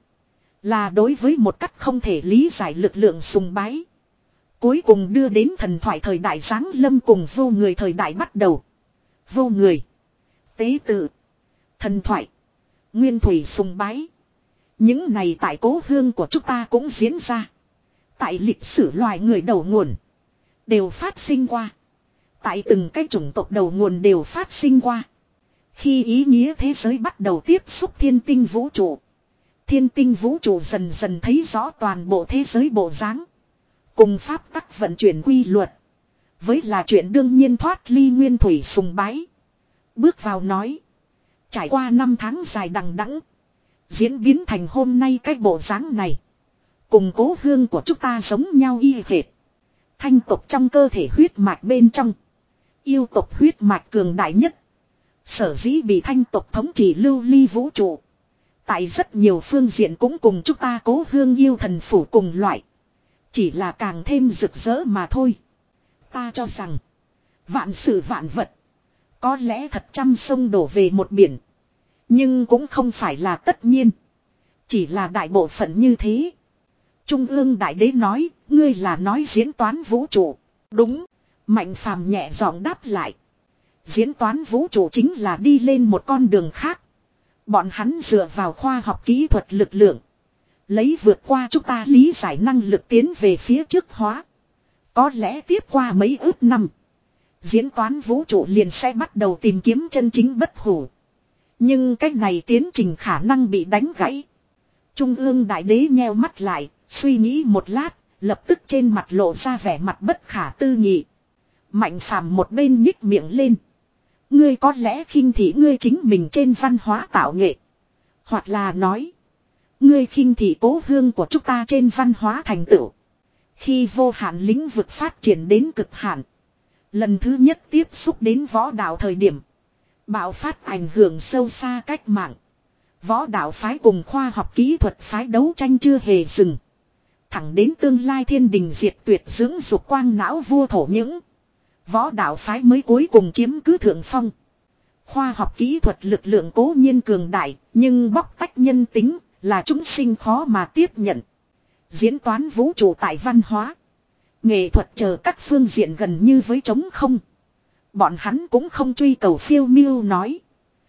Là đối với một cách không thể lý giải lực lượng sùng bái. Cuối cùng đưa đến thần thoại thời đại giáng lâm cùng vô người thời đại bắt đầu. Vô người. Tế tự. Thần thoại. Nguyên thủy sùng bái. Những này tại cố hương của chúng ta cũng diễn ra. Tại lịch sử loài người đầu nguồn. Đều phát sinh qua. Tại từng cái chủng tộc đầu nguồn đều phát sinh qua. Khi ý nghĩa thế giới bắt đầu tiếp xúc thiên tinh vũ trụ. Thiên tinh vũ trụ dần dần thấy rõ toàn bộ thế giới bộ dáng. Cùng pháp tắc vận chuyển quy luật. Với là chuyện đương nhiên thoát ly nguyên thủy sùng bái. Bước vào nói. Trải qua năm tháng dài đằng đẵng, diễn biến thành hôm nay cái bộ dáng này. Cùng cố hương của chúng ta giống nhau y hệt. Thanh tộc trong cơ thể huyết mạch bên trong. Yêu tộc huyết mạch cường đại nhất. Sở dĩ bị thanh tộc thống trị lưu ly vũ trụ. Tại rất nhiều phương diện cũng cùng chúng ta cố hương yêu thần phủ cùng loại. Chỉ là càng thêm rực rỡ mà thôi. Ta cho rằng. Vạn sự vạn vật. Có lẽ thật trăm sông đổ về một biển. Nhưng cũng không phải là tất nhiên. Chỉ là đại bộ phận như thế. Trung ương đại đế nói. Ngươi là nói diễn toán vũ trụ. Đúng. Mạnh phàm nhẹ giọng đáp lại. Diễn toán vũ trụ chính là đi lên một con đường khác. Bọn hắn dựa vào khoa học kỹ thuật lực lượng. Lấy vượt qua chúng ta lý giải năng lực tiến về phía trước hóa. Có lẽ tiếp qua mấy ước năm. Diễn toán vũ trụ liền sẽ bắt đầu tìm kiếm chân chính bất hủ. Nhưng cách này tiến trình khả năng bị đánh gãy. Trung ương đại đế nheo mắt lại, suy nghĩ một lát, lập tức trên mặt lộ ra vẻ mặt bất khả tư nghị. Mạnh phàm một bên nhích miệng lên. Ngươi có lẽ khinh thị ngươi chính mình trên văn hóa tạo nghệ. Hoặc là nói. Ngươi khinh thị cố hương của chúng ta trên văn hóa thành tựu. Khi vô hạn lĩnh vực phát triển đến cực hạn. Lần thứ nhất tiếp xúc đến võ đạo thời điểm. Bạo phát ảnh hưởng sâu xa cách mạng. Võ đạo phái cùng khoa học kỹ thuật phái đấu tranh chưa hề dừng. Thẳng đến tương lai thiên đình diệt tuyệt dưỡng dục quang não vua thổ những. Võ đạo phái mới cuối cùng chiếm cứ thượng phong. Khoa học kỹ thuật lực lượng cố nhiên cường đại, nhưng bóc tách nhân tính là chúng sinh khó mà tiếp nhận. Diễn toán vũ trụ tại văn hóa, nghệ thuật chờ các phương diện gần như với trống không. Bọn hắn cũng không truy cầu phiêu miêu nói,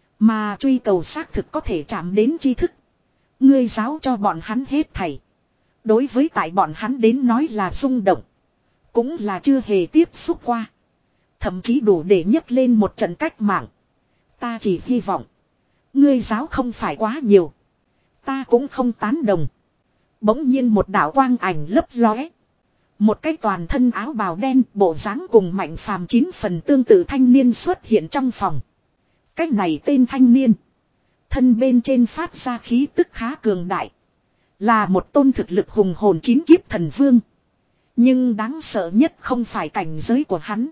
mà truy cầu xác thực có thể chạm đến tri thức. Ngươi giáo cho bọn hắn hết thảy. Đối với tại bọn hắn đến nói là rung động. Cũng là chưa hề tiếp xúc qua. Thậm chí đủ để nhấc lên một trận cách mạng. Ta chỉ hy vọng. Ngươi giáo không phải quá nhiều. Ta cũng không tán đồng. Bỗng nhiên một đạo quang ảnh lấp lóe. Một cái toàn thân áo bào đen, bộ dáng cùng Mạnh Phàm chín phần tương tự thanh niên xuất hiện trong phòng. Cái này tên thanh niên. Thân bên trên phát ra khí tức khá cường đại. Là một tôn thực lực hùng hồn chín kiếp thần vương. Nhưng đáng sợ nhất không phải cảnh giới của hắn.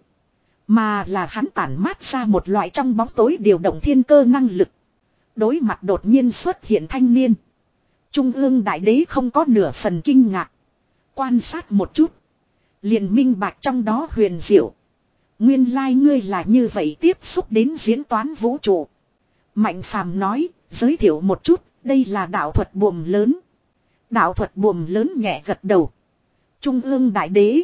Mà là hắn tản mát ra một loại trong bóng tối điều động thiên cơ năng lực. Đối mặt đột nhiên xuất hiện thanh niên. Trung ương đại đế không có nửa phần kinh ngạc. Quan sát một chút. Liền minh bạch trong đó huyền diệu. Nguyên lai ngươi là như vậy tiếp xúc đến diễn toán vũ trụ. Mạnh Phàm nói, giới thiệu một chút, đây là đạo thuật buồm lớn. Đạo thuật buồm lớn nhẹ gật đầu. Trung ương đại đế.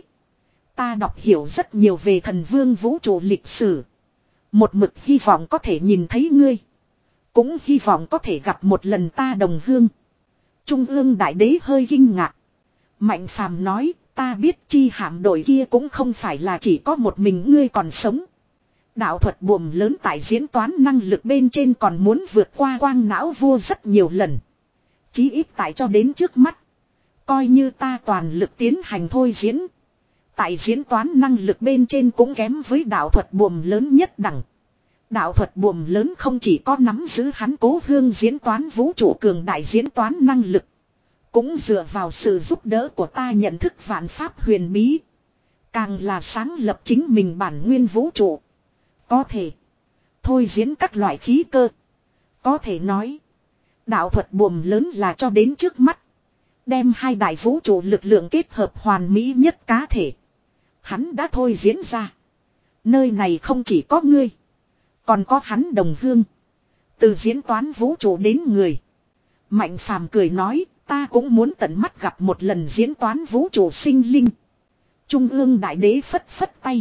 Ta đọc hiểu rất nhiều về thần vương vũ trụ lịch sử. Một mực hy vọng có thể nhìn thấy ngươi. Cũng hy vọng có thể gặp một lần ta đồng hương. Trung ương đại đế hơi kinh ngạc. Mạnh Phàm nói, ta biết chi hạm đội kia cũng không phải là chỉ có một mình ngươi còn sống. Đạo thuật buồm lớn tại diễn toán năng lực bên trên còn muốn vượt qua quang não vua rất nhiều lần. Chí ít tại cho đến trước mắt. Coi như ta toàn lực tiến hành thôi diễn. Tại diễn toán năng lực bên trên cũng kém với đạo thuật buồm lớn nhất đẳng. Đạo thuật buồm lớn không chỉ có nắm giữ hắn cố hương diễn toán vũ trụ cường đại diễn toán năng lực. Cũng dựa vào sự giúp đỡ của ta nhận thức vạn pháp huyền bí. Càng là sáng lập chính mình bản nguyên vũ trụ. Có thể thôi diễn các loại khí cơ. Có thể nói. Đạo thuật buồm lớn là cho đến trước mắt. Đem hai đại vũ trụ lực lượng kết hợp hoàn mỹ nhất cá thể. Hắn đã thôi diễn ra. Nơi này không chỉ có ngươi. Còn có hắn đồng hương. Từ diễn toán vũ trụ đến người. Mạnh Phàm cười nói. Ta cũng muốn tận mắt gặp một lần diễn toán vũ trụ sinh linh. Trung ương đại đế phất phất tay.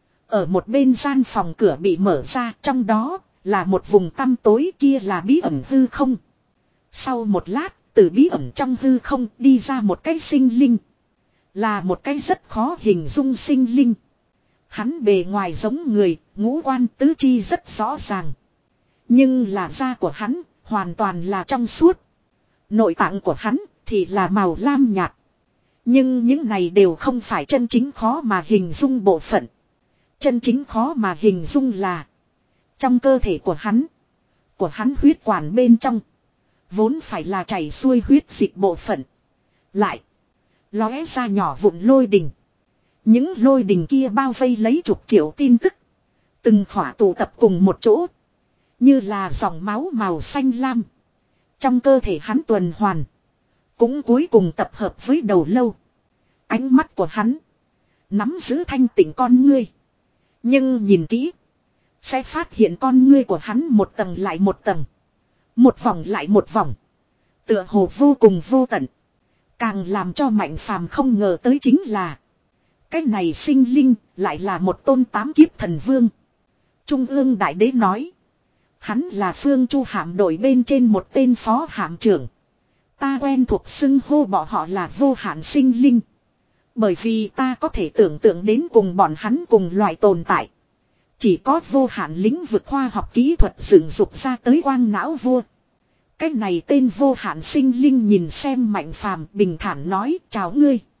Ở một bên gian phòng cửa bị mở ra. Trong đó là một vùng tăm tối, kia là bí ẩn hư không. Sau một lát Từ bí ẩn trong hư không đi ra một cái sinh linh. Là một cái rất khó hình dung sinh linh. Hắn bề ngoài giống người, ngũ quan tứ chi rất rõ ràng. Nhưng là da của hắn hoàn toàn là trong suốt. Nội tạng của hắn thì là màu lam nhạt. Nhưng những này đều không phải chân chính khó mà hình dung bộ phận. Chân chính khó mà hình dung là trong cơ thể của hắn, của hắn huyết quản bên trong, vốn phải là chảy xuôi huyết dịch bộ phận. Lại lóe ra nhỏ vụn lôi đình. Những lôi đình kia bao vây lấy chục triệu tin tức. Từng khỏa tụ tập cùng một chỗ. Như là dòng máu màu xanh lam. Trong cơ thể hắn tuần hoàn. Cũng cuối cùng tập hợp với đầu lâu. Ánh mắt của hắn nắm giữ thanh tỉnh con ngươi. Nhưng nhìn kỹ, sẽ phát hiện con ngươi của hắn một tầng lại một tầng. Một vòng lại một vòng. Tựa hồ vô cùng vô tận. Càng làm cho Mạnh Phàm không ngờ tới chính là cái này sinh linh lại là một tôn tám kiếp thần vương. Trung ương đại đế nói, hắn là Phương Chu hạm đội bên trên một tên phó hạm trưởng. Ta quen thuộc xưng hô bọn họ là vô hạn sinh linh. Bởi vì ta có thể tưởng tượng đến cùng bọn hắn cùng loại tồn tại. Chỉ có vô hạn lĩnh vực khoa học kỹ thuật dựng dục ra tới quang não vua. Cái này tên vô hạn sinh linh nhìn xem Mạnh Phàm bình thản nói chào ngươi.